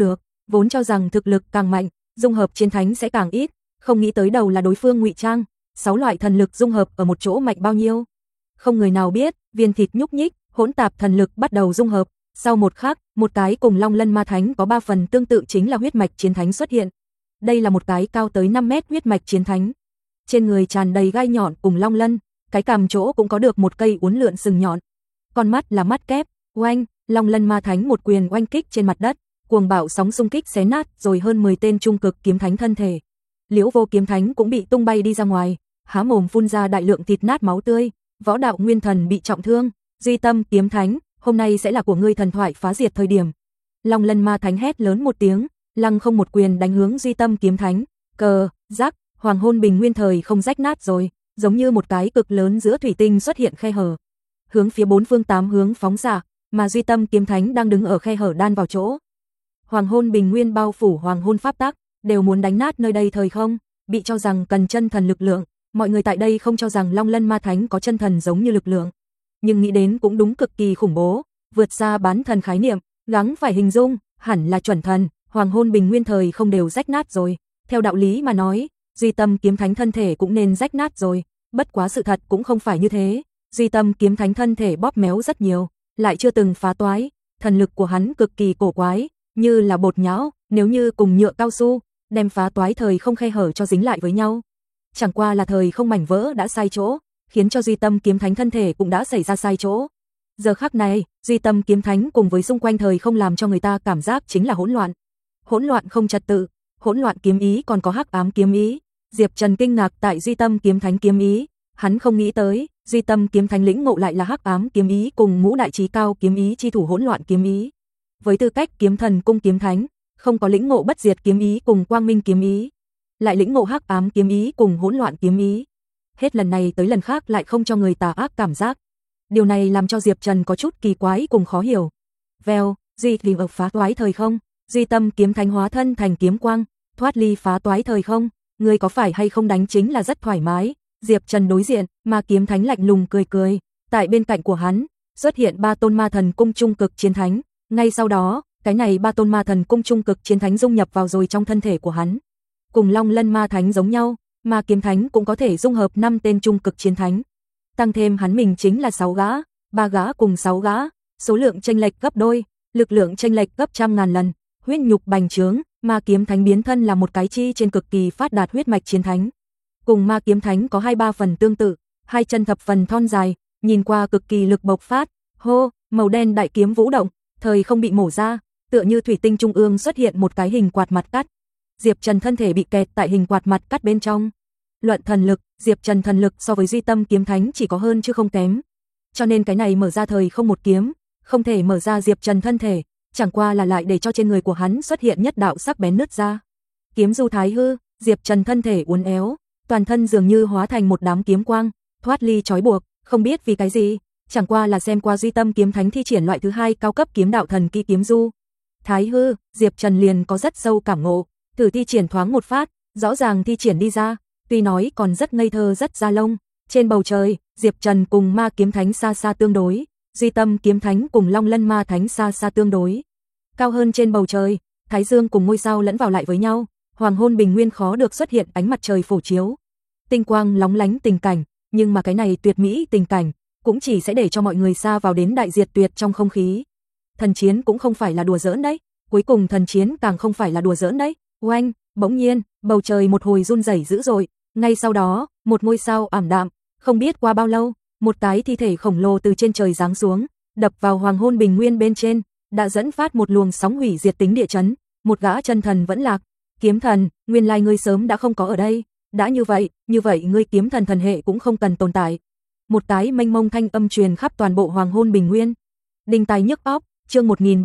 vốn cho rằng thực lực càng mạnh, dung hợp chiến thánh sẽ càng ít, không nghĩ tới đầu là đối phương ngụy trang, 6 loại thần lực dung hợp ở một chỗ mạnh bao nhiêu. Không người nào biết, viên thịt nhúc nhích, hỗn tạp thần lực bắt đầu dung hợp, sau một khắc, một cái cùng Long Lân Ma Thánh có 3 phần tương tự chính là huyết mạch chiến thánh xuất hiện. Đây là một cái cao tới 5 mét huyết mạch chiến thánh. Trên người tràn đầy gai nhọn cùng long lân, cái cằm chỗ cũng có được một cây uốn lượn sừng nhọn. Con mắt là mắt kép, oanh, Long Lân Ma Thánh một quyền oanh kích trên mặt đất, cuồng bạo sóng xung kích xé nát rồi hơn 10 tên trung cực kiếm thánh thân thể. Liễu Vô Kiếm Thánh cũng bị tung bay đi ra ngoài, há mồm phun ra đại lượng thịt nát máu tươi, Võ Đạo Nguyên Thần bị trọng thương, Duy Tâm Kiếm Thánh, hôm nay sẽ là của ngươi thần thoại phá diệt thời điểm. Long Lân Ma Thánh hét lớn một tiếng, lăng không một quyền đánh hướng Duy Tâm Kiếm Thánh, cờ, rắc, Hoàng Hôn Bình Nguyên thời không rách nát rồi, giống như một cái cực lớn giữa thủy tinh xuất hiện khe hở, hướng phía 4 phương 8 hướng phóng ra, mà Duy Tâm Kiếm Thánh đang đứng ở khe hở đan vào chỗ. Hoàng Hôn Bình Nguyên bao phủ Hoàng Hôn pháp tắc, đều muốn đánh nát nơi đây thời không, bị cho rằng cần chân thần lực lượng, mọi người tại đây không cho rằng Long Lân Ma Thánh có chân thần giống như lực lượng, nhưng nghĩ đến cũng đúng cực kỳ khủng bố, vượt xa bán thần khái niệm, gắng phải hình dung, hẳn là chuẩn thần, Hoàng Hôn Bình Nguyên thời không đều rách nát rồi, theo đạo lý mà nói, Duy Tâm Kiếm Thánh thân thể cũng nên rách nát rồi, bất quá sự thật cũng không phải như thế, Duy Tâm Kiếm Thánh thân thể bóp méo rất nhiều, lại chưa từng phá toái, thần lực của hắn cực kỳ cổ quái, như là bột nhão, nếu như cùng nhựa cao su, đem phá toái thời không khe hở cho dính lại với nhau. Chẳng qua là thời không mảnh vỡ đã sai chỗ, khiến cho Duy Tâm Kiếm Thánh thân thể cũng đã xảy ra sai chỗ. Giờ khắc này, Duy Tâm Kiếm Thánh cùng với xung quanh thời không làm cho người ta cảm giác chính là hỗn loạn. Hỗn loạn không trật tự, hỗn loạn kiếm ý còn có hắc ám kiếm ý. Diệp Trần kinh ngạc tại Duy Tâm Kiếm Thánh kiếm ý, hắn không nghĩ tới, Duy Tâm Kiếm Thánh lĩnh ngộ lại là hắc ám kiếm ý cùng ngũ đại chí cao kiếm ý chi thủ hỗn loạn kiếm ý. Với tư cách kiếm thần cung kiếm thánh, không có lĩnh ngộ bất diệt kiếm ý cùng quang minh kiếm ý, lại lĩnh ngộ hắc ám kiếm ý cùng hỗn loạn kiếm ý. Hết lần này tới lần khác lại không cho người tà ác cảm giác. Điều này làm cho Diệp Trần có chút kỳ quái cùng khó hiểu. Vèo, Duy Linh ở phá toái thời không, Duy Tâm Kiếm Thánh hóa thân thành kiếm quang, thoát ly phá toái thời không, người có phải hay không đánh chính là rất thoải mái. Diệp Trần đối diện, mà Kiếm Thánh lạnh lùng cười cười, tại bên cạnh của hắn xuất hiện 3 tôn ma thần cung trung cực chiến thánh, ngay sau đó, cái này 3 tôn ma thần cung trung cực chiến thánh dung nhập vào rồi trong thân thể của hắn. Cùng Long Lân Ma Thánh giống nhau, mà Kiếm Thánh cũng có thể dung hợp 5 tên trung cực chiến thánh. Tăng thêm hắn mình chính là 6 gã, 3 gã cùng 6 gã, số lượng chênh lệch gấp đôi, lực lượng chênh lệch gấp trăm ngàn lần, huyết nhục bành trướng, Ma Kiếm Thánh biến thân là một cái chi trên cực kỳ phát đạt huyết mạch chiến thánh. Cùng Ma Kiếm Thánh có 2-3 phần tương tự, hai chân thập phần thon dài, nhìn qua cực kỳ lực bộc phát. Hô, màu đen đại kiếm vũ động, thời không bị mổ ra, tựa như thủy tinh trung ương xuất hiện một cái hình quạt mặt cắt. Diệp Trần thân thể bị kẹt tại hình quạt mặt cắt bên trong. Luận thần lực, Diệp Trần thần lực so với Duy Tâm Kiếm Thánh chỉ có hơn chứ không kém. Cho nên cái này mở ra thời không một kiếm, không thể mở ra Diệp Trần thân thể, chẳng qua là lại để cho trên người của hắn xuất hiện nhất đạo sắc bén nứt ra. Kiếm du thái hư, Diệp Trần thân thể uốn éo, toàn thân dường như hóa thành một đám kiếm quang, thoát ly trói buộc, không biết vì cái gì, chẳng qua là xem qua Duy Tâm Kiếm Thánh thi triển loại thứ 2 cao cấp kiếm đạo thần kỹ kiếm du thái hư, Diệp Trần liền có rất sâu cảm ngộ, thử thi triển thoáng một phát, rõ ràng thi triển đi ra, tuy nói còn rất ngây thơ rất da lông. Trên bầu trời, Diệp Trần cùng Ma Kiếm Thánh xa xa tương đối, Duy Tâm Kiếm Thánh cùng Long Lân Ma Thánh xa xa tương đối. Cao hơn trên bầu trời, Thái Dương cùng ngôi sao lẫn vào lại với nhau, Hoàng Hôn Bình Nguyên khó được xuất hiện ánh mặt trời phổ chiếu. Tinh quang lóng lánh tình cảnh, nhưng mà cái này tuyệt mỹ tình cảnh, cũng chỉ sẽ để cho mọi người xa vào đến đại diệt tuyệt trong không khí. Thần chiến cũng không phải là đùa giỡn đấy, cuối cùng thần chiến càng không phải là đùa giỡn đấy. Oanh, bỗng nhiên, bầu trời một hồi run rẩy dữ dội, ngay sau đó, một ngôi sao ảm đạm, không biết qua bao lâu, một cái thi thể khổng lồ từ trên trời giáng xuống, đập vào Hoàng Hôn Bình Nguyên bên trên, đã dẫn phát một luồng sóng hủy diệt tính địa chấn, một gã chân thần vẫn lạc. Kiếm thần, nguyên lai ngươi sớm đã không có ở đây, đã như vậy ngươi kiếm thần thần hệ cũng không cần tồn tại. Một cái mênh mông thanh âm truyền khắp toàn bộ Hoàng Hôn Bình Nguyên. Đinh tai nhức óc, chương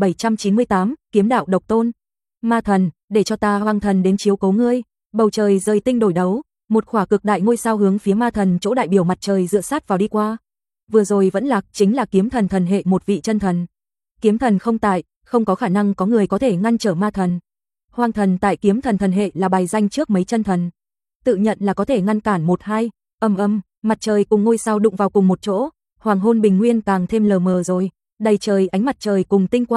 1798, kiếm đạo độc tôn. Ma thần, để cho ta Hoang thần đến chiếu cố ngươi. Bầu trời rơi tinh đổi đấu, một khỏa cực đại ngôi sao hướng phía ma thần chỗ đại biểu mặt trời dựa sát vào đi qua. Vừa rồi vẫn lạc chính là kiếm thần thần hệ một vị chân thần. Kiếm thần không tại, không có khả năng có người có thể ngăn trở ma thần. Hoang thần tại kiếm thần thần hệ là bài danh trước mấy chân thần, tự nhận là có thể ngăn cản 1-2. Mặt trời cùng ngôi sao đụng vào cùng một chỗ, Hoàng Hôn Bình Nguyên càng thêm lờ mờ rồi, đầy trời ánh mặt trời cùng tinh quang,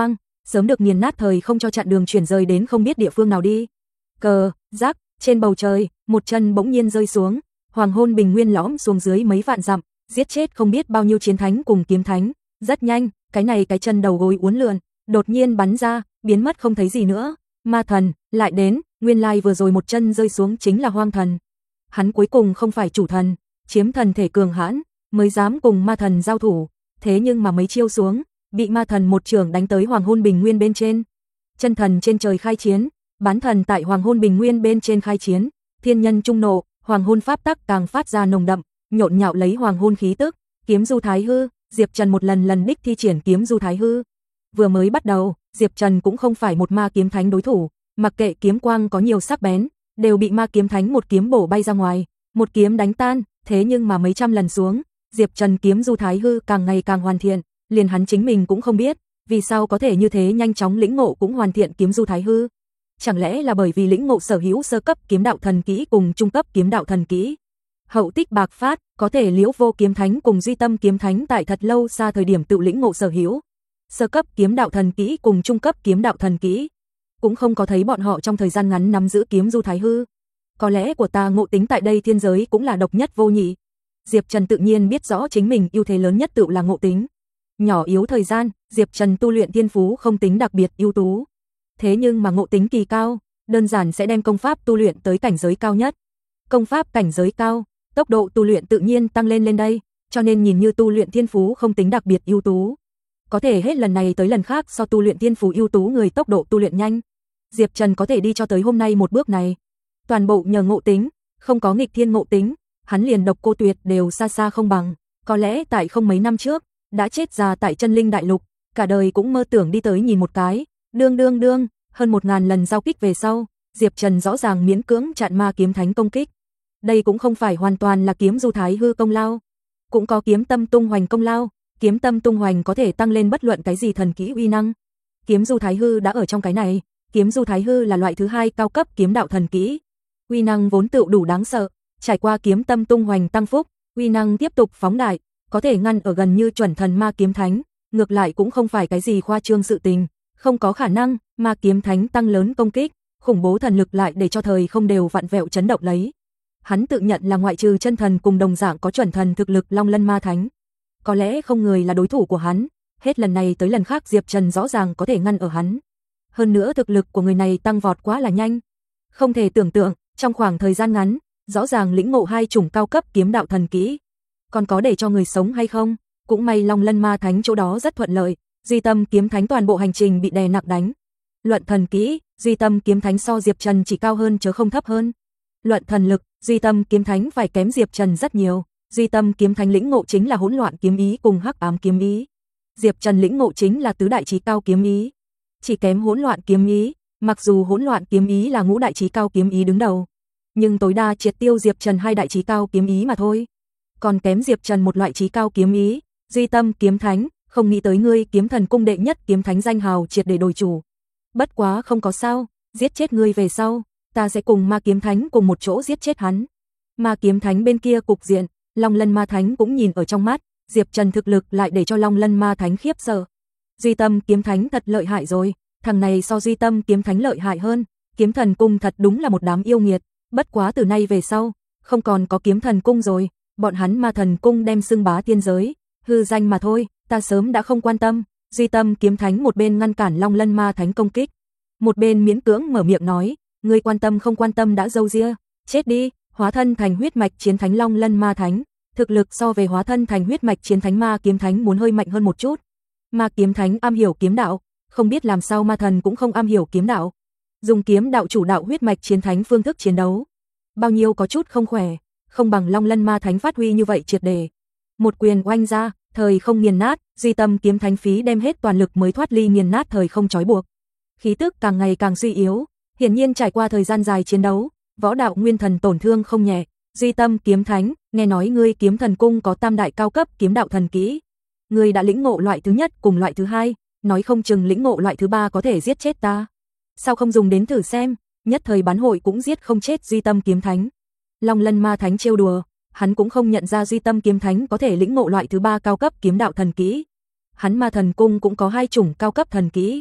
sớm được nghiền nát thời không cho chặn đường chuyển rời đến không biết địa phương nào đi. Cờ, rắc, trên bầu trời, một chân bỗng nhiên rơi xuống, hoàng hôn bình nguyên lõm xuống dưới mấy vạn dặm, giết chết không biết bao nhiêu chiến thánh cùng kiếm thánh. Rất nhanh, cái chân đầu gối uốn lượn, đột nhiên bắn ra, biến mất không thấy gì nữa. Ma thần lại đến, nguyên lai vừa rồi một chân rơi xuống chính là Hoang Thần. Hắn cuối cùng không phải chủ thần, chiếm thần thể cường hãn, mới dám cùng ma thần giao thủ, thế nhưng mà mấy chiêu xuống, bị ma thần một trường đánh tới hoàng hôn bình nguyên bên trên. Chân thần trên trời khai chiến, bán thần tại hoàng hôn bình nguyên bên trên khai chiến, thiên nhân trung nộ, hoàng hôn pháp tắc càng phát ra nồng đậm, nhộn nhạo lấy hoàng hôn khí tức. Kiếm du thái hư, Diệp Trần một lần đích thi triển kiếm du thái hư. Vừa mới bắt đầu, Diệp Trần cũng không phải một ma kiếm thánh đối thủ, mặc kệ kiếm quang có nhiều sắc bén, đều bị ma kiếm thánh một kiếm bổ bay ra ngoài, một kiếm đánh tan. Thế nhưng mà mấy trăm lần xuống, Diệp Trần kiếm du thái hư càng ngày càng hoàn thiện, liền hắn chính mình cũng không biết, vì sao có thể như thế nhanh chóng lĩnh ngộ cũng hoàn thiện kiếm du thái hư. Chẳng lẽ là bởi vì lĩnh ngộ sở hữu sơ cấp kiếm đạo thần kỹ cùng trung cấp kiếm đạo thần kỹ. Hậu tích bạc phát, có thể Liễu Vô kiếm thánh cùng Duy Tâm kiếm thánh tại thật lâu xa thời điểm tự lĩnh ngộ sở hữu sơ cấp kiếm đạo thần kỹ cùng trung cấp kiếm đạo thần kỹ, cũng không có thấy bọn họ trong thời gian ngắn nắm giữ kiếm du thái hư. Có lẽ của ta ngộ tính tại đây thiên giới cũng là độc nhất vô nhị. Diệp Trần tự nhiên biết rõ chính mình ưu thế lớn nhất tự là ngộ tính. Nhỏ yếu thời gian, Diệp Trần tu luyện thiên phú không tính đặc biệt ưu tú. Thế nhưng mà ngộ tính kỳ cao, đơn giản sẽ đem công pháp tu luyện tới cảnh giới cao nhất. Công pháp cảnh giới cao, tốc độ tu luyện tự nhiên tăng lên đây, cho nên nhìn như tu luyện thiên phú không tính đặc biệt ưu tú. Có thể hết lần này tới lần khác so tu luyện thiên phú ưu tú người tốc độ tu luyện nhanh. Diệp Trần có thể đi cho tới hôm nay một bước này, toàn bộ nhờ ngộ tính, không có nghịch thiên ngộ tính, hắn liền Độc Cô Tuyệt đều xa xa không bằng. Có lẽ tại không mấy năm trước, đã chết già tại Chân Linh Đại Lục, cả đời cũng mơ tưởng đi tới nhìn một cái. Đương, hơn 1000 lần giao kích về sau, Diệp Trần rõ ràng miễn cưỡng chặn ma kiếm thánh công kích. Đây cũng không phải hoàn toàn là kiếm du thái hư công lao, cũng có kiếm tâm tung hoành công lao. Kiếm tâm tung hoành có thể tăng lên bất luận cái gì thần kỹ uy năng. Kiếm du thái hư đã ở trong cái này, kiếm du thái hư là loại thứ hai cao cấp kiếm đạo thần kỹ. Uy năng vốn tựu đủ đáng sợ, trải qua kiếm tâm tung hoành tăng phúc, uy năng tiếp tục phóng đại, có thể ngăn ở gần như chuẩn thần ma kiếm thánh, ngược lại cũng không phải cái gì khoa trương sự tình, không có khả năng, ma kiếm thánh tăng lớn công kích, khủng bố thần lực lại để cho thời không đều vặn vẹo chấn động lấy. Hắn tự nhận là ngoại trừ chân thần cùng đồng dạng có chuẩn thần thực lực Long Lân Ma Thánh, có lẽ không người là đối thủ của hắn, hết lần này tới lần khác Diệp Trần rõ ràng có thể ngăn ở hắn. Hơn nữa thực lực của người này tăng vọt quá là nhanh, không thể tưởng tượng, trong khoảng thời gian ngắn, rõ ràng lĩnh ngộ hai chủng cao cấp kiếm đạo thần kỹ. Còn có để cho người sống hay không? Cũng may Long Lân Ma Thánh chỗ đó rất thuận lợi, Duy Tâm kiếm thánh toàn bộ hành trình bị đè nặng đánh. Luận thần kỹ, Duy Tâm kiếm thánh so Diệp Trần chỉ cao hơn chứ không thấp hơn. Luận thần lực, Duy Tâm kiếm thánh phải kém Diệp Trần rất nhiều. Duy Tâm kiếm thánh lĩnh ngộ chính là hỗn loạn kiếm ý cùng hắc ám kiếm ý. Diệp Trần lĩnh ngộ chính là tứ đại chí cao kiếm ý, chỉ kém hỗn loạn kiếm ý, mặc dù hỗn loạn kiếm ý là ngũ đại chí cao kiếm ý đứng đầu, nhưng tối đa triệt tiêu Diệp Trần hai đại chí cao kiếm ý mà thôi. Còn kém Diệp Trần một loại chí cao kiếm ý. Duy Tâm kiếm thánh, không nghĩ tới ngươi kiếm thần cung đệ nhất kiếm thánh danh hào triệt để đổi chủ. Bất quá không có sao, giết chết ngươi về sau, ta sẽ cùng ma kiếm thánh cùng một chỗ giết chết hắn. Ma kiếm thánh bên kia cục diện, Long Lân Ma Thánh cũng nhìn ở trong mắt, Diệp Trần thực lực lại để cho Long Lân Ma Thánh khiếp sợ. Duy Tâm kiếm thánh thật lợi hại rồi, thằng này so Duy Tâm kiếm thánh lợi hại hơn, kiếm thần cung thật đúng là một đám yêu nghiệt, bất quá từ nay về sau, không còn có kiếm thần cung rồi, bọn hắn Ma Thần cung đem xưng bá tiên giới, hư danh mà thôi, ta sớm đã không quan tâm. Duy Tâm kiếm thánh một bên ngăn cản Long Lân Ma Thánh công kích, một bên miễn cưỡng mở miệng nói, ngươi quan tâm không quan tâm đã dâu ria, chết đi. Hóa thân thành huyết mạch chiến thánh Long Lân Ma Thánh, thực lực so về hóa thân thành huyết mạch chiến thánh Ma kiếm thánh muốn hơi mạnh hơn một chút. Ma kiếm thánh am hiểu kiếm đạo, không biết làm sao ma thần cũng không am hiểu kiếm đạo, dùng kiếm đạo chủ đạo huyết mạch chiến thánh phương thức chiến đấu, bao nhiêu có chút không khỏe, không bằng Long Lân Ma Thánh phát huy như vậy triệt để. Một quyền oanh ra, thời không nghiền nát, Duy Tâm kiếm thánh phí đem hết toàn lực mới thoát ly nghiền nát thời không trói buộc. Khí tức càng ngày càng suy yếu, hiển nhiên trải qua thời gian dài chiến đấu, võ đạo nguyên thần tổn thương không nhẹ. Duy Tâm kiếm thánh, nghe nói ngươi kiếm thần cung có tam đại cao cấp kiếm đạo thần kỹ, ngươi đã lĩnh ngộ loại thứ nhất cùng loại thứ hai, nói không chừng lĩnh ngộ loại thứ ba có thể giết chết ta. Sao không dùng đến thử xem, nhất thời bán hội cũng giết không chết Duy Tâm kiếm thánh. Long Lân Ma Thánh trêu đùa, hắn cũng không nhận ra Duy Tâm kiếm thánh có thể lĩnh ngộ loại thứ ba cao cấp kiếm đạo thần kỹ. Hắn Ma Thần cung cũng có hai chủng cao cấp thần kỹ,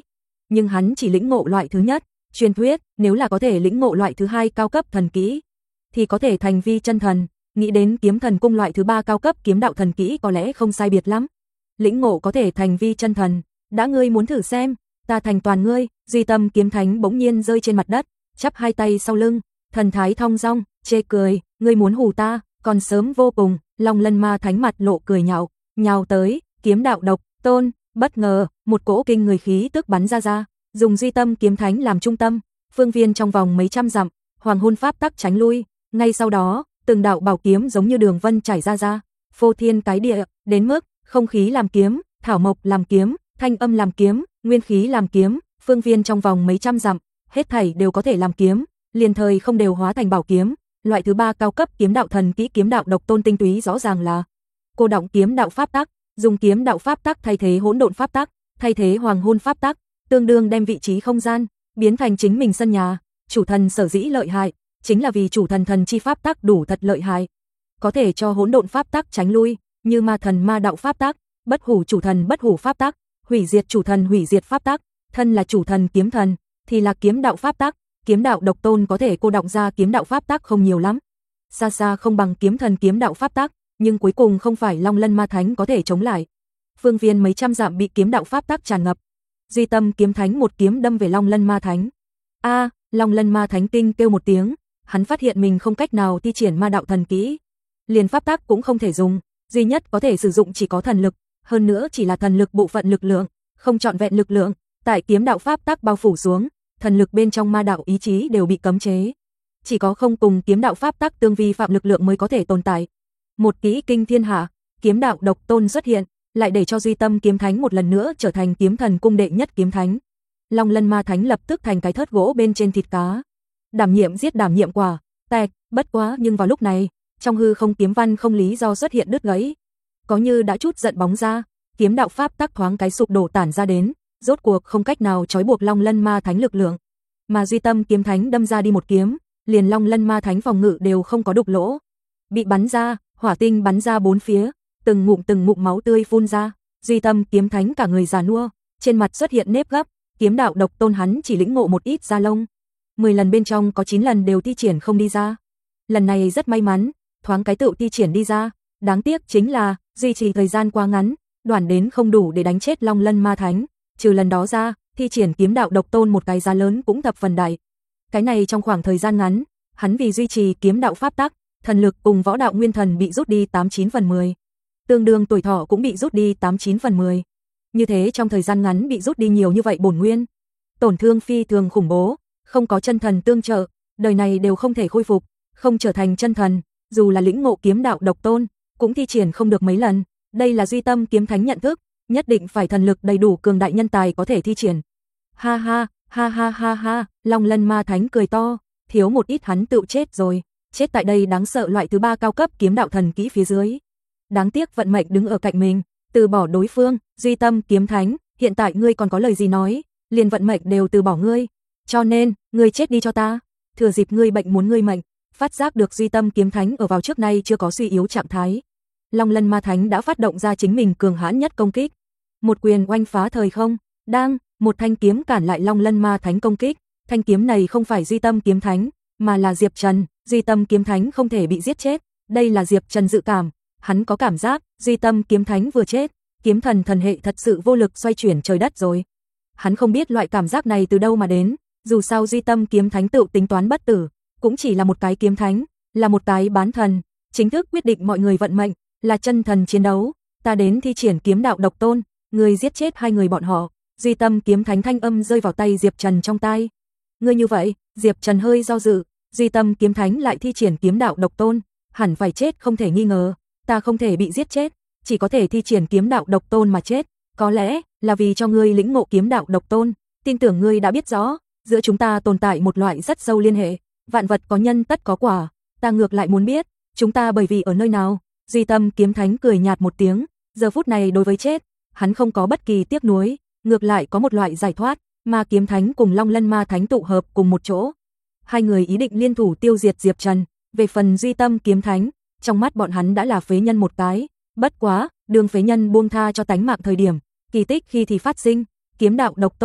nhưng hắn chỉ lĩnh ngộ loại thứ nhất. Truyền thuyết, nếu là có thể lĩnh ngộ loại thứ hai cao cấp thần kỹ, thì có thể thành vi chân thần. Nghĩ đến kiếm thần cung loại thứ ba cao cấp kiếm đạo thần kỹ có lẽ không sai biệt lắm. Lĩnh ngộ có thể thành vi chân thần, đã ngươi muốn thử xem, ta thành toàn ngươi. Duy Tâm kiếm thánh bỗng nhiên rơi trên mặt đất, chắp hai tay sau lưng, thần thái thong dong, chê cười, ngươi muốn hù ta, còn sớm vô cùng. Long Lân Ma Thánh mặt lộ cười nhào tới, kiếm đạo độc tôn. Bất ngờ, một cỗ kinh người khí tức bắn ra, dùng Duy Tâm kiếm thánh làm trung tâm, phương viên trong vòng mấy trăm dặm, hoàng hôn pháp tắc tránh lui. Ngay sau đó, từng đạo bảo kiếm giống như đường vân trải ra, phô thiên cái địa, đến mức không khí làm kiếm, thảo mộc làm kiếm, thanh âm làm kiếm, nguyên khí làm kiếm, phương viên trong vòng mấy trăm dặm, hết thảy đều có thể làm kiếm, liền thời không đều hóa thành bảo kiếm. Loại thứ ba cao cấp kiếm đạo thần kỹ kiếm đạo độc tôn tinh túy rõ ràng là cô động kiếm đạo pháp tắc, dùng kiếm đạo pháp tắc thay thế hỗn độn pháp tắc, thay thế hoàng hôn pháp tắc, tương đương đem vị trí không gian biến thành chính mình sân nhà. Chủ thần sở dĩ lợi hại, chính là vì chủ thần thần chi pháp tắc đủ thật lợi hại, có thể cho hỗn độn pháp tắc tránh lui, như ma thần ma đạo pháp tắc, bất hủ chủ thần bất hủ pháp tắc, hủy diệt chủ thần hủy diệt pháp tắc. Thân là chủ thần kiếm thần, thì là kiếm đạo pháp tắc. Kiếm đạo độc tôn có thể cô động ra kiếm đạo pháp tắc không nhiều lắm, xa xa không bằng kiếm thần kiếm đạo pháp tắc, nhưng cuối cùng không phải Long Lân Ma Thánh có thể chống lại. Phương viên mấy trăm dặm bị kiếm đạo pháp tắc tràn ngập. Duy Tâm kiếm thánh một kiếm đâm về Long Lân Ma Thánh. A, Long Lân Ma Thánh kinh kêu một tiếng, hắn phát hiện mình không cách nào thi triển ma đạo thần kỹ, liền pháp tắc cũng không thể dùng, duy nhất có thể sử dụng chỉ có thần lực, hơn nữa chỉ là thần lực bộ phận lực lượng, không trọn vẹn lực lượng. Tại kiếm đạo pháp tắc bao phủ xuống, thần lực bên trong ma đạo ý chí đều bị cấm chế, chỉ có không cùng kiếm đạo pháp tắc tương vi phạm lực lượng mới có thể tồn tại. Một kỹ kinh thiên hạ, kiếm đạo độc tôn xuất hiện, lại để cho Duy Tâm kiếm thánh một lần nữa trở thành kiếm thần cung đệ nhất kiếm thánh. Long Lân Ma Thánh lập tức thành cái thớt gỗ bên trên thịt cá. Đảm nhiệm giết đảm nhiệm quả, tẹt. Bất quá nhưng vào lúc này, trong hư không kiếm văn không lý do xuất hiện đứt gãy, có như đã chút giận bóng ra, kiếm đạo pháp tắc thoáng cái sụp đổ tản ra đến, rốt cuộc không cách nào trói buộc Long Lân Ma Thánh lực lượng. Mà Duy Tâm kiếm thánh đâm ra đi một kiếm, liền Long Lân Ma Thánh phòng ngự đều không có đục lỗ, bị bắn ra, hỏa tinh bắn ra bốn phía, từng ngụm máu tươi phun ra. Duy Tâm kiếm thánh cả người già nua, trên mặt xuất hiện nếp gấp. Kiếm đạo độc tôn hắn chỉ lĩnh ngộ một ít da lông, 10 lần bên trong có 9 lần đều thi triển không đi ra. Lần này rất may mắn, thoáng cái tự thi triển đi ra, đáng tiếc chính là duy trì thời gian quá ngắn, đoạn đến không đủ để đánh chết Long Lân Ma Thánh. Trừ lần đó ra, thi triển kiếm đạo độc tôn một cái giá lớn cũng thập phần đại. Cái này trong khoảng thời gian ngắn, hắn vì duy trì kiếm đạo pháp tắc, thần lực cùng võ đạo nguyên thần bị rút đi 89 phần 10. Tương đương tuổi thọ cũng bị rút đi 89 phần 10. Như thế trong thời gian ngắn bị rút đi nhiều như vậy bổn nguyên, tổn thương phi thường khủng bố, không có chân thần tương trợ, đời này đều không thể khôi phục, không trở thành chân thần, dù là lĩnh ngộ kiếm đạo độc tôn, cũng thi triển không được mấy lần. Đây là Duy Tâm kiếm thánh nhận thức, nhất định phải thần lực đầy đủ cường đại nhân tài có thể thi triển. Ha ha, ha ha ha ha, Long Lân Ma Thánh cười to, thiếu một ít hắn tự chết rồi, chết tại đây đáng sợ loại thứ ba cao cấp kiếm đạo thần kỹ phía dưới. Đáng tiếc vận mệnh đứng ở cạnh mình, từ bỏ đối phương. Duy Tâm kiếm thánh, hiện tại ngươi còn có lời gì nói, liền vận mệnh đều từ bỏ ngươi, cho nên, ngươi chết đi cho ta, thừa dịp ngươi bệnh muốn ngươi mệnh. Phát giác được Duy Tâm kiếm thánh ở vào trước nay chưa có suy yếu trạng thái, Long Lân Ma Thánh đã phát động ra chính mình cường hãn nhất công kích. Một quyền oanh phá thời không, đang, một thanh kiếm cản lại Long Lân Ma Thánh công kích. Thanh kiếm này không phải Duy Tâm kiếm thánh, mà là Diệp Trần. Duy Tâm kiếm thánh không thể bị giết chết, đây là Diệp Trần dự cảm. Hắn có cảm giác, Duy Tâm kiếm thánh vừa chết, kiếm thần thần hệ thật sự vô lực xoay chuyển trời đất rồi. Hắn không biết loại cảm giác này từ đâu mà đến, dù sao Duy Tâm kiếm thánh tự tính toán bất tử, cũng chỉ là một cái kiếm thánh, là một cái bán thần, chính thức quyết định mọi người vận mệnh, là chân thần chiến đấu. Ta đến thi triển kiếm đạo độc tôn, người giết chết hai người bọn họ. Duy Tâm kiếm thánh thanh âm rơi vào tay Diệp Trần trong tai. Ngươi như vậy, Diệp Trần hơi do dự, Duy Tâm kiếm thánh lại thi triển kiếm đạo độc tôn, hẳn phải chết không thể nghi ngờ. Ta không thể bị giết chết, chỉ có thể thi triển kiếm đạo độc tôn mà chết, có lẽ là vì cho ngươi lĩnh ngộ kiếm đạo độc tôn, tin tưởng ngươi đã biết rõ, giữa chúng ta tồn tại một loại rất sâu liên hệ, vạn vật có nhân tất có quả, ta ngược lại muốn biết, chúng ta bởi vì ở nơi nào. Duy Tâm kiếm thánh cười nhạt một tiếng, giờ phút này đối với chết, hắn không có bất kỳ tiếc nuối, ngược lại có một loại giải thoát. Ma kiếm thánh cùng Long Lân Ma Thánh tụ hợp cùng một chỗ, hai người ý định liên thủ tiêu diệt Diệp Trần. Về phần Duy Tâm kiếm thánh, trong mắt bọn hắn đã là phế nhân một cái, bất quá, đường phế nhân buông tha cho tánh mạng thời điểm, kỳ tích khi thì phát sinh, kiếm đạo độc tôn,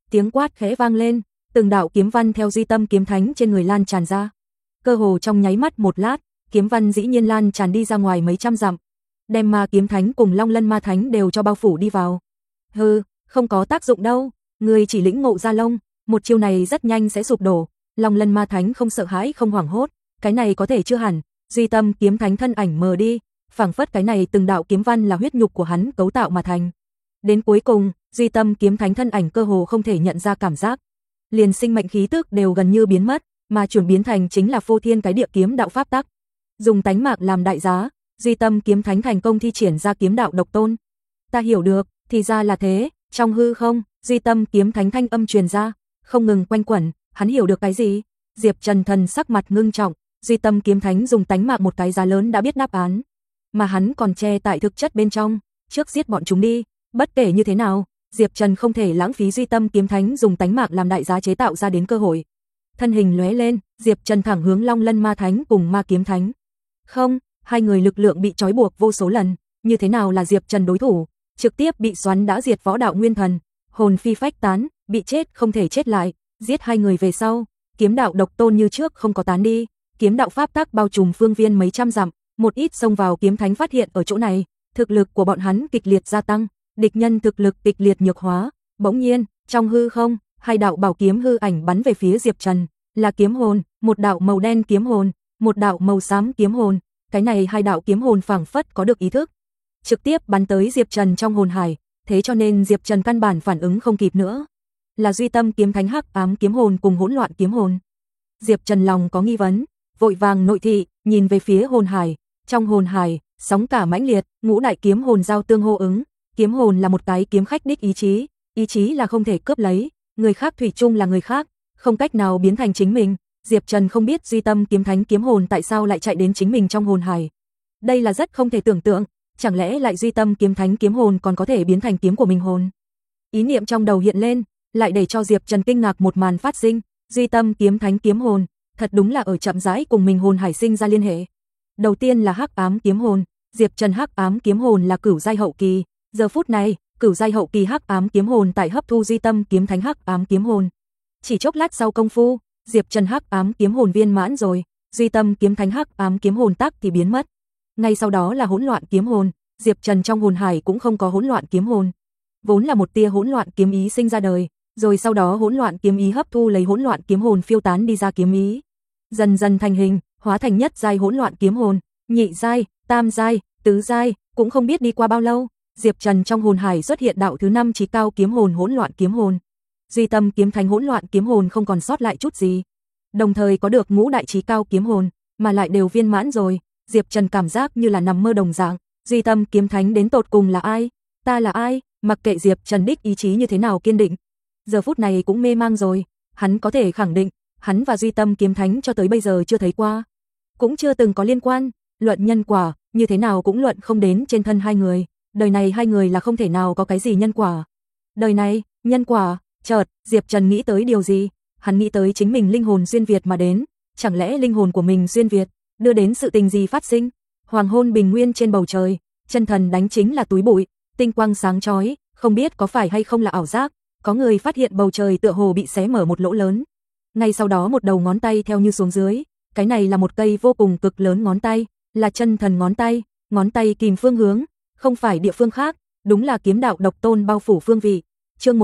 Tiếng quát khẽ vang lên, từng đạo kiếm văn theo duy tâm kiếm thánh trên người lan tràn ra. Cơ hồ trong nháy mắt một lát, kiếm văn dĩ nhiên lan tràn đi ra ngoài mấy trăm dặm, đem Ma kiếm thánh cùng Long Lân ma thánh đều cho bao phủ đi vào. Hừ, không có tác dụng đâu, người chỉ lĩnh ngộ ra lông, một chiêu này rất nhanh sẽ sụp đổ. Long Lân ma thánh không sợ hãi không hoảng hốt, cái này có thể chưa hẳn. Duy tâm kiếm thánh thân ảnh mờ đi, phảng phất cái này từng đạo kiếm văn là huyết nhục của hắn cấu tạo mà thành. Đến cuối cùng, duy tâm kiếm thánh thân ảnh cơ hồ không thể nhận ra cảm giác, liền sinh mệnh khí tức đều gần như biến mất, mà chuyển biến thành chính là phô thiên cái địa kiếm đạo pháp tắc. Dùng tánh mạng làm đại giá, duy tâm kiếm thánh thành công thi triển ra kiếm đạo độc tôn. Ta hiểu được, thì ra là thế. Trong hư không, duy tâm kiếm thánh thanh âm truyền ra, không ngừng quanh quẩn. Hắn hiểu được cái gì? Diệp Trần thần sắc mặt ngưng trọng, duy tâm kiếm thánh dùng tánh mạng một cái giá lớn đã biết đáp án, mà hắn còn che tại thực chất bên trong, trước giết bọn chúng đi. Bất kể như thế nào, Diệp Trần không thể lãng phí duy tâm kiếm thánh dùng tánh mạng làm đại giá chế tạo ra đến cơ hội. Thân hình lóe lên, Diệp Trần thẳng hướng Long Lân ma thánh cùng Ma kiếm thánh. Không, hai người lực lượng bị trói buộc vô số lần, như thế nào là Diệp Trần đối thủ? Trực tiếp bị xoắn đã diệt võ đạo nguyên thần, hồn phi phách tán, bị chết không thể chết lại. Giết hai người về sau, kiếm đạo độc tôn như trước không có tán đi, kiếm đạo pháp tắc bao trùm phương viên mấy trăm dặm. Một ít xông vào kiếm thánh phát hiện ở chỗ này, thực lực của bọn hắn kịch liệt gia tăng, địch nhân thực lực kịch liệt nhược hóa. Bỗng nhiên, trong hư không, hai đạo bảo kiếm hư ảnh bắn về phía Diệp Trần, là kiếm hồn, một đạo màu đen kiếm hồn, một đạo màu xám kiếm hồn. Cái này hai đạo kiếm hồn phảng phất có được ý thức, trực tiếp bắn tới Diệp Trần trong hồn hải, thế cho nên Diệp Trần căn bản phản ứng không kịp nữa. Là duy tâm kiếm thánh hắc ám kiếm hồn cùng hỗn loạn kiếm hồn. Diệp Trần lòng có nghi vấn, vội vàng nội thị, nhìn về phía hồn hải, trong hồn hải, sóng cả mãnh liệt, ngũ đại kiếm hồn giao tương hô ứng, kiếm hồn là một cái kiếm khách đích ý chí là không thể cướp lấy, người khác thủy chung là người khác, không cách nào biến thành chính mình. Diệp Trần không biết duy tâm kiếm thánh kiếm hồn tại sao lại chạy đến chính mình trong hồn hải. Đây là rất không thể tưởng tượng, chẳng lẽ lại duy tâm kiếm thánh kiếm hồn còn có thể biến thành kiếm của mình hồn? Ý niệm trong đầu hiện lên, lại để cho Diệp Trần kinh ngạc một màn phát sinh, duy tâm kiếm thánh kiếm hồn, thật đúng là ở chậm rãi cùng mình hồn hải sinh ra liên hệ. Đầu tiên là hắc ám kiếm hồn, Diệp Trần hắc ám kiếm hồn là cửu giai hậu kỳ, giờ phút này, cửu giai hậu kỳ hắc ám kiếm hồn tại hấp thu duy tâm kiếm thánh hắc ám kiếm hồn. Chỉ chốc lát sau công phu, Diệp Trần hắc ám kiếm hồn viên mãn rồi, duy tâm kiếm thánh hắc ám kiếm hồn tắc thì biến mất. Ngay sau đó là hỗn loạn kiếm hồn, Diệp Trần trong hồn hải cũng không có hỗn loạn kiếm hồn. Vốn là một tia hỗn loạn kiếm ý sinh ra đời, rồi sau đó hỗn loạn kiếm ý hấp thu lấy hỗn loạn kiếm hồn phiêu tán đi ra kiếm ý, dần dần thành hình, hóa thành nhất giai hỗn loạn kiếm hồn, nhị giai, tam giai, tứ giai, cũng không biết đi qua bao lâu, Diệp Trần trong hồn hải xuất hiện đạo thứ 5 chí cao kiếm hồn hỗn loạn kiếm hồn. Duy tâm kiếm thánh hỗn loạn kiếm hồn không còn sót lại chút gì, đồng thời có được ngũ đại chí cao kiếm hồn, mà lại đều viên mãn rồi. Diệp Trần cảm giác như là nằm mơ đồng dạng, duy tâm kiếm thánh đến tột cùng là ai? Ta là ai? Mặc kệ Diệp Trần đích ý chí như thế nào kiên định, giờ phút này cũng mê mang rồi, hắn có thể khẳng định, hắn và duy tâm kiếm thánh cho tới bây giờ chưa thấy qua, cũng chưa từng có liên quan, luận nhân quả, như thế nào cũng luận không đến trên thân hai người, đời này hai người là không thể nào có cái gì nhân quả. Đời này, nhân quả, chợt, Diệp Trần nghĩ tới điều gì? Hắn nghĩ tới chính mình linh hồn xuyên việt mà đến, chẳng lẽ linh hồn của mình xuyên việt đưa đến sự tình gì phát sinh? Hoàng hôn bình nguyên trên bầu trời, chân thần đánh chính là túi bụi, tinh quang sáng chói, không biết có phải hay không là ảo giác, có người phát hiện bầu trời tựa hồ bị xé mở một lỗ lớn. Ngay sau đó một đầu ngón tay theo như xuống dưới, cái này là một cây vô cùng cực lớn ngón tay, là chân thần ngón tay kìm phương hướng, không phải địa phương khác, đúng là kiếm đạo độc tôn bao phủ phương vị. Chương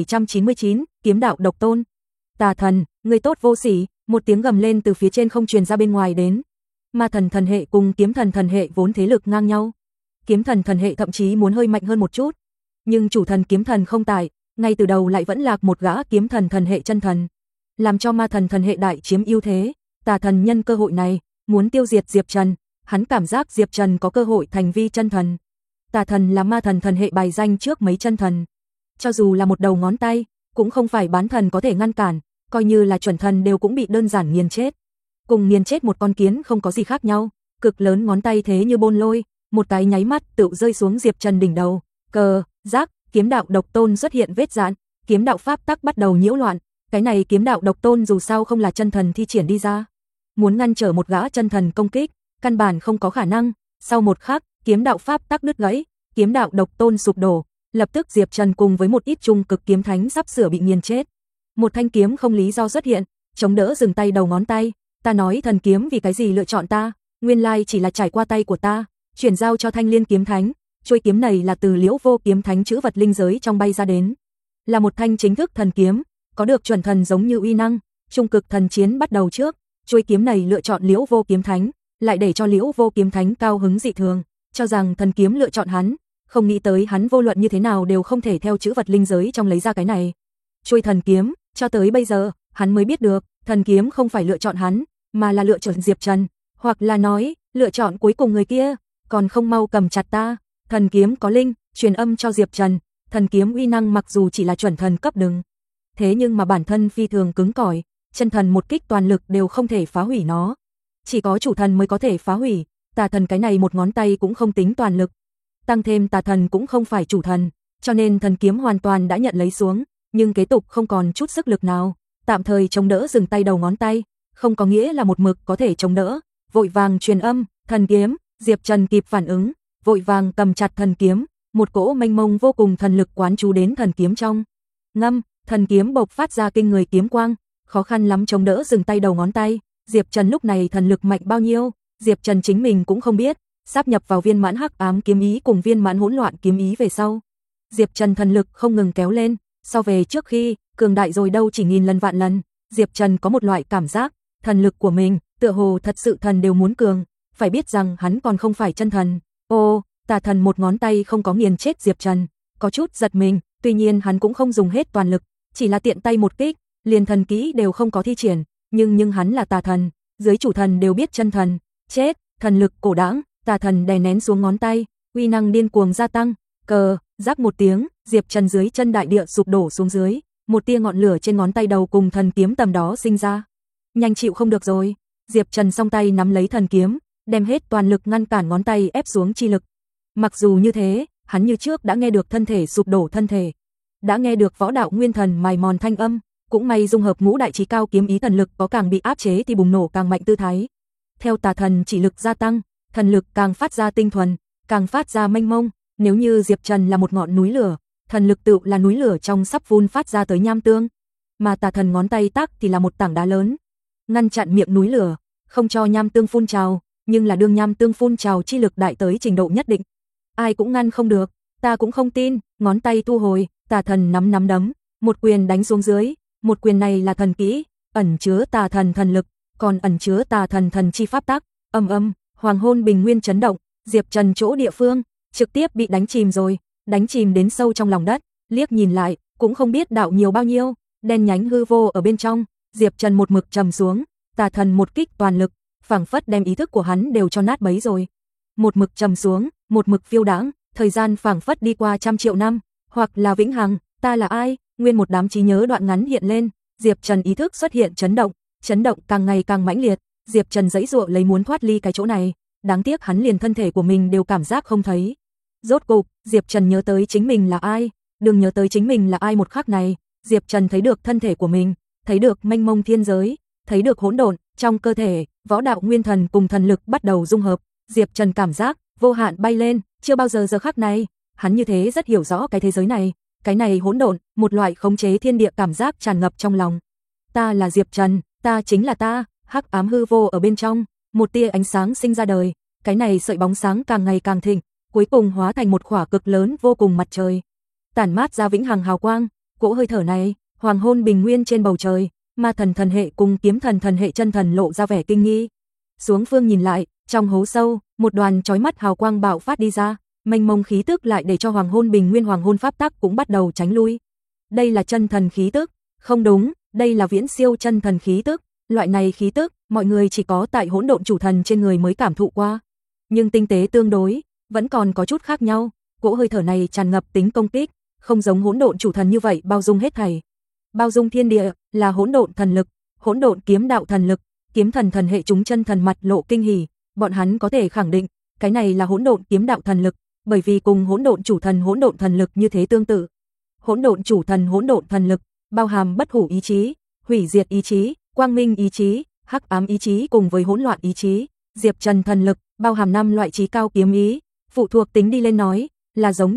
1799, kiếm đạo độc tôn. Tà thần, người tốt vô sỉ, một tiếng gầm lên từ phía trên không truyền ra bên ngoài đến. Ma thần thần hệ cùng kiếm thần thần hệ vốn thế lực ngang nhau. Kiếm thần thần hệ thậm chí muốn hơi mạnh hơn một chút, nhưng chủ thần kiếm thần không tại, ngay từ đầu lại vẫn lạc một gã kiếm thần thần hệ chân thần, làm cho ma thần thần hệ đại chiếm ưu thế. Tà thần nhân cơ hội này, muốn tiêu diệt Diệp Trần, hắn cảm giác Diệp Trần có cơ hội thành vi chân thần. Tà thần là ma thần thần hệ bài danh trước mấy chân thần, cho dù là một đầu ngón tay, cũng không phải bán thần có thể ngăn cản, coi như là chuẩn thần đều cũng bị đơn giản nghiền chết. Cùng nghiền chết một con kiến không có gì khác nhau, cực lớn ngón tay thế như bôn lôi, một cái nháy mắt tự rơi xuống Diệp Trần đỉnh đầu. Cờ, giác, kiếm đạo độc tôn xuất hiện vết rạn, kiếm đạo pháp tắc bắt đầu nhiễu loạn, cái này kiếm đạo độc tôn dù sao không là chân thần thi triển đi ra, muốn ngăn trở một gã chân thần công kích, căn bản không có khả năng. Sau một khắc, kiếm đạo pháp tắc đứt gãy, kiếm đạo độc tôn sụp đổ, lập tức Diệp Trần cùng với một ít trung cực kiếm thánh sắp sửa bị nghiền chết. Một thanh kiếm không lý do xuất hiện, chống đỡ dừng tay đầu ngón tay, ta nói thần kiếm vì cái gì lựa chọn ta, nguyên lai chỉ là trải qua tay của ta, chuyển giao cho Thanh Liên kiếm thánh, chuôi kiếm này là từ Liễu Vô kiếm thánh chữ vật linh giới trong bay ra đến, là một thanh chính thức thần kiếm, có được chuẩn thần giống như uy năng, trung cực thần chiến bắt đầu trước, chuôi kiếm này lựa chọn Liễu Vô kiếm thánh, lại để cho Liễu Vô kiếm thánh cao hứng dị thường, cho rằng thần kiếm lựa chọn hắn, không nghĩ tới hắn vô luận như thế nào đều không thể theo chữ vật linh giới trong lấy ra cái này. Chuôi thần kiếm, cho tới bây giờ, hắn mới biết được, thần kiếm không phải lựa chọn hắn, mà là lựa chọn Diệp Trần, hoặc là nói, lựa chọn cuối cùng người kia, còn không mau cầm chặt ta. Thần kiếm có linh, truyền âm cho Diệp Trần, thần kiếm uy năng mặc dù chỉ là chuẩn thần cấp đừng, thế nhưng mà bản thân phi thường cứng cỏi, chân thần một kích toàn lực đều không thể phá hủy nó. Chỉ có chủ thần mới có thể phá hủy, tà thần cái này một ngón tay cũng không tính toàn lực. Tăng thêm tà thần cũng không phải chủ thần, cho nên thần kiếm hoàn toàn đã nhận lấy xuống, nhưng kế tục không còn chút sức lực nào, tạm thời chống đỡ dừng tay đầu ngón tay, không có nghĩa là một mực có thể chống đỡ, vội vàng truyền âm, thần kiếm, Diệp Trần kịp phản ứng, vội vàng cầm chặt thần kiếm, một cỗ mênh mông vô cùng thần lực quán chú đến thần kiếm trong. Ngâm, thần kiếm bộc phát ra kinh người kiếm quang, khó khăn lắm chống đỡ dừng tay đầu ngón tay, Diệp Trần lúc này thần lực mạnh bao nhiêu, Diệp Trần chính mình cũng không biết, sáp nhập vào viên mãn hắc ám kiếm ý cùng viên mãn hỗn loạn kiếm ý về sau. Diệp Trần thần lực không ngừng kéo lên, so về trước khi, cường đại rồi đâu chỉ nghìn lần vạn lần, Diệp Trần có một loại cảm giác, thần lực của mình, tựa hồ thật sự thần đều muốn cường, phải biết rằng hắn còn không phải chân thần. Ô, tà thần một ngón tay không có nghiền chết Diệp Trần, có chút giật mình, tuy nhiên hắn cũng không dùng hết toàn lực, chỉ là tiện tay một kích, liền thần kỹ đều không có thi triển, nhưng hắn là tà thần, dưới chủ thần đều biết chân thần, chết, thần lực cổ đãng, tà thần đè nén xuống ngón tay, uy năng điên cuồng gia tăng, cờ, rắc một tiếng, Diệp Trần dưới chân đại địa sụp đổ xuống dưới, một tia ngọn lửa trên ngón tay đầu cùng thần kiếm tầm đó sinh ra. Nhanh chịu không được rồi, Diệp Trần song tay nắm lấy thần kiếm, đem hết toàn lực ngăn cản ngón tay ép xuống chi lực. Mặc dù như thế, hắn như trước đã nghe được thân thể sụp đổ thân thể, đã nghe được võ đạo nguyên thần mài mòn thanh âm, cũng may dung hợp ngũ đại chí cao kiếm ý thần lực có càng bị áp chế thì bùng nổ càng mạnh tư thái. Theo tà thần chỉ lực gia tăng, thần lực càng phát ra tinh thuần, càng phát ra mênh mông, nếu như Diệp Trần là một ngọn núi lửa, thần lực tựu là núi lửa trong sắp phun phát ra tới nham tương, mà tà thần ngón tay tác thì là một tảng đá lớn, ngăn chặn miệng núi lửa, không cho nham tương phun trào, nhưng là đương nham tương phun trào chi lực đại tới trình độ nhất định, ai cũng ngăn không được, ta cũng không tin, ngón tay thu hồi, tà thần nắm đấm, một quyền đánh xuống dưới, một quyền này là thần kỹ, ẩn chứa tà thần thần lực, còn ẩn chứa tà thần thần chi pháp tắc, hoàng hôn bình nguyên chấn động, Diệp Trần chỗ địa phương, trực tiếp bị đánh chìm rồi, đánh chìm đến sâu trong lòng đất, liếc nhìn lại, cũng không biết đạo nhiều bao nhiêu, đen nhánh hư vô ở bên trong, Diệp Trần một mực trầm xuống, tà thần một kích toàn lực, phảng phất đem ý thức của hắn đều cho nát bấy rồi. Một mực trầm xuống, một mực phiêu đãng, thời gian phảng phất đi qua trăm triệu năm, hoặc là vĩnh hằng, ta là ai? Nguyên một đám trí nhớ đoạn ngắn hiện lên, Diệp Trần ý thức xuất hiện chấn động càng ngày càng mãnh liệt, Diệp Trần giãy giụa lấy muốn thoát ly cái chỗ này, đáng tiếc hắn liền thân thể của mình đều cảm giác không thấy. Rốt cục, Diệp Trần nhớ tới chính mình là ai, đừng nhớ tới chính mình là ai một khắc này, Diệp Trần thấy được thân thể của mình, thấy được mênh mông thiên giới, thấy được hỗn độn trong cơ thể, võ đạo nguyên thần cùng thần lực bắt đầu dung hợp, Diệp Trần cảm giác vô hạn bay lên, chưa bao giờ khắc này, hắn như thế rất hiểu rõ cái thế giới này, cái này hỗn độn, một loại khống chế thiên địa cảm giác tràn ngập trong lòng. Ta là Diệp Trần, ta chính là ta, hắc ám hư vô ở bên trong, một tia ánh sáng sinh ra đời, cái này sợi bóng sáng càng ngày càng thịnh, cuối cùng hóa thành một khỏa cực lớn vô cùng mặt trời, tản mát ra vĩnh hằng hào quang, cỗ hơi thở này, hoàng hôn bình nguyên trên bầu trời, ma thần thần hệ cùng kiếm thần thần hệ chân thần lộ ra vẻ kinh nghi. Xuống phương nhìn lại, trong hố sâu, một đoàn chói mắt hào quang bạo phát đi ra, mênh mông khí tức lại để cho hoàng hôn bình nguyên hoàng hôn pháp tắc cũng bắt đầu tránh lui. Đây là chân thần khí tức, không đúng, đây là viễn siêu chân thần khí tức, loại này khí tức, mọi người chỉ có tại hỗn độn chủ thần trên người mới cảm thụ qua, nhưng tinh tế tương đối, vẫn còn có chút khác nhau, cỗ hơi thở này tràn ngập tính công kích, không giống hỗn độn chủ thần như vậy bao dung hết thảy. Bao dung thiên địa là hỗn độn thần lực, hỗn độn kiếm đạo thần lực, kiếm thần thần hệ chúng chân thần mặt lộ kinh hỉ, bọn hắn có thể khẳng định, cái này là hỗn độn kiếm đạo thần lực, bởi vì cùng hỗn độn chủ thần hỗn độn thần lực như thế tương tự. Hỗn độn chủ thần hỗn độn thần lực, bao hàm bất hủ ý chí, hủy diệt ý chí, quang minh ý chí, hắc ám ý chí cùng với hỗn loạn ý chí. Diệp Trần thần lực, bao hàm 5 loại chí cao kiếm ý, phụ thuộc tính đi lên nói, là giống nhau,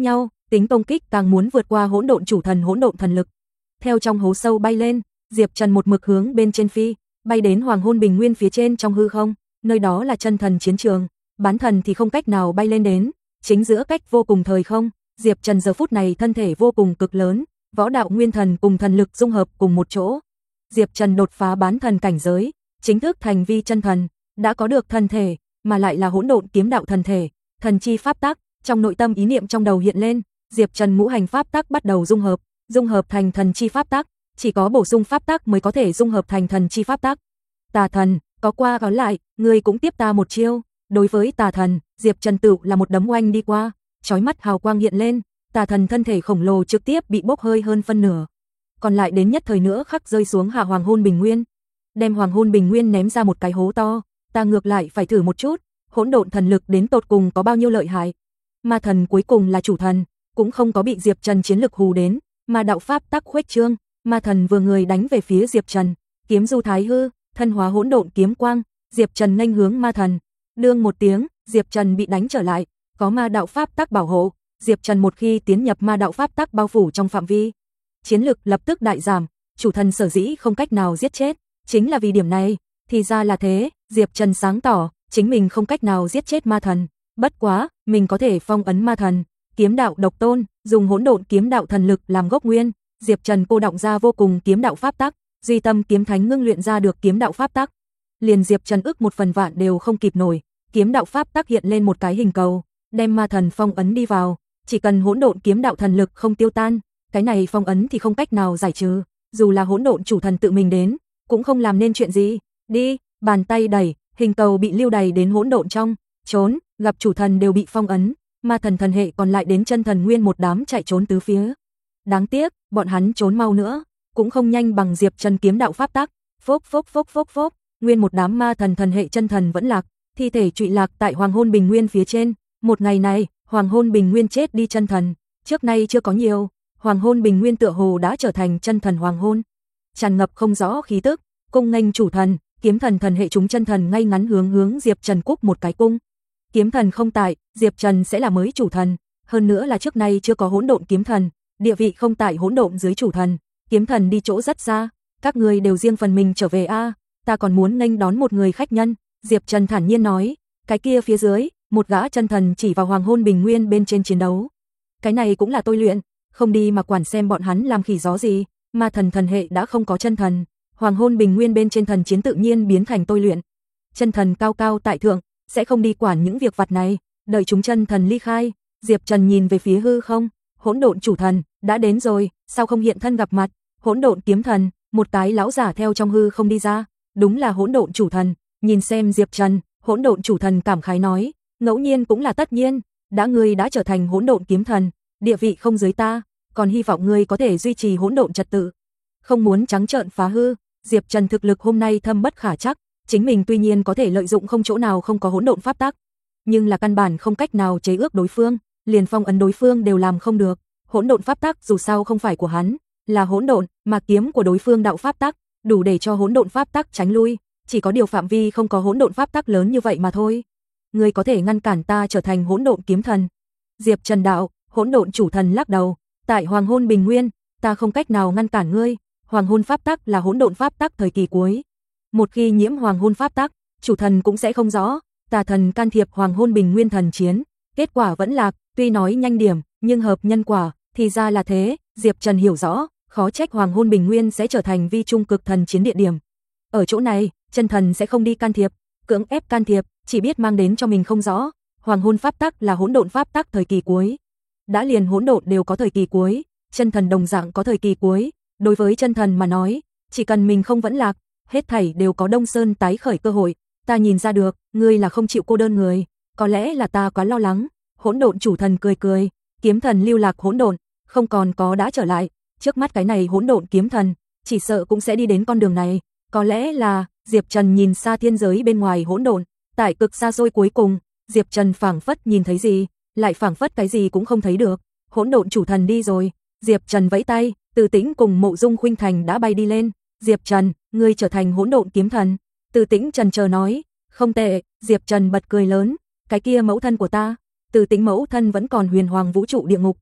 tính công kích càng muốn vượt qua hỗn độn chủ thần hỗn độn thần lực. Theo trong hố sâu bay lên, Diệp Trần một mực hướng bên trên phi, bay đến Hoàng Hôn Bình Nguyên phía trên trong hư không, nơi đó là chân thần chiến trường, bán thần thì không cách nào bay lên đến, chính giữa cách vô cùng thời không, Diệp Trần giờ phút này thân thể vô cùng cực lớn, võ đạo nguyên thần cùng thần lực dung hợp cùng một chỗ. Diệp Trần đột phá bán thần cảnh giới, chính thức thành vi chân thần, đã có được thần thể, mà lại là hỗn độn kiếm đạo thần thể, thần chi pháp tắc, trong nội tâm ý niệm trong đầu hiện lên, Diệp Trần ngũ hành pháp tắc bắt đầu dung hợp thành thần chi pháp tắc, chỉ có bổ sung pháp tắc mới có thể dung hợp thành thần chi pháp tắc. Tà thần, có qua có lại, ngươi cũng tiếp ta một chiêu. Đối với tà thần, Diệp Trần tự là một đấm oanh đi qua, chói mắt hào quang hiện lên, tà thần thân thể khổng lồ trực tiếp bị bốc hơi hơn phân nửa. Còn lại đến nhất thời nữa khắc rơi xuống hạ Hoàng Hôn Bình Nguyên, đem Hoàng Hôn Bình Nguyên ném ra một cái hố to, ta ngược lại phải thử một chút, hỗn độn thần lực đến tột cùng có bao nhiêu lợi hại. Ma thần cuối cùng là chủ thần, cũng không có bị Diệp Trần chiến lực hù đến, mà đạo pháp tắc khuếch trương, ma thần vừa người đánh về phía Diệp Trần, kiếm du thái hư, thân hóa hỗn độn kiếm quang, Diệp Trần nghênh hướng ma thần. Đương một tiếng, Diệp Trần bị đánh trở lại, có ma đạo pháp tắc bảo hộ, Diệp Trần một khi tiến nhập ma đạo pháp tắc bao phủ trong phạm vi, chiến lực lập tức đại giảm, chủ thần sở dĩ không cách nào giết chết, chính là vì điểm này, thì ra là thế, Diệp Trần sáng tỏ, chính mình không cách nào giết chết ma thần, bất quá, mình có thể phong ấn ma thần, kiếm đạo độc tôn, dùng hỗn độn kiếm đạo thần lực làm gốc nguyên, Diệp Trần cô động ra vô cùng kiếm đạo pháp tắc, duy tâm kiếm thánh ngưng luyện ra được kiếm đạo pháp tắc. Liền Diệp Trần ức một phần vạn đều không kịp nổi, kiếm đạo pháp tắc hiện lên một cái hình cầu, đem ma thần phong ấn đi vào, chỉ cần hỗn độn kiếm đạo thần lực không tiêu tan, cái này phong ấn thì không cách nào giải trừ, dù là hỗn độn chủ thần tự mình đến, cũng không làm nên chuyện gì. Đi, bàn tay đẩy, hình cầu bị lưu đày đến hỗn độn trong, trốn, gặp chủ thần đều bị phong ấn, ma thần thần hệ còn lại đến chân thần nguyên một đám chạy trốn tứ phía. Đáng tiếc, bọn hắn trốn mau nữa, cũng không nhanh bằng Diệp Trần kiếm đạo pháp tắc. Phốc phốc phốc phốc phốc, nguyên một đám ma thần thần hệ chân thần vẫn lạc, thi thể trụy lạc tại Hoàng Hôn Bình Nguyên phía trên. Một ngày này, Hoàng Hôn Bình Nguyên chết đi chân thần, trước nay chưa có nhiều, Hoàng Hôn Bình Nguyên tựa hồ đã trở thành chân thần hoàng hôn, tràn ngập không rõ khí tức, cung nghênh chủ thần, kiếm thần thần hệ chúng chân thần ngay ngắn hướng Diệp Trần cúc một cái cung. Kiếm thần không tại, Diệp Trần sẽ là mới chủ thần, hơn nữa là trước nay chưa có hỗn độn kiếm thần, địa vị không tại hỗn độn dưới chủ thần, kiếm thần đi chỗ rất xa, các người đều riêng phần mình trở về a, ta còn muốn nghênh đón một người khách nhân, Diệp Trần thản nhiên nói, cái kia phía dưới, một gã chân thần chỉ vào Hoàng Hôn Bình Nguyên bên trên chiến đấu. Cái này cũng là tôi luyện, không đi mà quản xem bọn hắn làm khỉ gió gì, ma thần thần hệ đã không có chân thần, Hoàng Hôn Bình Nguyên bên trên thần chiến tự nhiên biến thành tôi luyện. Chân thần cao cao tại thượng, sẽ không đi quản những việc vặt này, đợi chúng chân thần ly khai, Diệp Trần nhìn về phía hư không, hỗn độn chủ thần, đã đến rồi, sao không hiện thân gặp mặt, hỗn độn kiếm thần, một cái lão giả theo trong hư không đi ra, đúng là hỗn độn chủ thần, nhìn xem Diệp Trần, hỗn độn chủ thần cảm khái nói, ngẫu nhiên cũng là tất nhiên, ngươi đã trở thành hỗn độn kiếm thần, địa vị không dưới ta, còn hy vọng ngươi có thể duy trì hỗn độn trật tự, không muốn trắng trợn phá hư. Diệp Trần thực lực hôm nay thâm bất khả trắc, chính mình tuy nhiên có thể lợi dụng không chỗ nào không có hỗn độn pháp tắc, nhưng là căn bản không cách nào chế ước đối phương, liền phong ấn đối phương đều làm không được. Hỗn độn pháp tắc dù sao không phải của hắn, là hỗn độn, mà kiếm của đối phương đạo pháp tắc, đủ để cho hỗn độn pháp tắc tránh lui, chỉ có điều phạm vi không có hỗn độn pháp tắc lớn như vậy mà thôi. Ngươi có thể ngăn cản ta trở thành hỗn độn kiếm thần? Diệp Trần đạo, hỗn độn chủ thần lắc đầu, tại Hoàng Hôn Bình Nguyên, ta không cách nào ngăn cản ngươi, Hoàng Hôn pháp tắc là hỗn độn pháp tắc thời kỳ cuối. Một khi nhiễm Hoàng Hôn pháp tắc, chủ thần cũng sẽ không rõ, tà thần can thiệp Hoàng Hôn Bình Nguyên thần chiến, kết quả vẫn lạc, tuy nói nhanh điểm, nhưng hợp nhân quả, thì ra là thế, Diệp Trần hiểu rõ, khó trách Hoàng Hôn Bình Nguyên sẽ trở thành vi trung cực thần chiến địa điểm. Ở chỗ này, chân thần sẽ không đi can thiệp, cưỡng ép can thiệp, chỉ biết mang đến cho mình không rõ. Hoàng Hôn pháp tắc là hỗn độn pháp tắc thời kỳ cuối. Đã liền hỗn độn đều có thời kỳ cuối, chân thần đồng dạng có thời kỳ cuối, đối với chân thần mà nói, chỉ cần mình không vẫn lạc, hết thảy đều có Đông Sơn tái khởi cơ hội. Ta nhìn ra được, ngươi là không chịu cô đơn người, có lẽ là ta quá lo lắng. Hỗn độn chủ thần cười cười, kiếm thần lưu lạc hỗn độn, không còn có đã trở lại, trước mắt cái này hỗn độn kiếm thần, chỉ sợ cũng sẽ đi đến con đường này, có lẽ là, Diệp Trần nhìn xa thiên giới bên ngoài hỗn độn, tại cực xa xôi cuối cùng, Diệp Trần phảng phất nhìn thấy gì, lại phảng phất cái gì cũng không thấy được. Hỗn độn chủ thần đi rồi, Diệp Trần vẫy tay, Từ Tĩnh cùng Mộ Dung Khuynh Thành đã bay đi lên. Diệp Trần, ngươi trở thành hỗn độn kiếm thần. Từ Tĩnh chần chờ nói, không tệ. Diệp Trần bật cười lớn, cái kia mẫu thân của ta. Từ Tĩnh mẫu thân vẫn còn huyền hoàng vũ trụ địa ngục.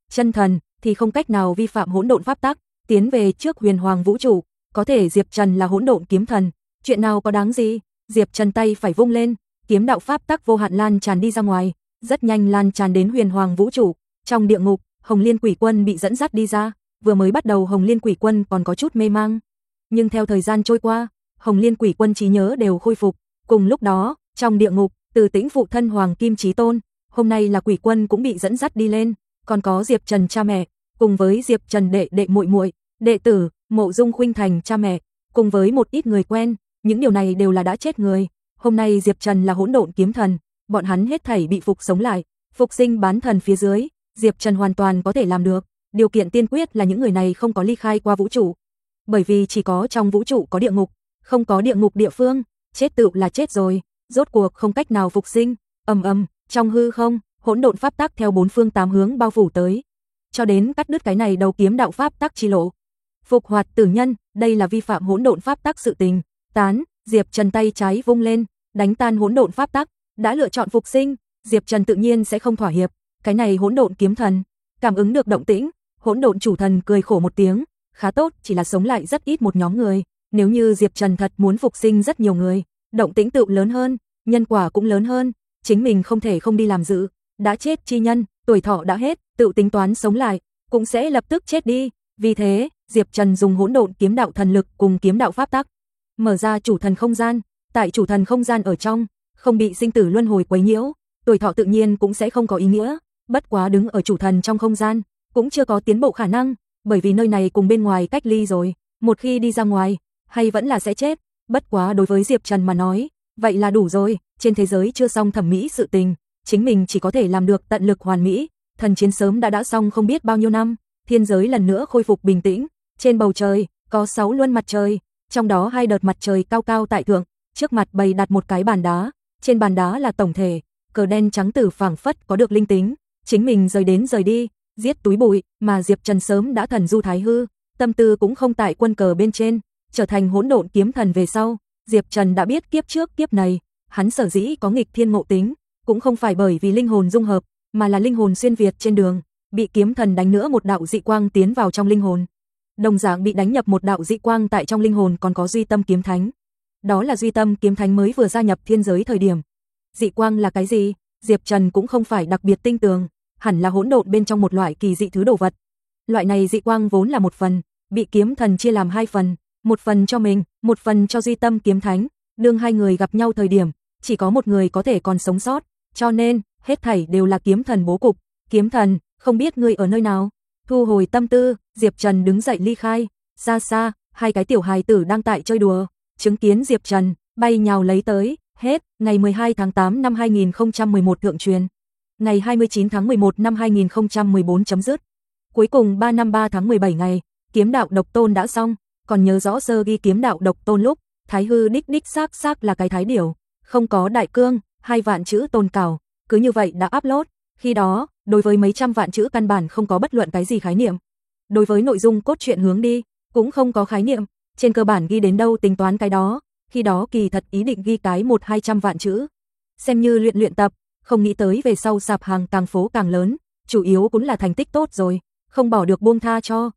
chân thần thì không cách nào vi phạm hỗn độn pháp tắc, tiến về trước huyền hoàng vũ trụ, có thể Diệp Trần là hỗn độn kiếm thần, chuyện nào có đáng gì? Diệp Trần tay phải vung lên, kiếm đạo pháp tắc vô hạn lan tràn đi ra ngoài, rất nhanh lan tràn đến huyền hoàng vũ trụ. Trong địa ngục, Hồng Liên Quỷ Quân bị dẫn dắt đi ra, vừa mới bắt đầu Hồng Liên Quỷ Quân còn có chút mê mang, nhưng theo thời gian trôi qua, Hồng Liên Quỷ Quân trí nhớ đều khôi phục. Cùng lúc đó, trong địa ngục, Từ Tĩnh phụ thân Hoàng Kim Chí Tôn, hôm nay là Quỷ Quân cũng bị dẫn dắt đi lên, còn có Diệp Trần cha mẹ, cùng với Diệp Trần đệ đệ muội muội, đệ tử, Mộ Dung Khuynh Thành cha mẹ, cùng với một ít người quen, những điều này đều là đã chết người. Hôm nay Diệp Trần là hỗn độn kiếm thần, bọn hắn hết thảy bị phục sống lại, phục sinh bán thần phía dưới, Diệp Trần hoàn toàn có thể làm được, điều kiện tiên quyết là những người này không có ly khai qua vũ trụ. Bởi vì chỉ có trong vũ trụ có địa ngục, không có địa ngục địa phương, chết tựu là chết rồi, rốt cuộc không cách nào phục sinh. Trong hư không, hỗn độn pháp tắc theo bốn phương tám hướng bao phủ tới, cho đến cắt đứt cái này đầu kiếm đạo pháp tắc chi lộ. Phục hoạt tử nhân, đây là vi phạm hỗn độn pháp tắc sự tình. Tán, Diệp Trần tay trái vung lên, đánh tan hỗn độn pháp tắc, đã lựa chọn phục sinh, Diệp Trần tự nhiên sẽ không thỏa hiệp. Cái này hỗn độn kiếm thần, cảm ứng được động tĩnh, hỗn độn chủ thần cười khổ một tiếng, khá tốt, chỉ là sống lại rất ít một nhóm người, nếu như Diệp Trần thật muốn phục sinh rất nhiều người, động tĩnh tựu lớn hơn, nhân quả cũng lớn hơn, chính mình không thể không đi làm dự, đã chết chi nhân, tuổi thọ đã hết, tự tính toán sống lại, cũng sẽ lập tức chết đi. Vì thế, Diệp Trần dùng hỗn độn kiếm đạo thần lực cùng kiếm đạo pháp tắc, mở ra chủ thần không gian, tại chủ thần không gian ở trong, không bị sinh tử luân hồi quấy nhiễu, tuổi thọ tự nhiên cũng sẽ không có ý nghĩa, bất quá đứng ở chủ thần trong không gian, cũng chưa có tiến bộ khả năng, bởi vì nơi này cùng bên ngoài cách ly rồi, một khi đi ra ngoài, hay vẫn là sẽ chết, bất quá đối với Diệp Trần mà nói, vậy là đủ rồi, trên thế giới chưa xong thẩm mỹ sự tình, chính mình chỉ có thể làm được tận lực hoàn mỹ, thần chiến sớm đã xong không biết bao nhiêu năm, thiên giới lần nữa khôi phục bình tĩnh, trên bầu trời, có 6 luân mặt trời, trong đó 2 đợt mặt trời cao cao tại thượng, trước mặt bày đặt một cái bàn đá, trên bàn đá là tổng thể, cờ đen trắng tử phảng phất có được linh tính, chính mình rời đến rời đi, giết túi bụi, mà Diệp Trần sớm đã thần du thái hư, tâm tư cũng không tại quân cờ bên trên, trở thành hỗn độn kiếm thần về sau, Diệp Trần đã biết kiếp trước kiếp này, hắn sở dĩ có nghịch thiên ngộ tính, cũng không phải bởi vì linh hồn dung hợp, mà là linh hồn xuyên việt trên đường, bị kiếm thần đánh nữa một đạo dị quang tiến vào trong linh hồn. Đồng dạng bị đánh nhập một đạo dị quang tại trong linh hồn còn có Duy Tâm kiếm thánh. Đó là Duy Tâm kiếm thánh mới vừa gia nhập thiên giới thời điểm. Dị quang là cái gì? Diệp Trần cũng không phải đặc biệt tinh tường, hẳn là hỗn độn bên trong một loại kỳ dị thứ đồ vật. Loại này dị quang vốn là một phần, bị kiếm thần chia làm 2 phần, một phần cho mình, một phần cho Duy Tâm kiếm thánh. Đương hai người gặp nhau thời điểm, chỉ có một người có thể còn sống sót, cho nên hết thảy đều là kiếm thần bố cục. Kiếm thần, không biết ngươi ở nơi nào? Thu hồi tâm tư, Diệp Trần đứng dậy ly khai, xa xa, 2 cái tiểu hài tử đang tại chơi đùa, chứng kiến Diệp Trần, bay nhào lấy tới, hết, ngày 12 tháng 8 năm 2011 thượng truyền, ngày 29 tháng 11 năm 2014 chấm dứt. Cuối cùng 3 năm 3 tháng 17 ngày, kiếm đạo độc tôn đã xong, còn nhớ rõ sơ ghi kiếm đạo độc tôn lúc, thái hư đích đích xác là cái thái điểu, không có đại cương, 2 vạn chữ tôn cảo, cứ như vậy đã upload, khi đó, đối với mấy trăm vạn chữ căn bản không có bất luận cái gì khái niệm. Đối với nội dung cốt truyện hướng đi, cũng không có khái niệm, trên cơ bản ghi đến đâu tính toán cái đó, khi đó kỳ thật ý định ghi cái 1-200 vạn chữ. Xem như luyện tập, không nghĩ tới về sau sạp hàng càng phố càng lớn, chủ yếu cũng là thành tích tốt rồi, không bỏ được buông tha cho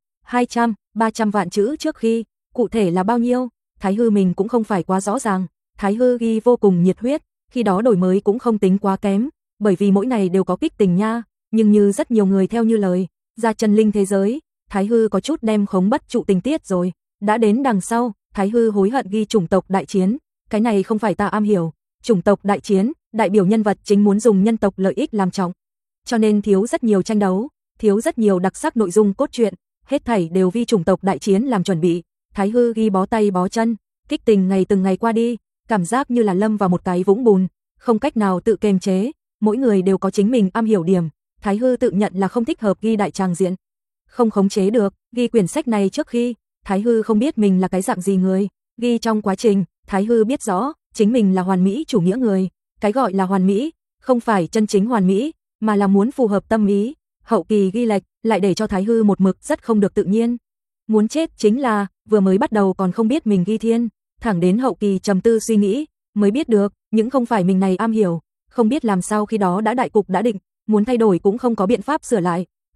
200-300 vạn chữ trước khi, cụ thể là bao nhiêu, Thái Hư mình cũng không phải quá rõ ràng, Thái Hư ghi vô cùng nhiệt huyết, khi đó đổi mới cũng không tính quá kém, bởi vì mỗi ngày đều có kích tình nha, nhưng như rất nhiều người theo như lời, ra chân linh thế giới, Thái Hư có chút đem khống bất trụ tình tiết rồi, đã đến đằng sau, Thái Hư hối hận ghi chủng tộc đại chiến, cái này không phải ta am hiểu, chủng tộc đại chiến, đại biểu nhân vật chính muốn dùng nhân tộc lợi ích làm trọng, cho nên thiếu rất nhiều tranh đấu, thiếu rất nhiều đặc sắc nội dung cốt truyện, hết thảy đều vì chủng tộc đại chiến làm chuẩn bị. Thái Hư ghi bó tay bó chân, kích tình ngày từng ngày qua đi, cảm giác như là lâm vào một cái vũng bùn, không cách nào tự kiềm chế, mỗi người đều có chính mình am hiểu điểm, Thái Hư tự nhận là không thích hợp ghi đại tràng diện, không khống chế được, ghi quyển sách này trước khi, Thái Hư không biết mình là cái dạng gì người, ghi trong quá trình, Thái Hư biết rõ, chính mình là hoàn mỹ chủ nghĩa người, cái gọi là hoàn mỹ, không phải chân chính hoàn mỹ, mà là muốn phù hợp tâm ý, hậu kỳ ghi lệch, lại để cho Thái Hư một mực rất không được tự nhiên. Muốn chết chính là, vừa mới bắt đầu còn không biết mình ghi thiên, thẳng đến hậu kỳ trầm tư suy nghĩ, mới biết được, những không phải mình này am hiểu, không biết làm sao khi đó đã đại cục đã định, muốn thay đổi cũng không có biện pháp sửa lại,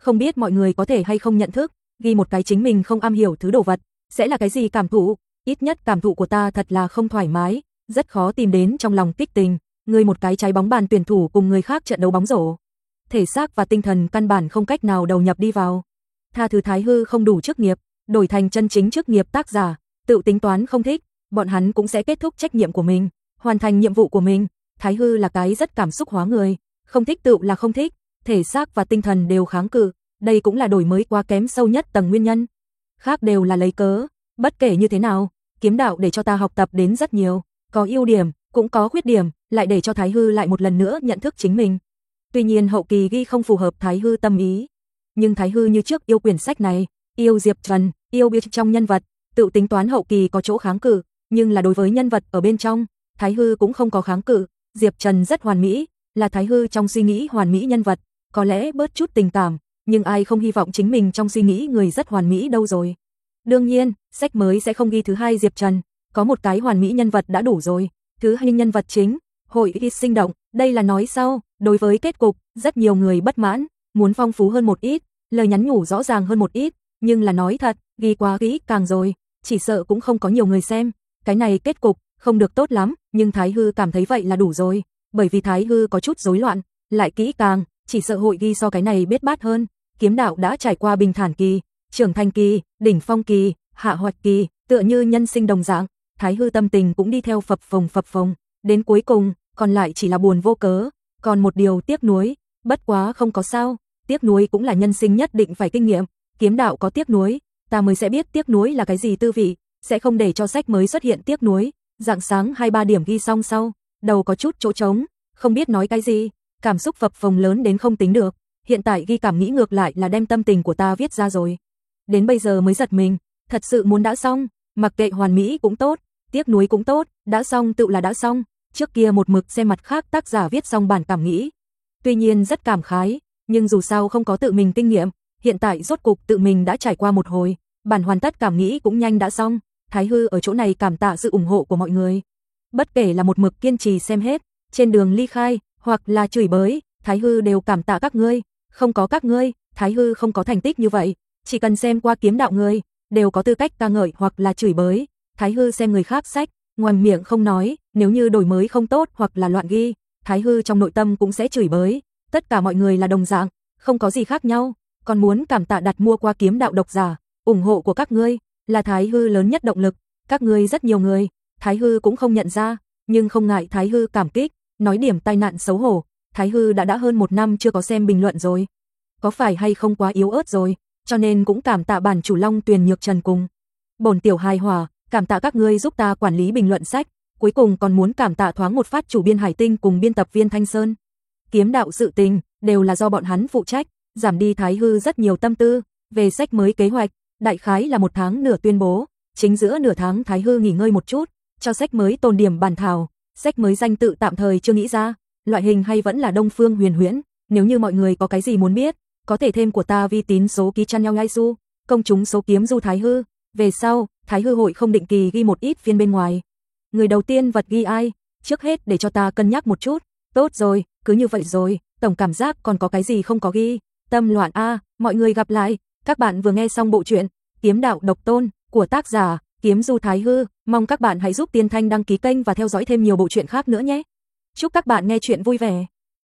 Không biết mọi người có thể hay không nhận thức, ghi một cái chính mình không am hiểu thứ đồ vật, sẽ là cái gì cảm thụ? Ít nhất cảm thụ của ta thật là không thoải mái, rất khó tìm đến trong lòng kích tình. Người một cái trái bóng bàn tuyển thủ cùng người khác trận đấu bóng rổ. Thể xác và tinh thần căn bản không cách nào đầu nhập đi vào. Tha thứ Thái Hư không đủ chức nghiệp, đổi thành chân chính chức nghiệp tác giả, tự tính toán không thích, bọn hắn cũng sẽ kết thúc trách nhiệm của mình, hoàn thành nhiệm vụ của mình. Thái Hư là cái rất cảm xúc hóa người, không thích tự là không thích, thể xác và tinh thần đều kháng cự, đây cũng là đổi mới quá kém sâu nhất tầng nguyên nhân. Khác đều là lấy cớ, bất kể như thế nào, kiếm đạo để cho ta học tập đến rất nhiều, có ưu điểm, cũng có khuyết điểm, lại để cho Thái Hư lại một lần nữa nhận thức chính mình. Tuy nhiên hậu kỳ ghi không phù hợp Thái Hư tâm ý, nhưng Thái Hư như trước yêu quyển sách này, yêu Diệp Trần, yêu biết trong nhân vật, tự tính toán hậu kỳ có chỗ kháng cự, nhưng là đối với nhân vật ở bên trong, Thái Hư cũng không có kháng cự. Diệp Trần rất hoàn mỹ, là Thái Hư trong suy nghĩ hoàn mỹ nhân vật, có lẽ bớt chút tình cảm, nhưng ai không hy vọng chính mình trong suy nghĩ người rất hoàn mỹ đâu rồi. Đương nhiên, sách mới sẽ không ghi thứ hai Diệp Trần, có một cái hoàn mỹ nhân vật đã đủ rồi. Thứ hai nhân vật chính, hội ít sinh động, đây là nói sau, đối với kết cục, rất nhiều người bất mãn, muốn phong phú hơn một ít, lời nhắn nhủ rõ ràng hơn một ít, nhưng là nói thật, ghi quá kỹ càng rồi, chỉ sợ cũng không có nhiều người xem, cái này kết cục không được tốt lắm, nhưng Thái Hư cảm thấy vậy là đủ rồi, bởi vì Thái Hư có chút rối loạn, lại kỹ càng, chỉ sợ hội ghi so cái này biết bát hơn. Kiếm đạo đã trải qua bình thản kỳ, trưởng thành kỳ, đỉnh phong kỳ, hạ hoạt kỳ, tựa như nhân sinh đồng dạng, Thái Hư tâm tình cũng đi theo phập phồng, đến cuối cùng, còn lại chỉ là buồn vô cớ, còn một điều tiếc nuối, bất quá không có sao, tiếc nuối cũng là nhân sinh nhất định phải kinh nghiệm, kiếm đạo có tiếc nuối, ta mới sẽ biết tiếc nuối là cái gì tư vị, sẽ không để cho sách mới xuất hiện tiếc nuối. Rạng sáng 2-3 điểm ghi xong sau, đầu có chút chỗ trống, không biết nói cái gì, cảm xúc phập phồng lớn đến không tính được, hiện tại ghi cảm nghĩ ngược lại là đem tâm tình của ta viết ra rồi. Đến bây giờ mới giật mình, thật sự muốn đã xong, mặc kệ hoàn mỹ cũng tốt, tiếc nuối cũng tốt, đã xong tự là đã xong, trước kia một mực xem mặt khác tác giả viết xong bản cảm nghĩ. Tuy nhiên rất cảm khái, nhưng dù sao không có tự mình kinh nghiệm, hiện tại rốt cục tự mình đã trải qua một hồi, bản hoàn tất cảm nghĩ cũng nhanh đã xong. Thái Hư ở chỗ này cảm tạ sự ủng hộ của mọi người. Bất kể là một mực kiên trì xem hết, trên đường ly khai, hoặc là chửi bới, Thái Hư đều cảm tạ các ngươi, không có các ngươi, Thái Hư không có thành tích như vậy, chỉ cần xem qua kiếm đạo người, đều có tư cách ca ngợi hoặc là chửi bới. Thái Hư xem người khác sách, ngoằn miệng không nói, nếu như đổi mới không tốt hoặc là loạn ghi, Thái Hư trong nội tâm cũng sẽ chửi bới, tất cả mọi người là đồng dạng, không có gì khác nhau, còn muốn cảm tạ đặt mua qua kiếm đạo độc giả, ủng hộ của các ngươi là Thái Hư lớn nhất động lực, các ngươi rất nhiều người, Thái Hư cũng không nhận ra, nhưng không ngại Thái Hư cảm kích, nói điểm tai nạn xấu hổ, Thái Hư đã hơn 1 năm chưa có xem bình luận rồi, có phải hay không quá yếu ớt rồi, cho nên cũng cảm tạ bản chủ Long Tuyền Nhược Trần cùng Bổn tiểu hài hòa, cảm tạ các ngươi giúp ta quản lý bình luận sách, cuối cùng còn muốn cảm tạ thoáng một phát chủ biên Hải Tinh cùng biên tập viên Thanh Sơn. Kiếm đạo sự tình đều là do bọn hắn phụ trách, giảm đi Thái Hư rất nhiều tâm tư, về sách mới kế hoạch, đại khái là 1 tháng nửa tuyên bố, chính giữa nửa tháng Thái Hư nghỉ ngơi một chút, cho sách mới tồn điểm bản thảo, sách mới danh tự tạm thời chưa nghĩ ra, loại hình hay vẫn là Đông Phương Huyền Huyễn, nếu như mọi người có cái gì muốn biết, có thể thêm của ta vi tín số ký channel Ngay Du, công chúng số kiếm Du Thái Hư, về sau, Thái Hư hội không định kỳ ghi một ít phiên bên ngoài. Người đầu tiên vật ghi ai, trước hết để cho ta cân nhắc một chút, tốt rồi, cứ như vậy rồi, tổng cảm giác còn có cái gì không có ghi, tâm loạn a, mọi người gặp lại, các bạn vừa nghe xong bộ truyện Kiếm đạo độc tôn của tác giả Kiếm Du Thái Hư, mong các bạn hãy giúp Tiên Thanh đăng ký kênh và theo dõi thêm nhiều bộ truyện khác nữa nhé. Chúc các bạn nghe truyện vui vẻ.